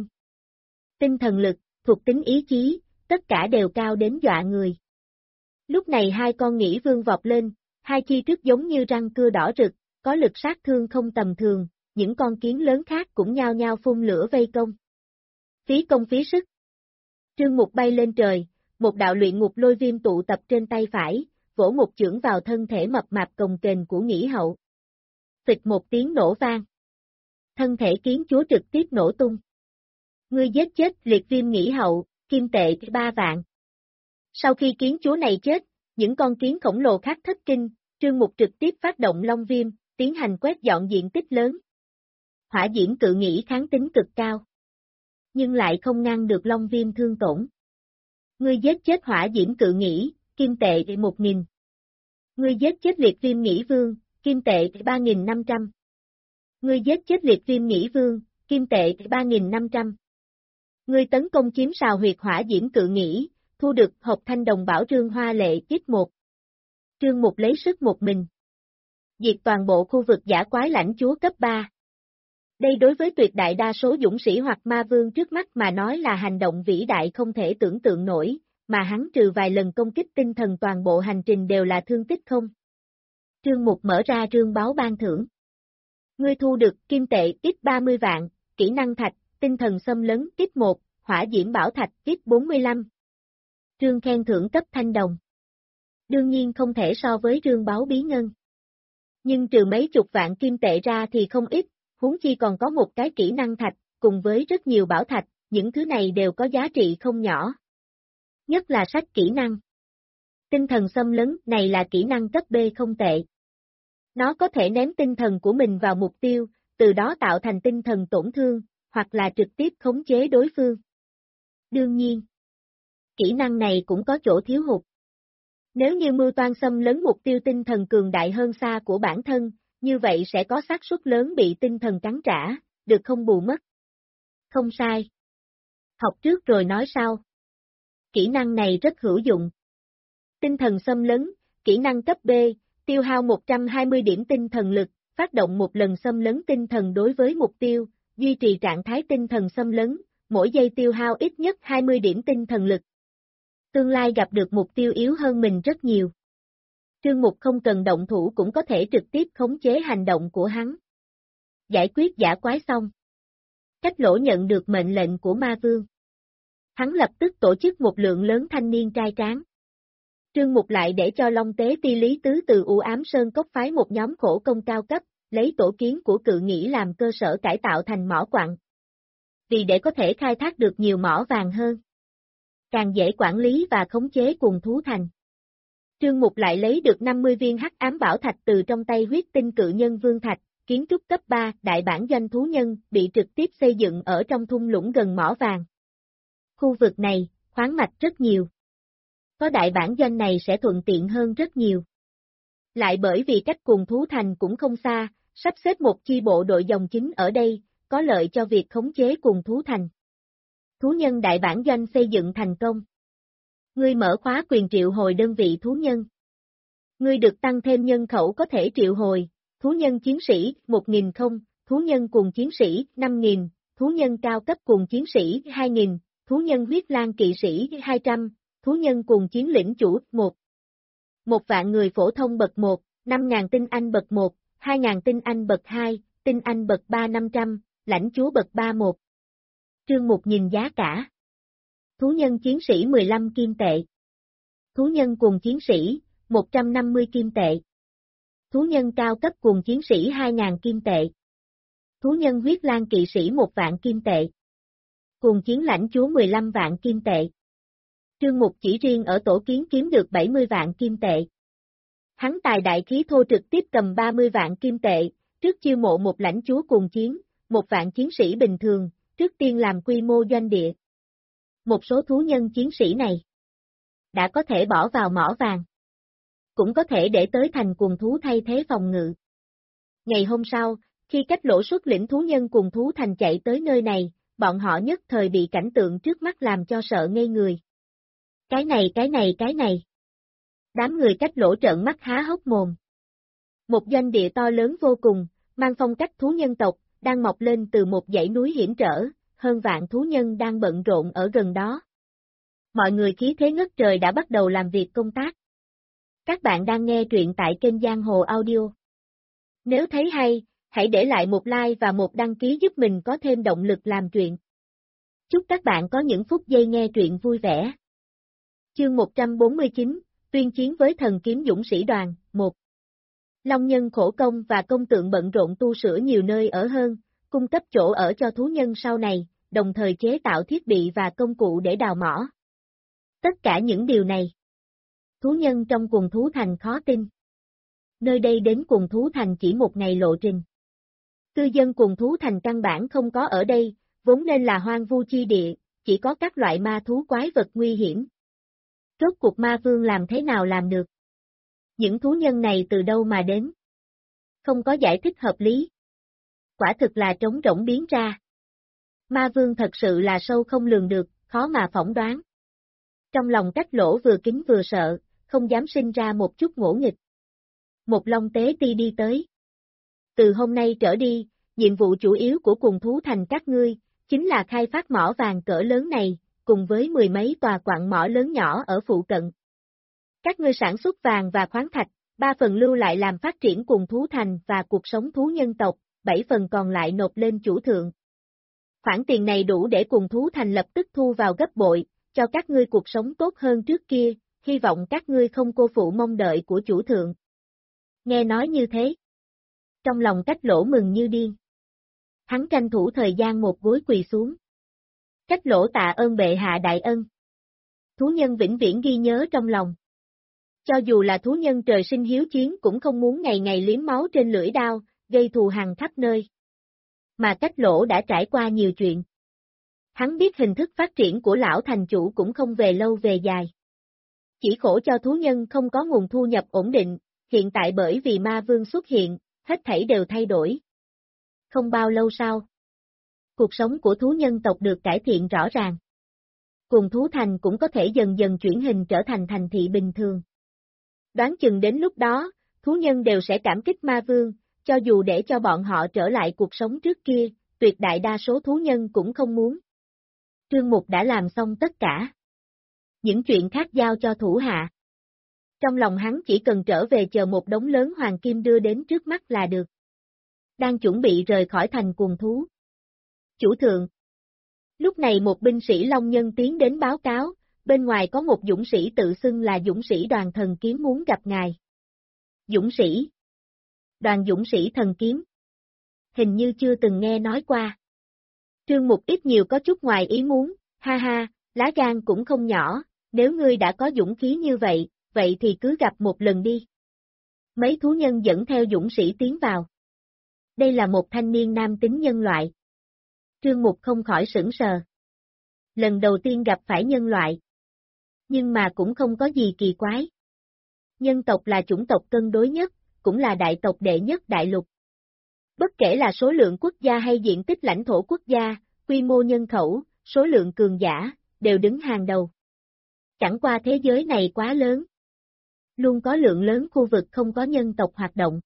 Speaker 1: Tinh thần lực, thuộc tính ý chí, tất cả đều cao đến dọa người. Lúc này hai con nghĩ vương vọt lên, hai chi trước giống như răng cưa đỏ rực, có lực sát thương không tầm thường, những con kiến lớn khác cũng nhao nhao phun lửa vây công. Phí công phí sức. Trương Mục bay lên trời, một đạo luyện ngục lôi viêm tụ tập trên tay phải, vỗ một chưởng vào thân thể mập mạp cồng kềnh của Nghĩ Hậu. Phịch một tiếng nổ vang. Thân thể kiến chúa trực tiếp nổ tung. Ngươi giết chết liệt viêm Nghĩ Hậu, kim tệ 3 vạn. Sau khi kiến chúa này chết, những con kiến khổng lồ khác thất kinh, Trương Mục trực tiếp phát động long viêm, tiến hành quét dọn diện tích lớn. Hỏa diễm cự nghĩ kháng tính cực cao, nhưng lại không ngăn được long viêm thương tổn. Ngươi giết chết hỏa diễm cự nghĩ, kim tệ 1.000. Ngươi giết chết liệt viêm Nghĩ Vương, kim tệ 3.500. Ngươi giết chết liệt viêm Nghĩ Vương, kim tệ 3.500. Ngươi tấn công chiếm sào huyệt hỏa diễm cự nghĩ, thu được hộp thanh đồng bảo trương hoa lệ tiết 1. Trương Mục lấy sức một mình. Diệt toàn bộ khu vực dã quái lãnh chúa cấp 3. Đây đối với tuyệt đại đa số dũng sĩ hoặc ma vương trước mắt mà nói là hành động vĩ đại không thể tưởng tượng nổi, mà hắn trừ vài lần công kích tinh thần toàn bộ hành trình đều là thương tích không. Trương Mục mở ra rương báo ban thưởng. Ngươi thu được kim tệ ít 30 vạn, kỹ năng thạch, tinh thần xâm lấn ít 1, hỏa diễm bảo thạch ít 45. Trương khen thưởng cấp thanh đồng. Đương nhiên không thể so với rương báo bí ngân. Nhưng trừ mấy chục vạn kim tệ ra thì không ít, huống chi còn có một cái kỹ năng thạch, cùng với rất nhiều bảo thạch, những thứ này đều có giá trị không nhỏ. Nhất là sách kỹ năng. Tinh thần xâm lấn này là kỹ năng cấp B không tệ. Nó có thể ném tinh thần của mình vào mục tiêu, từ đó tạo thành tinh thần tổn thương, hoặc là trực tiếp khống chế đối phương. Đương nhiên, kỹ năng này cũng có chỗ thiếu hụt. Nếu như mưu toan xâm lấn mục tiêu tinh thần cường đại hơn xa của bản thân, như vậy sẽ có xác suất lớn bị tinh thần cắn trả, được không bù mất. Không sai. Học trước rồi nói sau. Kỹ năng này rất hữu dụng. Tinh thần xâm lấn, kỹ năng cấp B, tiêu hao 120 điểm tinh thần lực, phát động một lần xâm lấn tinh thần đối với mục tiêu, duy trì trạng thái tinh thần xâm lấn, mỗi giây tiêu hao ít nhất 20 điểm tinh thần lực. Tương lai gặp được mục tiêu yếu hơn mình rất nhiều. Trương Mục không cần động thủ cũng có thể trực tiếp khống chế hành động của hắn. Giải quyết dã quái xong. Cách Lỗ nhận được mệnh lệnh của ma vương. Hắn lập tức tổ chức một lượng lớn thanh niên trai tráng. Trương Mục lại để cho Long Tế Ti Lý Tứ từ U Ám Sơn Cốc phái một nhóm khổ công cao cấp, lấy tổ kiến của cự nghĩ làm cơ sở cải tạo thành mỏ quặng. Vì để có thể khai thác được nhiều mỏ vàng hơn, càng dễ quản lý và khống chế cùng thú thành. Trương Mục lại lấy được 50 viên hắc ám bảo thạch từ trong tay huyết tinh cự nhân Vương Thạch, kiến trúc cấp 3 đại bản doanh thú nhân bị trực tiếp xây dựng ở trong thung lũng gần mỏ vàng. Khu vực này, khoáng mạch rất nhiều. Có đại bản doanh này sẽ thuận tiện hơn rất nhiều. Lại bởi vì cách cùng thú thành cũng không xa, sắp xếp một chi bộ đội dòng chính ở đây, có lợi cho việc khống chế cùng thú thành. Thú nhân đại bản doanh xây dựng thành công. Ngươi mở khóa quyền triệu hồi đơn vị thú nhân. Ngươi được tăng thêm nhân khẩu có thể triệu hồi, thú nhân chiến sĩ 1.000 không, thú nhân cùng chiến sĩ 5.000, thú nhân cao cấp cùng chiến sĩ 2.000, thú nhân huyết lang kỵ sĩ 200, thú nhân cùng chiến lĩnh chủ 1. 1 vạn người phổ thông bậc 1, 5.000 tinh anh bậc 1, 2.000 tinh anh bậc 2, tinh anh bậc 3 500, lãnh chúa bậc 3 1. Trương Mục nhìn giá cả. Thú nhân chiến sĩ 15 kim tệ. Thú nhân cùng chiến sĩ, 150 kim tệ. Thú nhân cao cấp cùng chiến sĩ 2.000 kim tệ. Thú nhân huyết lang kỵ sĩ 1 vạn kim tệ. Cùng chiến lãnh chúa 15 vạn kim tệ. Trương Mục chỉ riêng ở tổ kiến kiếm được 70 vạn kim tệ. Hắn tài đại khí thô trực tiếp cầm 30 vạn kim tệ, trước chiêu mộ một lãnh chúa cùng chiến, 1 vạn chiến sĩ bình thường, trước tiên làm quy mô doanh địa. Một số thú nhân chiến sĩ này đã có thể bỏ vào mỏ vàng. cũng có thể để tới thành cuồng thú thay thế phòng ngự. Ngày hôm sau, khi Cách Lỗ xuất lĩnh thú nhân cuồng thú thành chạy tới nơi này, bọn họ nhất thời bị cảnh tượng trước mắt làm cho sợ ngây người. Cái này. Đám người Cách Lỗ trợn mắt há hốc mồm. Một doanh địa to lớn vô cùng, mang phong cách thú nhân tộc, đang mọc lên từ một dãy núi hiểm trở, hơn vạn thú nhân đang bận rộn ở gần đó. Mọi người khí thế ngất trời đã bắt đầu làm việc công tác. Các bạn đang nghe truyện tại kênh Giang Hồ Audio. Nếu thấy hay, hãy để lại một like và một đăng ký giúp mình có thêm động lực làm truyện. Chúc các bạn có những phút giây nghe truyện vui vẻ. Chương 149, tuyên chiến với thần kiếm dũng sĩ đoàn, 1. Long nhân khổ công và công tượng bận rộn tu sửa nhiều nơi ở hơn, cung cấp chỗ ở cho thú nhân sau này, đồng thời chế tạo thiết bị và công cụ để đào mỏ. Tất cả những điều này, thú nhân trong cuồng thú thành khó tin. Nơi đây đến cuồng thú thành chỉ một ngày lộ trình. Cư dân cuồng thú thành căn bản không có ở đây, vốn nên là hoang vu chi địa, chỉ có các loại ma thú quái vật nguy hiểm. Rốt cuộc ma vương làm thế nào làm được? Những thú nhân này từ đâu mà đến? Không có giải thích hợp lý. Quả thực là trống rỗng biến ra. Ma vương thật sự là sâu không lường được, khó mà phỏng đoán. Trong lòng Cách Lỗ vừa kính vừa sợ, không dám sinh ra một chút ngỗ nghịch. Một Long Tế Ti đi tới. Từ hôm nay trở đi, nhiệm vụ chủ yếu của cuồng thú thành các ngươi, chính là khai phát mỏ vàng cỡ lớn này, cùng với mười mấy tòa quặng mỏ lớn nhỏ ở phụ cận. Các ngươi sản xuất vàng và khoáng thạch, 3 phần lưu lại làm phát triển cuồng thú thành và cuộc sống thú nhân tộc, 7 phần còn lại nộp lên chủ thượng. Khoản tiền này đủ để cuồng thú thành lập tức thu vào gấp bội, cho các ngươi cuộc sống tốt hơn trước kia, hy vọng các ngươi không cô phụ mong đợi của chủ thượng. Nghe nói như thế, trong lòng Cách Lỗ mừng như điên. Hắn tranh thủ thời gian một gối quỳ xuống. Cách Lỗ tạ ơn bệ hạ đại ân. Thú nhân vĩnh viễn ghi nhớ trong lòng. Cho dù là thú nhân trời sinh hiếu chiến cũng không muốn ngày ngày liếm máu trên lưỡi đao, gây thù hằn khắp nơi. Mà Cách Lỗ đã trải qua nhiều chuyện. Hắn biết hình thức phát triển của lão thành chủ cũng không về lâu về dài. Chỉ khổ cho thú nhân không có nguồn thu nhập ổn định, hiện tại bởi vì ma vương xuất hiện, hết thảy đều thay đổi. Không bao lâu sau, cuộc sống của thú nhân tộc được cải thiện rõ ràng. Cuồng thú thành cũng có thể dần dần chuyển hình trở thành thành thị bình thường. Đoán chừng đến lúc đó, thú nhân đều sẽ cảm kích ma vương, cho dù để cho bọn họ trở lại cuộc sống trước kia, tuyệt đại đa số thú nhân cũng không muốn. Trương Mục đã làm xong tất cả. Những chuyện khác giao cho thủ hạ. Trong lòng hắn chỉ cần trở về chờ một đống lớn hoàng kim đưa đến trước mắt là được. Đang chuẩn bị rời khỏi thành cuồng thú. Chủ thượng. Lúc này một binh sĩ Long Nhân tiến đến báo cáo, bên ngoài có một dũng sĩ tự xưng là dũng sĩ đoàn thần kiếm muốn gặp ngài. Dũng sĩ. Đoàn dũng sĩ thần kiếm. Hình như chưa từng nghe nói qua. Trương Mục ít nhiều có chút ngoài ý muốn, ha ha, lá gan cũng không nhỏ, nếu ngươi đã có dũng khí như vậy, vậy thì cứ gặp một lần đi. Mấy thú nhân dẫn theo dũng sĩ tiến vào. Đây là một thanh niên nam tính nhân loại. Trương Mục không khỏi sửng sờ. Lần đầu tiên gặp phải nhân loại. Nhưng mà cũng không có gì kỳ quái. Nhân tộc là chủng tộc cân đối nhất, cũng là đại tộc đệ nhất đại lục. Bất kể là số lượng quốc gia hay diện tích lãnh thổ quốc gia, quy mô nhân khẩu, số lượng cường giả, đều đứng hàng đầu. Chẳng qua thế giới này quá lớn. Luôn có lượng lớn khu vực không có nhân tộc hoạt động.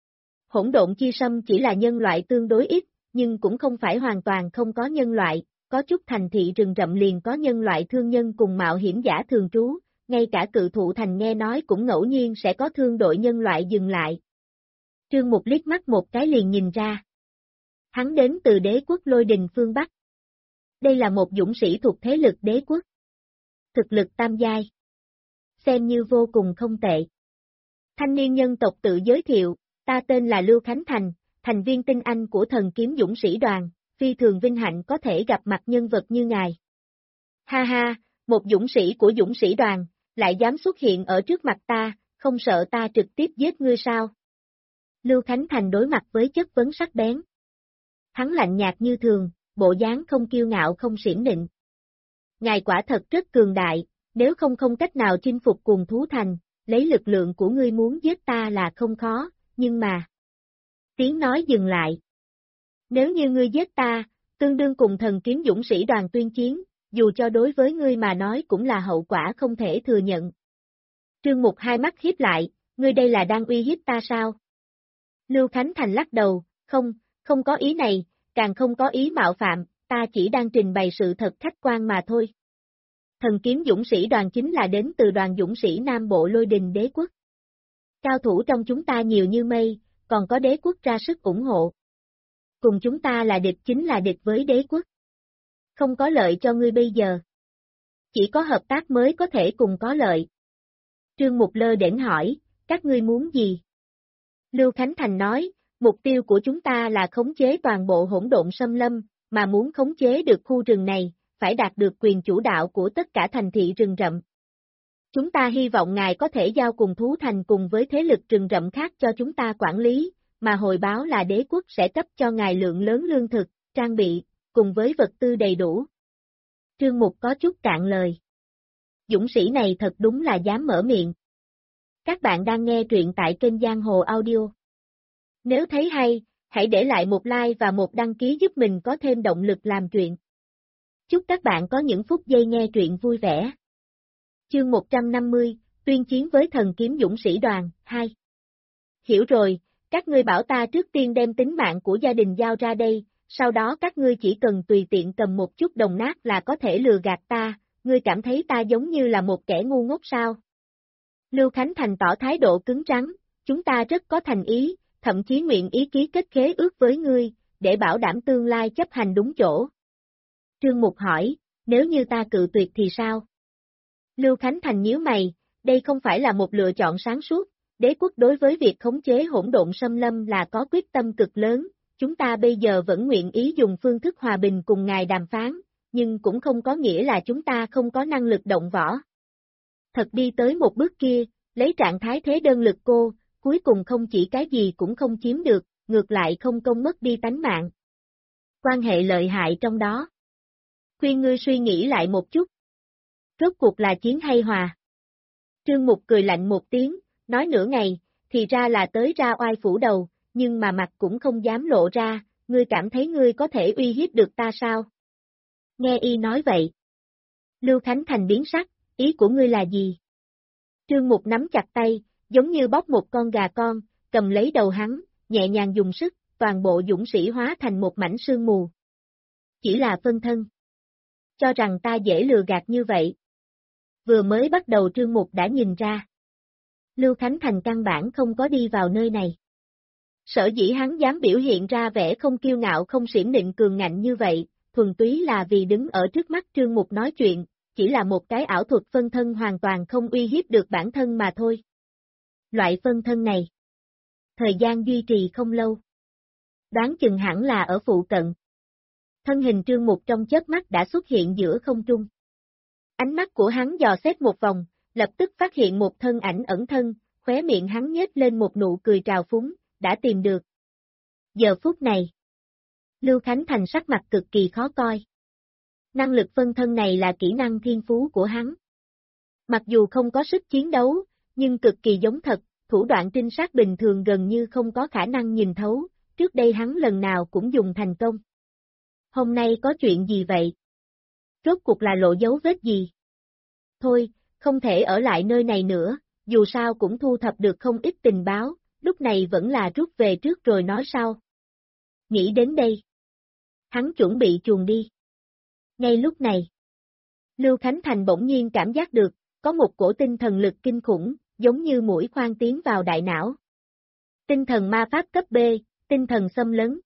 Speaker 1: Hỗn độn chi sâm chỉ là nhân loại tương đối ít, nhưng cũng không phải hoàn toàn không có nhân loại, có chút thành thị rừng rậm liền có nhân loại thương nhân cùng mạo hiểm giả thường trú, ngay cả cự thụ thành nghe nói cũng ngẫu nhiên sẽ có thương đội nhân loại dừng lại. Trương Mục liếc mắt một cái liền nhìn ra. Hắn đến từ đế quốc Lôi Đình phương Bắc. Đây là một dũng sĩ thuộc thế lực đế quốc. Thực lực tam giai. Xem như vô cùng không tệ. Thanh niên nhân tộc tự giới thiệu, ta tên là Lưu Khánh Thành, thành viên tinh anh của thần kiếm dũng sĩ đoàn, phi thường vinh hạnh có thể gặp mặt nhân vật như ngài. Ha ha, một dũng sĩ của dũng sĩ đoàn, lại dám xuất hiện ở trước mặt ta, không sợ ta trực tiếp giết ngươi sao? Lưu Khánh Thành đối mặt với chất vấn sắc bén. Hắn lạnh nhạt như thường, bộ dáng không kiêu ngạo không xiển nịnh. Ngài quả thật rất cường đại, nếu không cách nào chinh phục cuồng thú thành, lấy lực lượng của ngươi muốn giết ta là không khó, nhưng mà... Tiếng nói dừng lại. Nếu như ngươi giết ta, tương đương cùng thần kiếm dũng sĩ đoàn tuyên chiến, dù cho đối với ngươi mà nói cũng là hậu quả không thể thừa nhận. Trương Mục hai mắt híp lại, ngươi đây là đang uy hiếp ta sao? Lưu Khánh Thành lắc đầu, không có ý này, càng không có ý mạo phạm, ta chỉ đang trình bày sự thật khách quan mà thôi. Thần kiếm dũng sĩ đoàn chính là đến từ đoàn dũng sĩ Nam Bộ Lôi Đình Đế Quốc. Cao thủ trong chúng ta nhiều như mây, còn có đế quốc ra sức ủng hộ. Cùng chúng ta là địch chính là địch với đế quốc. Không có lợi cho ngươi bây giờ. Chỉ có hợp tác mới có thể cùng có lợi. Trương Mục lơ đễnh hỏi, các ngươi muốn gì? Lưu Khánh Thành nói, mục tiêu của chúng ta là khống chế toàn bộ hỗn độn xâm lâm, mà muốn khống chế được khu rừng này, phải đạt được quyền chủ đạo của tất cả thành thị rừng rậm. Chúng ta hy vọng ngài có thể giao cùng thú thành cùng với thế lực rừng rậm khác cho chúng ta quản lý, mà hồi báo là đế quốc sẽ cấp cho ngài lượng lớn lương thực, trang bị, cùng với vật tư đầy đủ. Trương Mục có chút cạn lời. Dũng sĩ này thật đúng là dám mở miệng. Các bạn đang nghe truyện tại kênh Giang Hồ Audio. Nếu thấy hay, hãy để lại một like và một đăng ký giúp mình có thêm động lực làm chuyện. Chúc các bạn có những phút giây nghe truyện vui vẻ. Chương 150, tuyên chiến với thần kiếm dũng sĩ đoàn, 2. Hiểu rồi, các ngươi bảo ta trước tiên đem tính mạng của gia đình giao ra đây, sau đó các ngươi chỉ cần tùy tiện cầm một chút đồng nát là có thể lừa gạt ta, ngươi cảm thấy ta giống như là một kẻ ngu ngốc sao? Lưu Khánh Thành tỏ thái độ cứng rắn, chúng ta rất có thành ý, thậm chí nguyện ý ký kết khế ước với ngươi, để bảo đảm tương lai chấp hành đúng chỗ. Trương Mục hỏi, nếu như ta cự tuyệt thì sao? Lưu Khánh Thành nhíu mày, đây không phải là một lựa chọn sáng suốt, đế quốc đối với việc khống chế hỗn độn xâm lâm là có quyết tâm cực lớn, chúng ta bây giờ vẫn nguyện ý dùng phương thức hòa bình cùng ngài đàm phán, nhưng cũng không có nghĩa là chúng ta không có năng lực động võ. Thật đi tới một bước kia, lấy trạng thái thế đơn lực cô, cuối cùng không chỉ cái gì cũng không chiếm được, ngược lại không công mất đi tánh mạng. Quan hệ lợi hại trong đó. Khuyên ngươi suy nghĩ lại một chút. Rốt cuộc là chiến hay hòa? Trương Mục cười lạnh một tiếng, nói nửa ngày, thì ra là tới ra oai phủ đầu, nhưng mà mặt cũng không dám lộ ra, ngươi cảm thấy ngươi có thể uy hiếp được ta sao? Nghe y nói vậy. Lưu Khánh Thành biến sắc, ý của ngươi là gì? Trương Mục nắm chặt tay, giống như bóp một con gà con, cầm lấy đầu hắn, nhẹ nhàng dùng sức, toàn bộ dũng sĩ hóa thành một mảnh sương mù. Chỉ là phân thân. Cho rằng ta dễ lừa gạt như vậy. Vừa mới bắt đầu Trương Mục đã nhìn ra. Lưu Khánh Thành căn bản không có đi vào nơi này. Sở dĩ hắn dám biểu hiện ra vẻ không kiêu ngạo không xiểm nịnh cường ngạnh như vậy, thuần túy là vì đứng ở trước mắt Trương Mục nói chuyện, chỉ là một cái ảo thuật phân thân hoàn toàn không uy hiếp được bản thân mà thôi. Loại phân thân này, thời gian duy trì không lâu. Đoán chừng hẳn là ở phụ cận. Thân hình Trương Mục trong chớp mắt đã xuất hiện giữa không trung. Ánh mắt của hắn dò xét một vòng, lập tức phát hiện một thân ảnh ẩn thân, khóe miệng hắn nhếch lên một nụ cười trào phúng, đã tìm được. Giờ phút này, Lưu Khánh Thành sắc mặt cực kỳ khó coi. Năng lực phân thân này là kỹ năng thiên phú của hắn. Mặc dù không có sức chiến đấu, nhưng cực kỳ giống thật, thủ đoạn trinh sát bình thường gần như không có khả năng nhìn thấu, trước đây hắn lần nào cũng dùng thành công. Hôm nay có chuyện gì vậy? Rốt cuộc là lộ dấu vết gì? Thôi, không thể ở lại nơi này nữa, dù sao cũng thu thập được không ít tình báo, lúc này vẫn là rút về trước rồi nói sau. Nghĩ đến đây. Hắn chuẩn bị chuồn đi. Ngay lúc này, Lưu Khánh Thành bỗng nhiên cảm giác được, có một cổ tinh thần lực kinh khủng, giống như mũi khoan tiến vào đại não. Tinh thần ma pháp cấp B, tinh thần xâm lấn.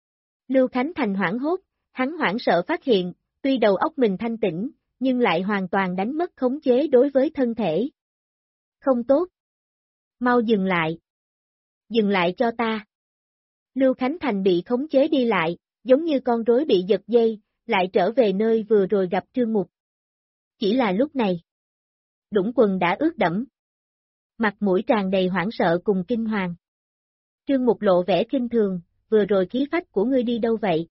Speaker 1: Lưu Khánh Thành hoảng hốt, hắn hoảng sợ phát hiện, tuy đầu óc mình thanh tĩnh, nhưng lại hoàn toàn đánh mất khống chế đối với thân thể. Không tốt. Mau dừng lại. Dừng lại cho ta. Lưu Khánh Thành bị khống chế đi lại, giống như con rối bị giật dây, lại trở về nơi vừa rồi gặp Trương Mục. Chỉ là lúc này, đũng quần đã ướt đẫm. Mặt mũi tràn đầy hoảng sợ cùng kinh hoàng. Trương Mục lộ vẻ kinh thường, vừa rồi khí phách của ngươi đi đâu vậy?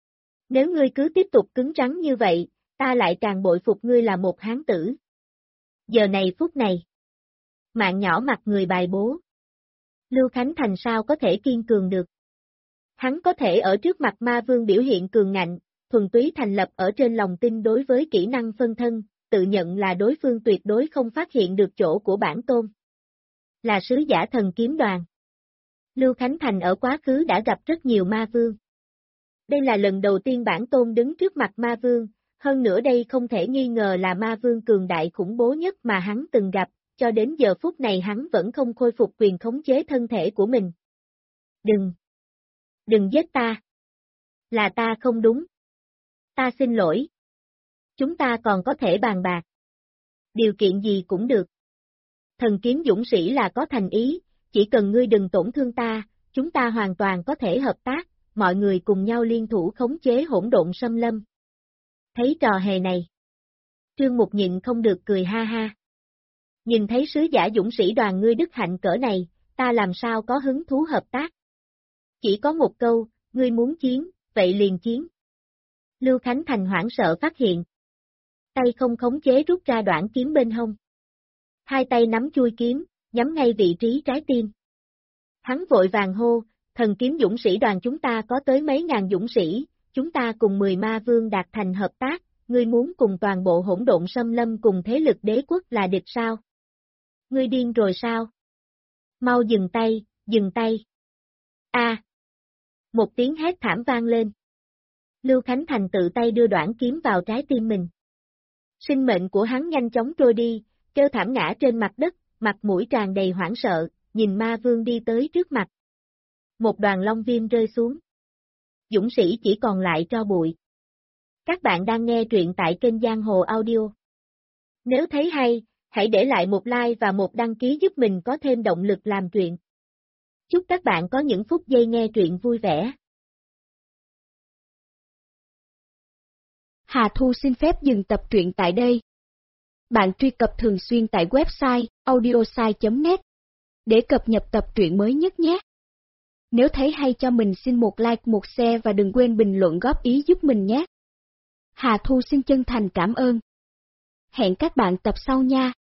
Speaker 1: Nếu ngươi cứ tiếp tục cứng rắn như vậy, ta lại càng bội phục ngươi là một hán tử. Giờ này phút này, Mạng nhỏ mặt người bài bố. Lưu Khánh Thành sao có thể kiên cường được? Hắn có thể ở trước mặt ma vương biểu hiện cường ngạnh, thuần túy thành lập ở trên lòng tin đối với kỹ năng phân thân, tự nhận là đối phương tuyệt đối không phát hiện được chỗ của bản tôn. Là sứ giả thần kiếm đoàn. Lưu Khánh Thành ở quá khứ đã gặp rất nhiều ma vương. Đây là lần đầu tiên bản tôn đứng trước mặt ma vương, hơn nữa đây không thể nghi ngờ là ma vương cường đại khủng bố nhất mà hắn từng gặp, cho đến giờ phút này hắn vẫn không khôi phục quyền khống chế thân thể của mình. Đừng giết ta. Là ta không đúng. Ta xin lỗi. Chúng ta còn có thể bàn bạc. Điều kiện gì cũng được. Thần kiếm dũng sĩ là có thành ý, chỉ cần ngươi đừng tổn thương ta, chúng ta hoàn toàn có thể hợp tác, mọi người cùng nhau liên thủ khống chế hỗn độn xâm lâm. Thấy trò hề này. Trương Mục nhịn không được cười ha ha. Nhìn thấy sứ giả dũng sĩ đoàn ngươi đức hạnh cỡ này, ta làm sao có hứng thú hợp tác. Chỉ có một câu, ngươi muốn chiến, vậy liền chiến. Lưu Khánh Thành hoảng sợ phát hiện. Tay không khống chế rút ra đoạn kiếm bên hông. Hai tay nắm chui kiếm, nhắm ngay vị trí trái tim. Hắn vội vàng hô, thần kiếm dũng sĩ đoàn chúng ta có tới mấy ngàn dũng sĩ, chúng ta cùng 10 ma vương đạt thành hợp tác, ngươi muốn cùng toàn bộ hỗn độn xâm lâm cùng thế lực đế quốc là địch sao? Ngươi điên rồi sao? Mau dừng tay, dừng tay. A! Một tiếng hét thảm vang lên. Lưu Khánh Thành tự tay đưa đoạn kiếm vào trái tim mình. Sinh mệnh của hắn nhanh chóng trôi đi, kêu thảm ngã trên mặt đất, mặt mũi tràn đầy hoảng sợ, nhìn ma vương đi tới trước mặt. Một đoàn long viêm rơi xuống. Dũng sĩ chỉ còn lại tro bụi. Các bạn đang nghe truyện tại kênh Giang Hồ Audio. Nếu thấy hay, hãy để lại một like và một đăng ký giúp mình có thêm động lực làm truyện. Chúc các bạn có những phút giây nghe truyện vui vẻ.
Speaker 2: Hà Thu xin phép dừng tập truyện tại đây. Bạn truy cập thường xuyên tại website audiosai.net để cập nhật tập truyện mới nhất nhé. Nếu thấy hay cho mình xin một like, một share và đừng quên bình luận góp ý giúp mình nhé. Hà Thu xin chân thành cảm ơn. Hẹn các bạn tập sau nha.